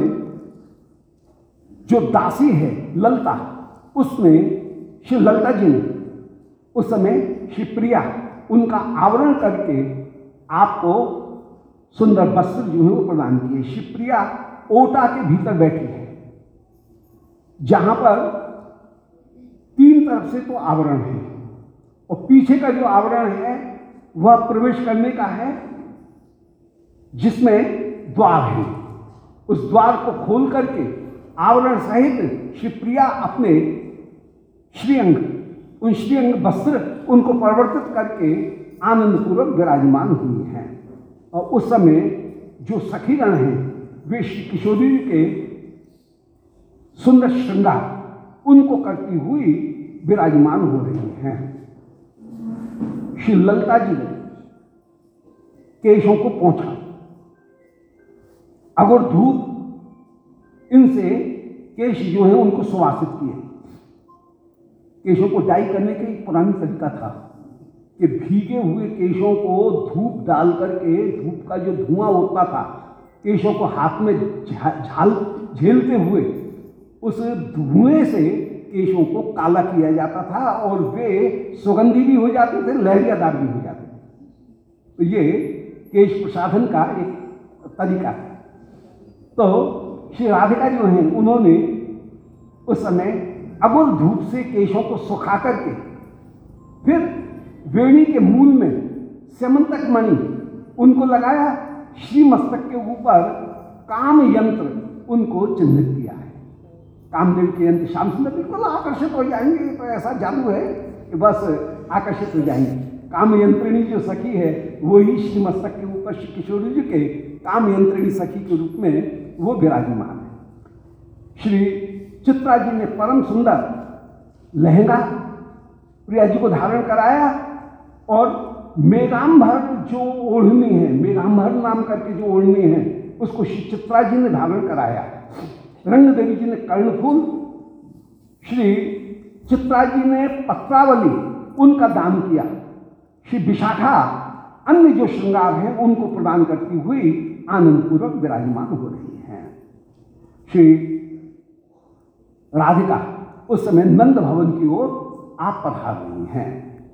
जो दासी है ललता, उसने श्री ललता जी ने उस समय श्री प्रिया उनका आवरण करके आपको सुंदर वस्त्र जो है वो प्रदान किए। शिवप्रिया ओटा के भीतर बैठी है, जहां पर तीन तरफ से तो आवरण है और पीछे का जो आवरण है वह प्रवेश करने का है, जिसमें द्वार है। उस द्वार को खोल करके आवरण सहित शिवप्रिया अपने श्रीअंग, उन श्रीअंग वस्त्र उनको परिवर्तित करके आनंद पूर्वक विराजमान हुई हैं। और उस समय जो सखीगण हैं वे श्री किशोरी जी के सुंदर श्रृंगार उनको करती हुई विराजमान हो रही हैं। श्री ललिता जी ने केशों को पोंछा, अगर धूप इनसे केश जो है उनको सुवासित किए। केशों को डाई करने का एक पुरानी तरीका था कि भीगे हुए केशों को धूप डाल करके, धूप का जो धुआं उठता था, केशों को हाथ में झाल झेलते हुए उस धुएं से केशों को काला किया जाता था और वे सुगंधी भी हो जाते थे, लहरियादार भी हो जाते थे। तो ये केश प्रसाधन का एक तरीका है। तो श्री राधिका जो हैं उन्होंने उस समय अगुल धूप से केशों को सुखा करके फिर वेणी के मूल में स्यमंतक मणि उनको लगाया, श्री मस्तक के ऊपर काम यंत्र उनको चिन्हित किया है। कामदेव के यंत्र श्याम सुंदर बिल्कुल आकर्षित हो जाएंगे, तो ऐसा जादू है कि बस आकर्षित हो जाएंगे। काम यंत्रिणी जो सखी है वही श्री मस्तक के ऊपर श्री किशोरी जी के काम यंत्रिणी सखी के रूप में वो विराजमान है। श्री चित्रा जी ने परम सुंदर लहंगा प्रिया जी को धारण कराया और मेघांबर जो ओढ़नी है, मेघांबर नाम करके जो ओढ़नी है उसको श्री चित्रा जी ने धारण कराया। रंग देवी जी ने कर्णफूल, श्री चित्रा जी ने पत्रावली उनका दान किया। श्री विशाखा अन्य जो श्रृंगार हैं उनको प्रदान करती हुई आनंद पूर्वक विराजमान हो रही हैं। श्री राधिका उस समय नंद भवन की ओर आप पधार रही हैं।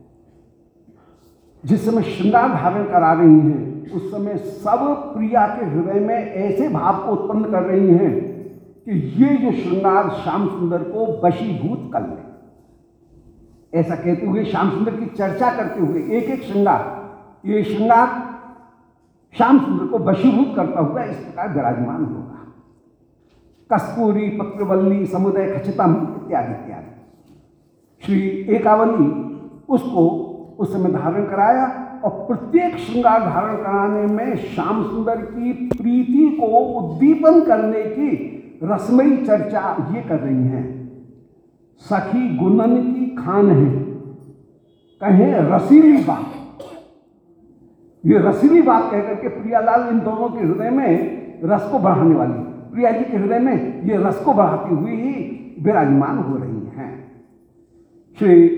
जिस समय श्रृंगार धारण करा रही हैं उस समय सब प्रिया के हृदय में ऐसे भाव को उत्पन्न कर रही हैं कि ये जो श्रृंगार श्याम सुंदर को वशीभूत कर ले। ऐसा कहते हुए श्याम सुंदर की चर्चा करते हुए एक एक श्रृंगार, ये श्रृंगार श्याम सुंदर को वशीभूत करता हुआ इस प्रकार विराजमान होगा। कस्तूरी पत्रवल्ली समुदय खचितम इत्यादि इत्यादि। श्री एकावली उसको उस समय धारण कराया और प्रत्येक श्रृंगार धारण कराने में श्याम सुंदर की प्रीति को उद्दीपन करने की रसमयी चर्चा ये कर रही हैं। सखी गुणन की खान है, कहें रसीली बात। ये रसीली बात कहकर के प्रियालाल इन दोनों के हृदय में रस को बढ़ाने वाली, प्रिया जी के हृदय में ये रस को बढ़ाती हुई ही विराजमान हो रही हैं। श्री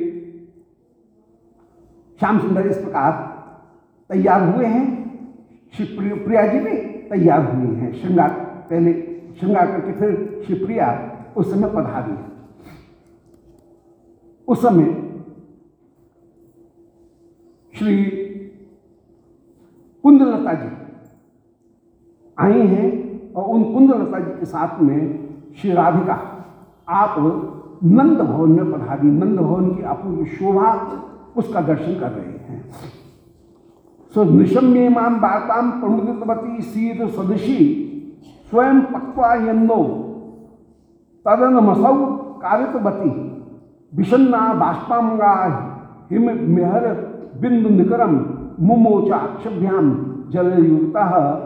श्याम सुंदर इस प्रकार तैयार हुए हैं। श्री प्रिया जी भी तैयार हुई हैं। श्रृंगार पहले श्रृंगार करके फिर श्री प्रिया उस समय पधारी है। उस समय श्री कुंदलता जी आई हैं और उन कुंदलता जी के साथ में श्री राधिका आप नंद भवन में पधारी। नंद भवन की अपूर्व शोभा उसका दर्शन कर रहे हैं। सो निशम्ये माम वार्ताम प्रमुदितवती सीध सदृशी स्वयं पक्वा यन्नो तदनमसौ कारितवती विषन्ना बाष्पांगा हिम मेहर बिंदु निकरम मुमोचा अक्षभ्याम जलयुक्ता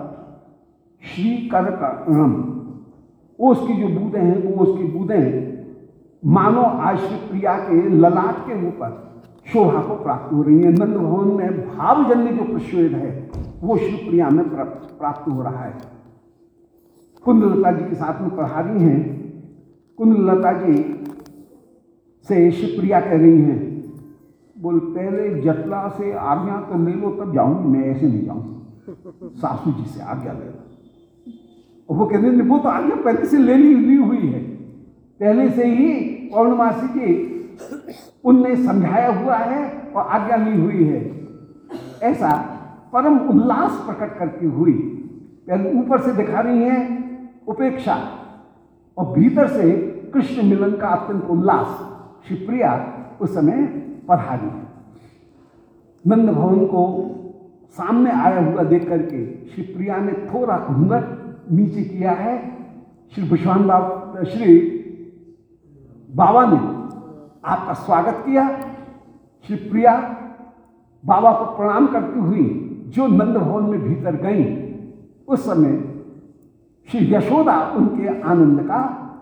श्रीकरकणम। ओस की जो बूंदें हैं वो उसकी बूंदें मानो आश्री प्रिया के ललाट के ऊपर शोभा को प्राप्त हो रही है। नंद भवन में भावजन्य जो प्रश्वेद है वो श्री प्रिया में प्राप्त हो रहा है। कुंदलता जी के साथ में पधारी हैं। कुंदलता जी से श्री प्रिया कह रही हैं, बोल पहले जटला से आज्ञा तो ले लो तब जाऊंगी, मैं ऐसे नहीं जाऊंगी, सासू जी से आज्ञा ले लो। वो कहते हैं वो तो आज्ञा पहले से ले ली, ली हुई है, पहले से ही पौर्णमासी जी उनने समझाया हुआ है और आज्ञा ली हुई है। ऐसा परम उल्लास प्रकट करती हुई पहले ऊपर से दिखा रही हैं उपेक्षा और भीतर से कृष्ण मिलन का अत्यंत उल्लास। शिवप्रिया उस समय पधारी। नंद भवन को सामने आया हुआ देख करके शिवप्रिया ने थोड़ा घूंघट नीचे किया है। श्री विश्वान बाबा श्री बाबा ने आपका स्वागत किया। शिवप्रिया बाबा को प्रणाम करती हुई जो नंद भवन में भीतर गई, उस समय श्री यशोदा उनके आनंद का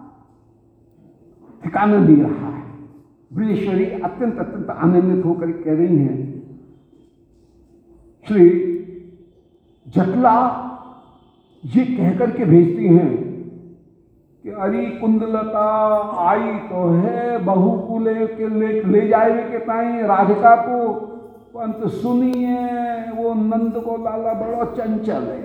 ठिकाना नहीं रहा है। ब्रजेश्वरी अत्यंत अत्यंत आनंदित होकर कह रही हैं, श्री जटला ये कहकर के भेजती हैं कि अरे कुंदलता आई तो है, बहू को ले के ले, ले जाए के ताई राधिका को, परंतु सुनिए वो नंद को लाला बड़ा चंचल है।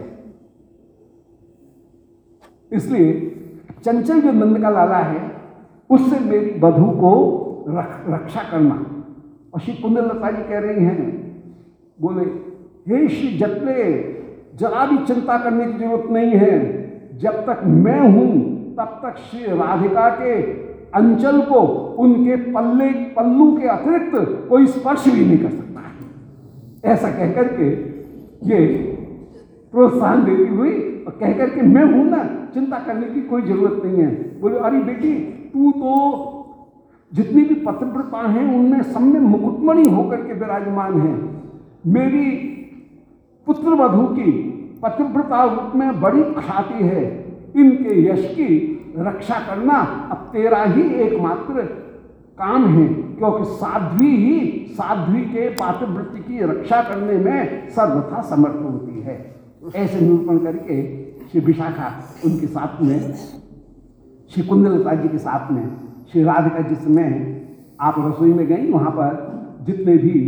इसलिए चंचल जो नंद का लाला है उससे मेरी बधू को रख, रक्षा करना। और श्री कुंदलता जी कह रही हैं, बोले हे श्री जटले, जरा भी चिंता करने की जरूरत नहीं है। जब तक मैं हूं तब तक श्री राधिका के अंचल को उनके पल्ले पल्लू के अतिरिक्त कोई स्पर्श भी नहीं कर सकता है। ऐसा कहकर के ये प्रोत्साहन देती हुई और कहकर के मैं हूं ना, चिंता करने की कोई जरूरत नहीं है। बोले अरे बेटी, तू तो जितनी भी पतिव्रता हैं उनमें सब में मुकुटमणि होकर के विराजमान है। मेरी पुत्र वधू की पतिव्रता रूप में बड़ी ख्याति है। इनके यश की रक्षा करना अब तेरा ही एकमात्र काम है, क्योंकि साध्वी ही साध्वी के पातिव्रत्य की रक्षा करने में सर्वथा समर्थ होती है। ऐसे निरूपण करके श्री विशाखा उनके साथ में, श्री कुंदलता जी के साथ में श्री राधिका जिस समय आप रसोई में गई, वहां पर जितने भी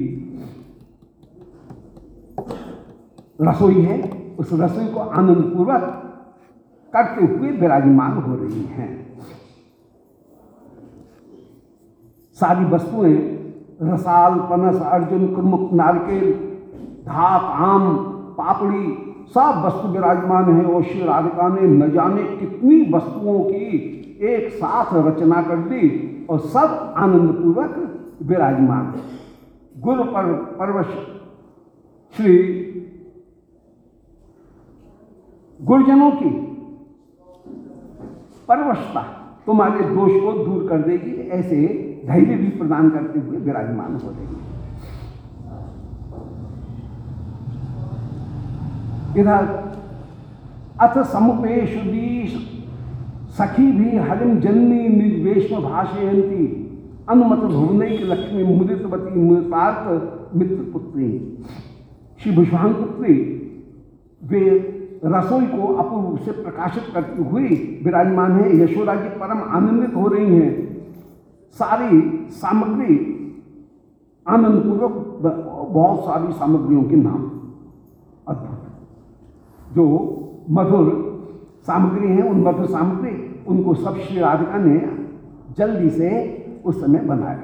रसोई है उस रसोई को आनंद पूर्वक करते हुए विराजमान हो रही हैं। सारी वस्तुएं रसाल, पनस, अर्जुन, कुरमुख, नारकेल, धात, आम, पापड़ी सब वस्तु विराजमान है। और श्री राधिका ने न जाने कितनी वस्तुओं की एक साथ रचना कर दी और सब आनंद पूर्वक विराजमान। गुरु पर परवश श्री गुरुजनों की परवशता तुम्हारे दोष को दूर कर देगी, ऐसे धैर्य भी प्रदान करते हुए विराजमान हो रही है। इधर अथ समुपेशुदीश सखी भी हरिम जननी निज वेश में भाषयंती अनुमत भुवनैक लक्ष्मी मुदितवती मृतार्थ मित्र पुत्री। श्री भुषान पुत्री वे रसोई को अपूर्व रूप से प्रकाशित करती हुई विराजमान है। यशोदा जी परम आनंदित हो रही हैं। सारी सामग्री आनंद पूर्वक, बहुत सारी सामग्रियों के नाम अद्भुत, जो मधुर सामग्री हैं, उन मधुर सामग्री उनको सब श्री राधिका ने जल्दी से उस समय बनाया।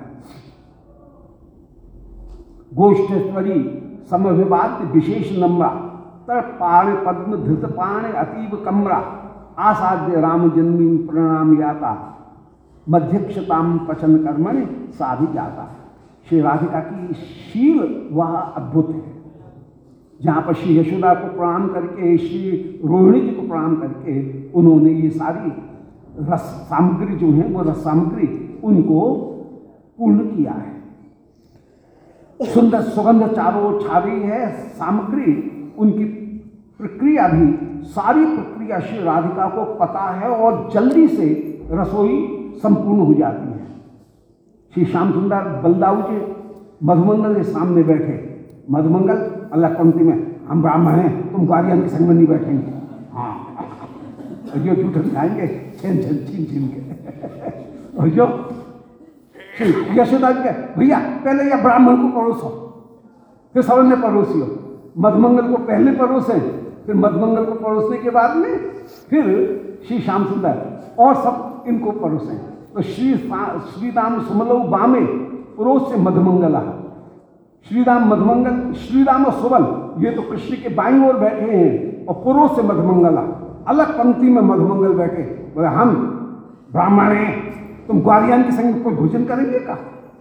गोष्ठेश्वरी समविवाद विशेष नम्रा पाण पद्म धृत पाण अतीब कम्रा आसाध्य राम जन्मी प्रणाम याता मध्यक्षताम पचन कर्मण साधि जाता। श्री राधिका की शील वह अद्भुत है। जहाँ पर श्री यशोदा को प्रणाम करके, श्री रोहिणी जी को प्रणाम करके उन्होंने ये सारी रस सामग्री जो है वो रस सामग्री उनको पूर्ण किया है। सुंदर सुगंध चारों ओर छा रही है। सामग्री उनकी प्रक्रिया भी, सारी प्रक्रिया श्री राधिका को पता है और जल्दी से रसोई संपूर्ण हो जाती है। श्री श्याम सुंदर बलदाऊ जी मधुमंगल के सामने बैठे। मधुमंगल अल्लाह पंक्ति में, हम ब्राह्मण हैं, तुम ग्वारियन के संग में नहीं बैठेंगे। हाँ, जो जूठन खाएंगे छीन छीन छीन छीन के। और जो यशोदा जी के, भैया पहले यह ब्राह्मण को परोसो, फिर सब ने परोसियो। मधुमंगल को पहले परोसे, फिर मधुमंगल को परोसने के बाद में फिर श्री श्याम सुंदर और सब इनको परोसे। तो श्री श्री राम सुमलऊ बामे पुरोस से मधुमंगला। श्रीराम मधुमंगल, श्रीराम और सुबल ये तो कृष्ण के बाईं ओर बैठे हैं और पूर्व से मधुमंगला अलग पंक्ति में मधुमंगल बैठे। बोले हम ब्राह्मण हैं, तुम ग्वालियन के संग कोई भोजन करेंगे का?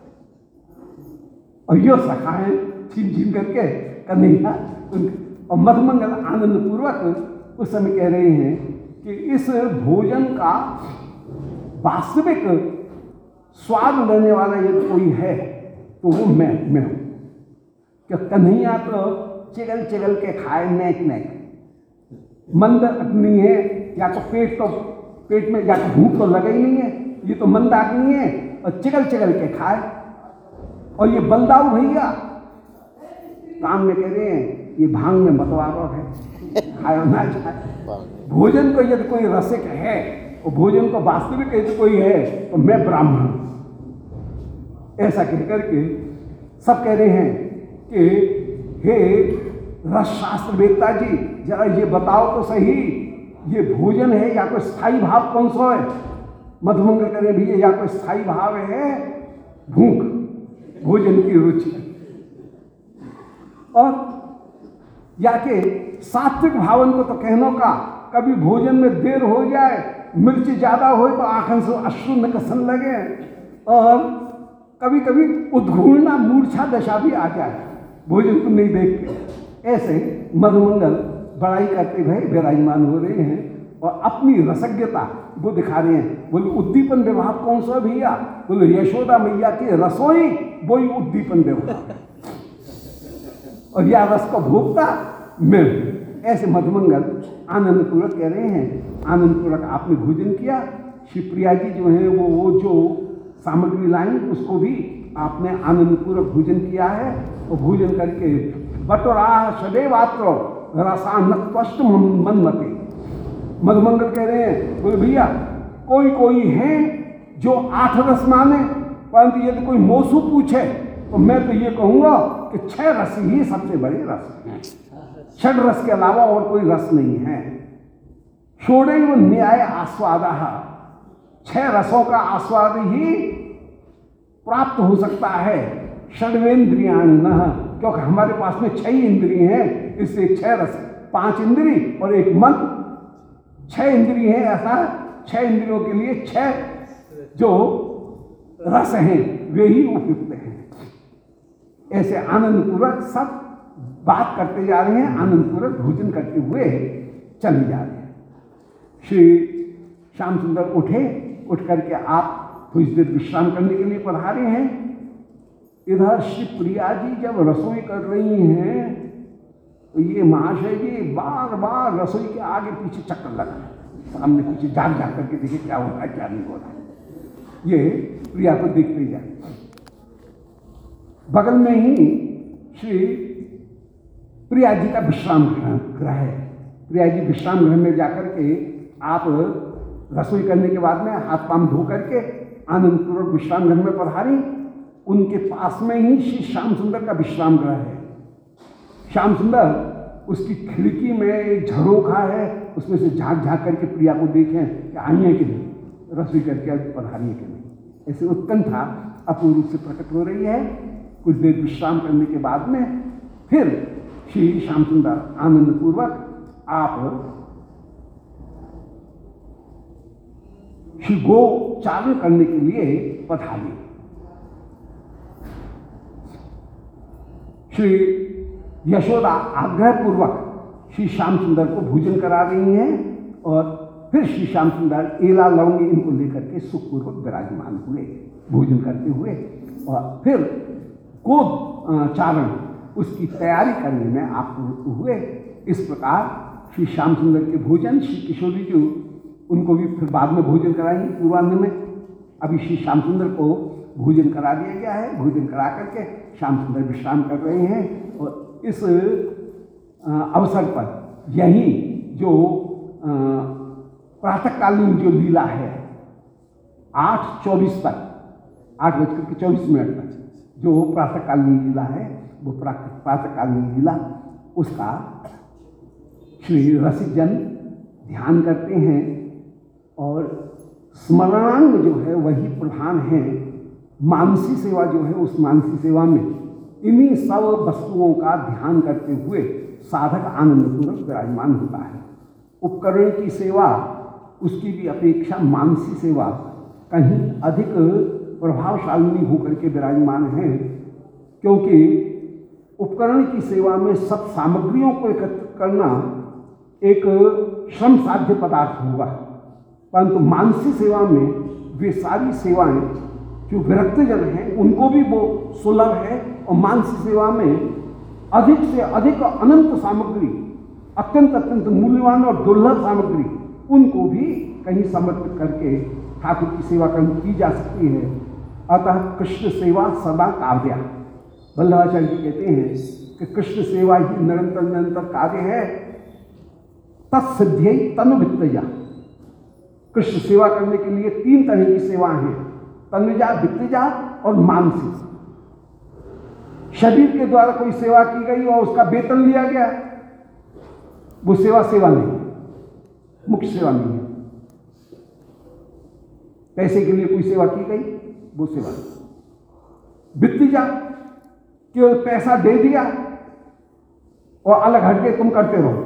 और यो सखा है छीन छीन करके कन्हैया और मधुमंगल आनंद पूर्वक उस समय कह रहे हैं कि इस भोजन का वास्तविक स्वाद लेने वाला यदि कोई है तो वो मैं मैं हूं। कि कन्हैया तो चिगल चिगल के खाए नेक नेक, मंद अग्नि है, या तो पेट तो पेट में या तो भूख तो लगा ही नहीं है, ये तो मंद अग्नि है और चिगल चिगल के खाए। और ये बलदाऊ भैया काम में कह रहे हैं ये भांग में मतवारो है, खाए ना जाए। भोजन को यदि कोई रसिक है और भोजन को वास्तविक यदि कोई है तो मैं ब्राह्मण, ऐसा कहकर के सब कह रहे हैं कि हे रस शास्त्र वेत्ता जी जरा ये बताओ तो सही, ये भोजन है या कोई स्थायी भाव कौन सा है? मधुमंगल कह रहे भैया या कोई स्थायी भाव है भूख, भोजन की रुचि, और या के सात्विक भावन को तो कहनो का कभी भोजन में देर हो जाए, मिर्च ज्यादा हो तो आंखन से अश्रु निकसन लगे, और कभी कभी उद्घूर्णा मूर्छा दशा भी आ जाए भोजन को नहीं देख के। ऐसे मधुमंगल बड़ाई करते भाई विराजमान हो रहे हैं और अपनी रसज्ञता वो दिखा रहे हैं। बोले उद्दीपन विभाग कौन सा भैया? बोले यशोदा मैया की रसोई वही उद्दीपन विभाग, और यह रस को भोगता मैं। ऐसे मधुमंगल आनंद पूर्वक कह रहे हैं। आनंद पूर्वक आपने भोजन किया। श्री प्रिया जी जो है वो वो जो सामग्री लाई उसको भी आपने आनंद पूर्वक भोजन किया है, और भोजन करके बटोरा सदैवात्र रसानत्वष्ट मनमते। मधुमंगल कह रहे हैं बोले भैया कोई कोई है जो आठ रस माने, परंतु यदि कोई मोसू पूछे तो मैं तो ये कहूंगा कि छह रस ही सबसे बड़े रस हैं, छठ रस के अलावा और कोई रस नहीं है। षोडैव न्याय आस्वादा, छह रसों का आस्वाद ही प्राप्त हो सकता है। षड्वेन्द्रियाणि न, क्योंकि हमारे पास में छह इंद्रिय हैं, इससे छह रस, पांच इंद्री और एक मन, छह इंद्रिय हैं। ऐसा छह इंद्रियों के लिए छह जो रस हैं वे ही उपयुक्त हैं। ऐसे आनंद पूर्वक सब बात करते जा रहे हैं, आनंद पूर्वक भोजन करते हुए चले जा रहे हैं। श्री श्याम सुंदर उठे, उठ करके आप कुछ देर विश्राम करने के लिए पधारे हैं। इधर श्री प्रिया जी जब रसोई कर रही हैं तो ये महाशय जी बार बार रसोई के आगे पीछे चक्कर लगा, सामने पीछे जाग जाग करके देखे क्या हो रहा है क्या नहीं हो रहा है। ये प्रिया को देखते जाए। बगल में ही श्री प्रिया जी का विश्राम गृह है। प्रिया जी विश्राम गृह में जाकर के आप रसोई करने के बाद में हाथ पांव धो करके आनंद पूर्वक विश्राम गृह में पधारी। उनके पास में ही श्री श्याम सुंदर का विश्राम गृह है। श्याम सुंदर उसकी खिड़की में एक झरोखा है, उसमें से झांक झांक करके प्रिया को देखें कि आई है कि नहीं, रसोई करके पधारी है कि नहीं। ऐसे उत्कंठा अपूर्व रूप से प्रकट हो रही है। कुछ देर विश्राम करने के बाद में फिर श्री श्याम सुंदर आनंद पूर्वक आप श्री गो चारण करने के लिए पधारी। श्री यशोदा आग्रह पूर्वक श्री श्याम सुंदर को भोजन करा रही हैं और फिर श्री श्याम सुंदर एला लौंगी इनको लेकर के सुखपूर्वक विराजमान हुए भोजन करते हुए, और फिर गो चारण उसकी तैयारी करने में आप हुए। इस प्रकार श्री श्याम सुंदर के भोजन श्री किशोरी जी उनको भी फिर बाद में भोजन कराएंगे पूर्वान्ह में। अभी श्री श्याम सुंदर को भोजन करा दिया गया है। भोजन करा करके श्याम सुंदर विश्राम कर रहे हैं, और इस अवसर पर यही जो प्रातःकालीन जो लीला है आठ चौबीस तक, आठ बजकर के चौबीस मिनट तक जो प्रातःकालीन लीला है वो प्रातःकालीन लीला उसका श्री रसिक जन ध्यान करते हैं, और स्मरणांग जो है वही प्रधान है। मानसी सेवा जो है उस मानसी सेवा में इन्हीं सब वस्तुओं का ध्यान करते हुए साधक आनंदपूर्वक विराजमान होता है। उपकरण की सेवा, उसकी भी अपेक्षा मानसी सेवा कहीं अधिक प्रभावशालिनी होकर के विराजमान है, क्योंकि उपकरण की सेवा में सब सामग्रियों को एकत्रित करना एक श्रम साध्य पदार्थ होगा, परंतु मानसी सेवा में वे सारी सेवाएं जो विरक्त जन हैं उनको भी वो सुलभ है, और मानसी सेवा में अधिक से अधिक अनंत सामग्री, अत्यंत अत्यंत मूल्यवान और दुर्लभ सामग्री, उनको भी कहीं समर्पित करके ठाकुर की सेवा की जा सकती है। अतः कृष्ण सेवा सदा काव्या, वल्लभाचार्य जी कहते हैं कि कृष्ण सेवा ही निरंतर निरंतर कार्य है। तत्सिद्ध्यै तनुवित्तया, कृष्ण सेवा करने के लिए तीन तरह की सेवाएं हैं, तनुजा, वित्तजा और मानसी। शरीर के द्वारा कोई सेवा की गई और उसका वेतन लिया गया, वो सेवा सेवा नहीं है, मुख्य सेवा नहीं है। पैसे के लिए कोई सेवा की गई, वो सेवा नहीं। वित्तजा, केवल पैसा दे दिया और अलग हटके तुम करते रहो,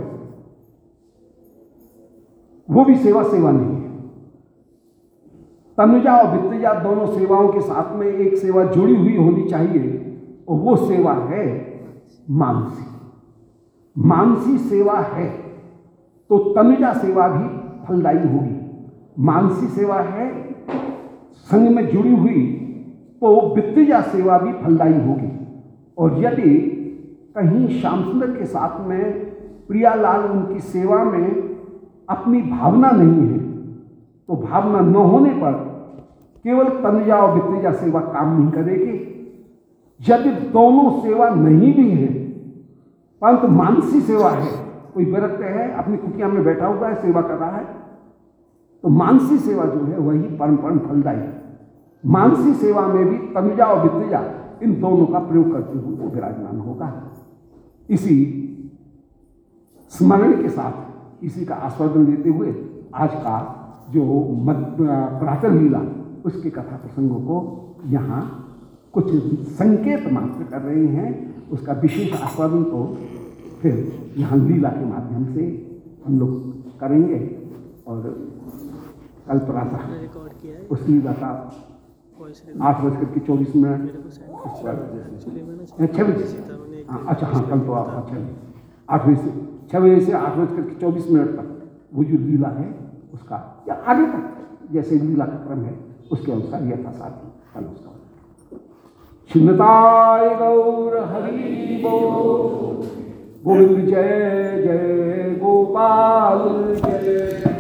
वो भी सेवा सेवा नहीं है। तनुजा और वित्तजा दोनों सेवाओं के साथ में एक सेवा जुड़ी हुई होनी चाहिए, और वो सेवा है मानसी। मानसी सेवा है तो तनुजा सेवा भी फलदायी होगी, मानसी सेवा है संग में जुड़ी हुई तो वित्तजा सेवा भी फलदायी होगी। और यदि कहीं श्याम सुंदर के साथ में प्रियालाल उनकी सेवा में अपनी भावना नहीं है, तो भावना न होने पर केवल तनुजा और वित्तजा सेवा काम नहीं करेगी। यदि दोनों सेवा नहीं भी है, परंतु मानसी सेवा है, कोई विरक्त है, अपनी कुटिया में बैठा हुआ है, सेवा कर रहा है, तो मानसी सेवा जो है वही परम परम फलदायी है। मानसी सेवा में भी तनुजा और वित्तजा, इन दोनों का प्रयोग करते हुए वो विराजमान होगा। इसी स्मरण के साथ, इसी का आस्वादन लेते हुए आज का जो प्रातः लीला, उसके कथा प्रसंगों को यहाँ कुछ संकेत मात्र कर रहे हैं। उसका विशेष आस्वादन तो फिर यहाँ लीला के माध्यम से हम लोग करेंगे। और कल प्रातः उस लीला का आठ बजकर के चौबीस मिनट छः बजे, अच्छा हाँ, कल तो आप छः आठ बजे से छः बजे से आठ बजकर के चौबीस मिनट तक वो जो लीला है उसका, या आगे तक जैसे लीला का क्रम है उसके अनुसार यथासाथ कल उसका। छिन्नताय गौर हरि बोल, गोविंद जय जय गोपाल जय।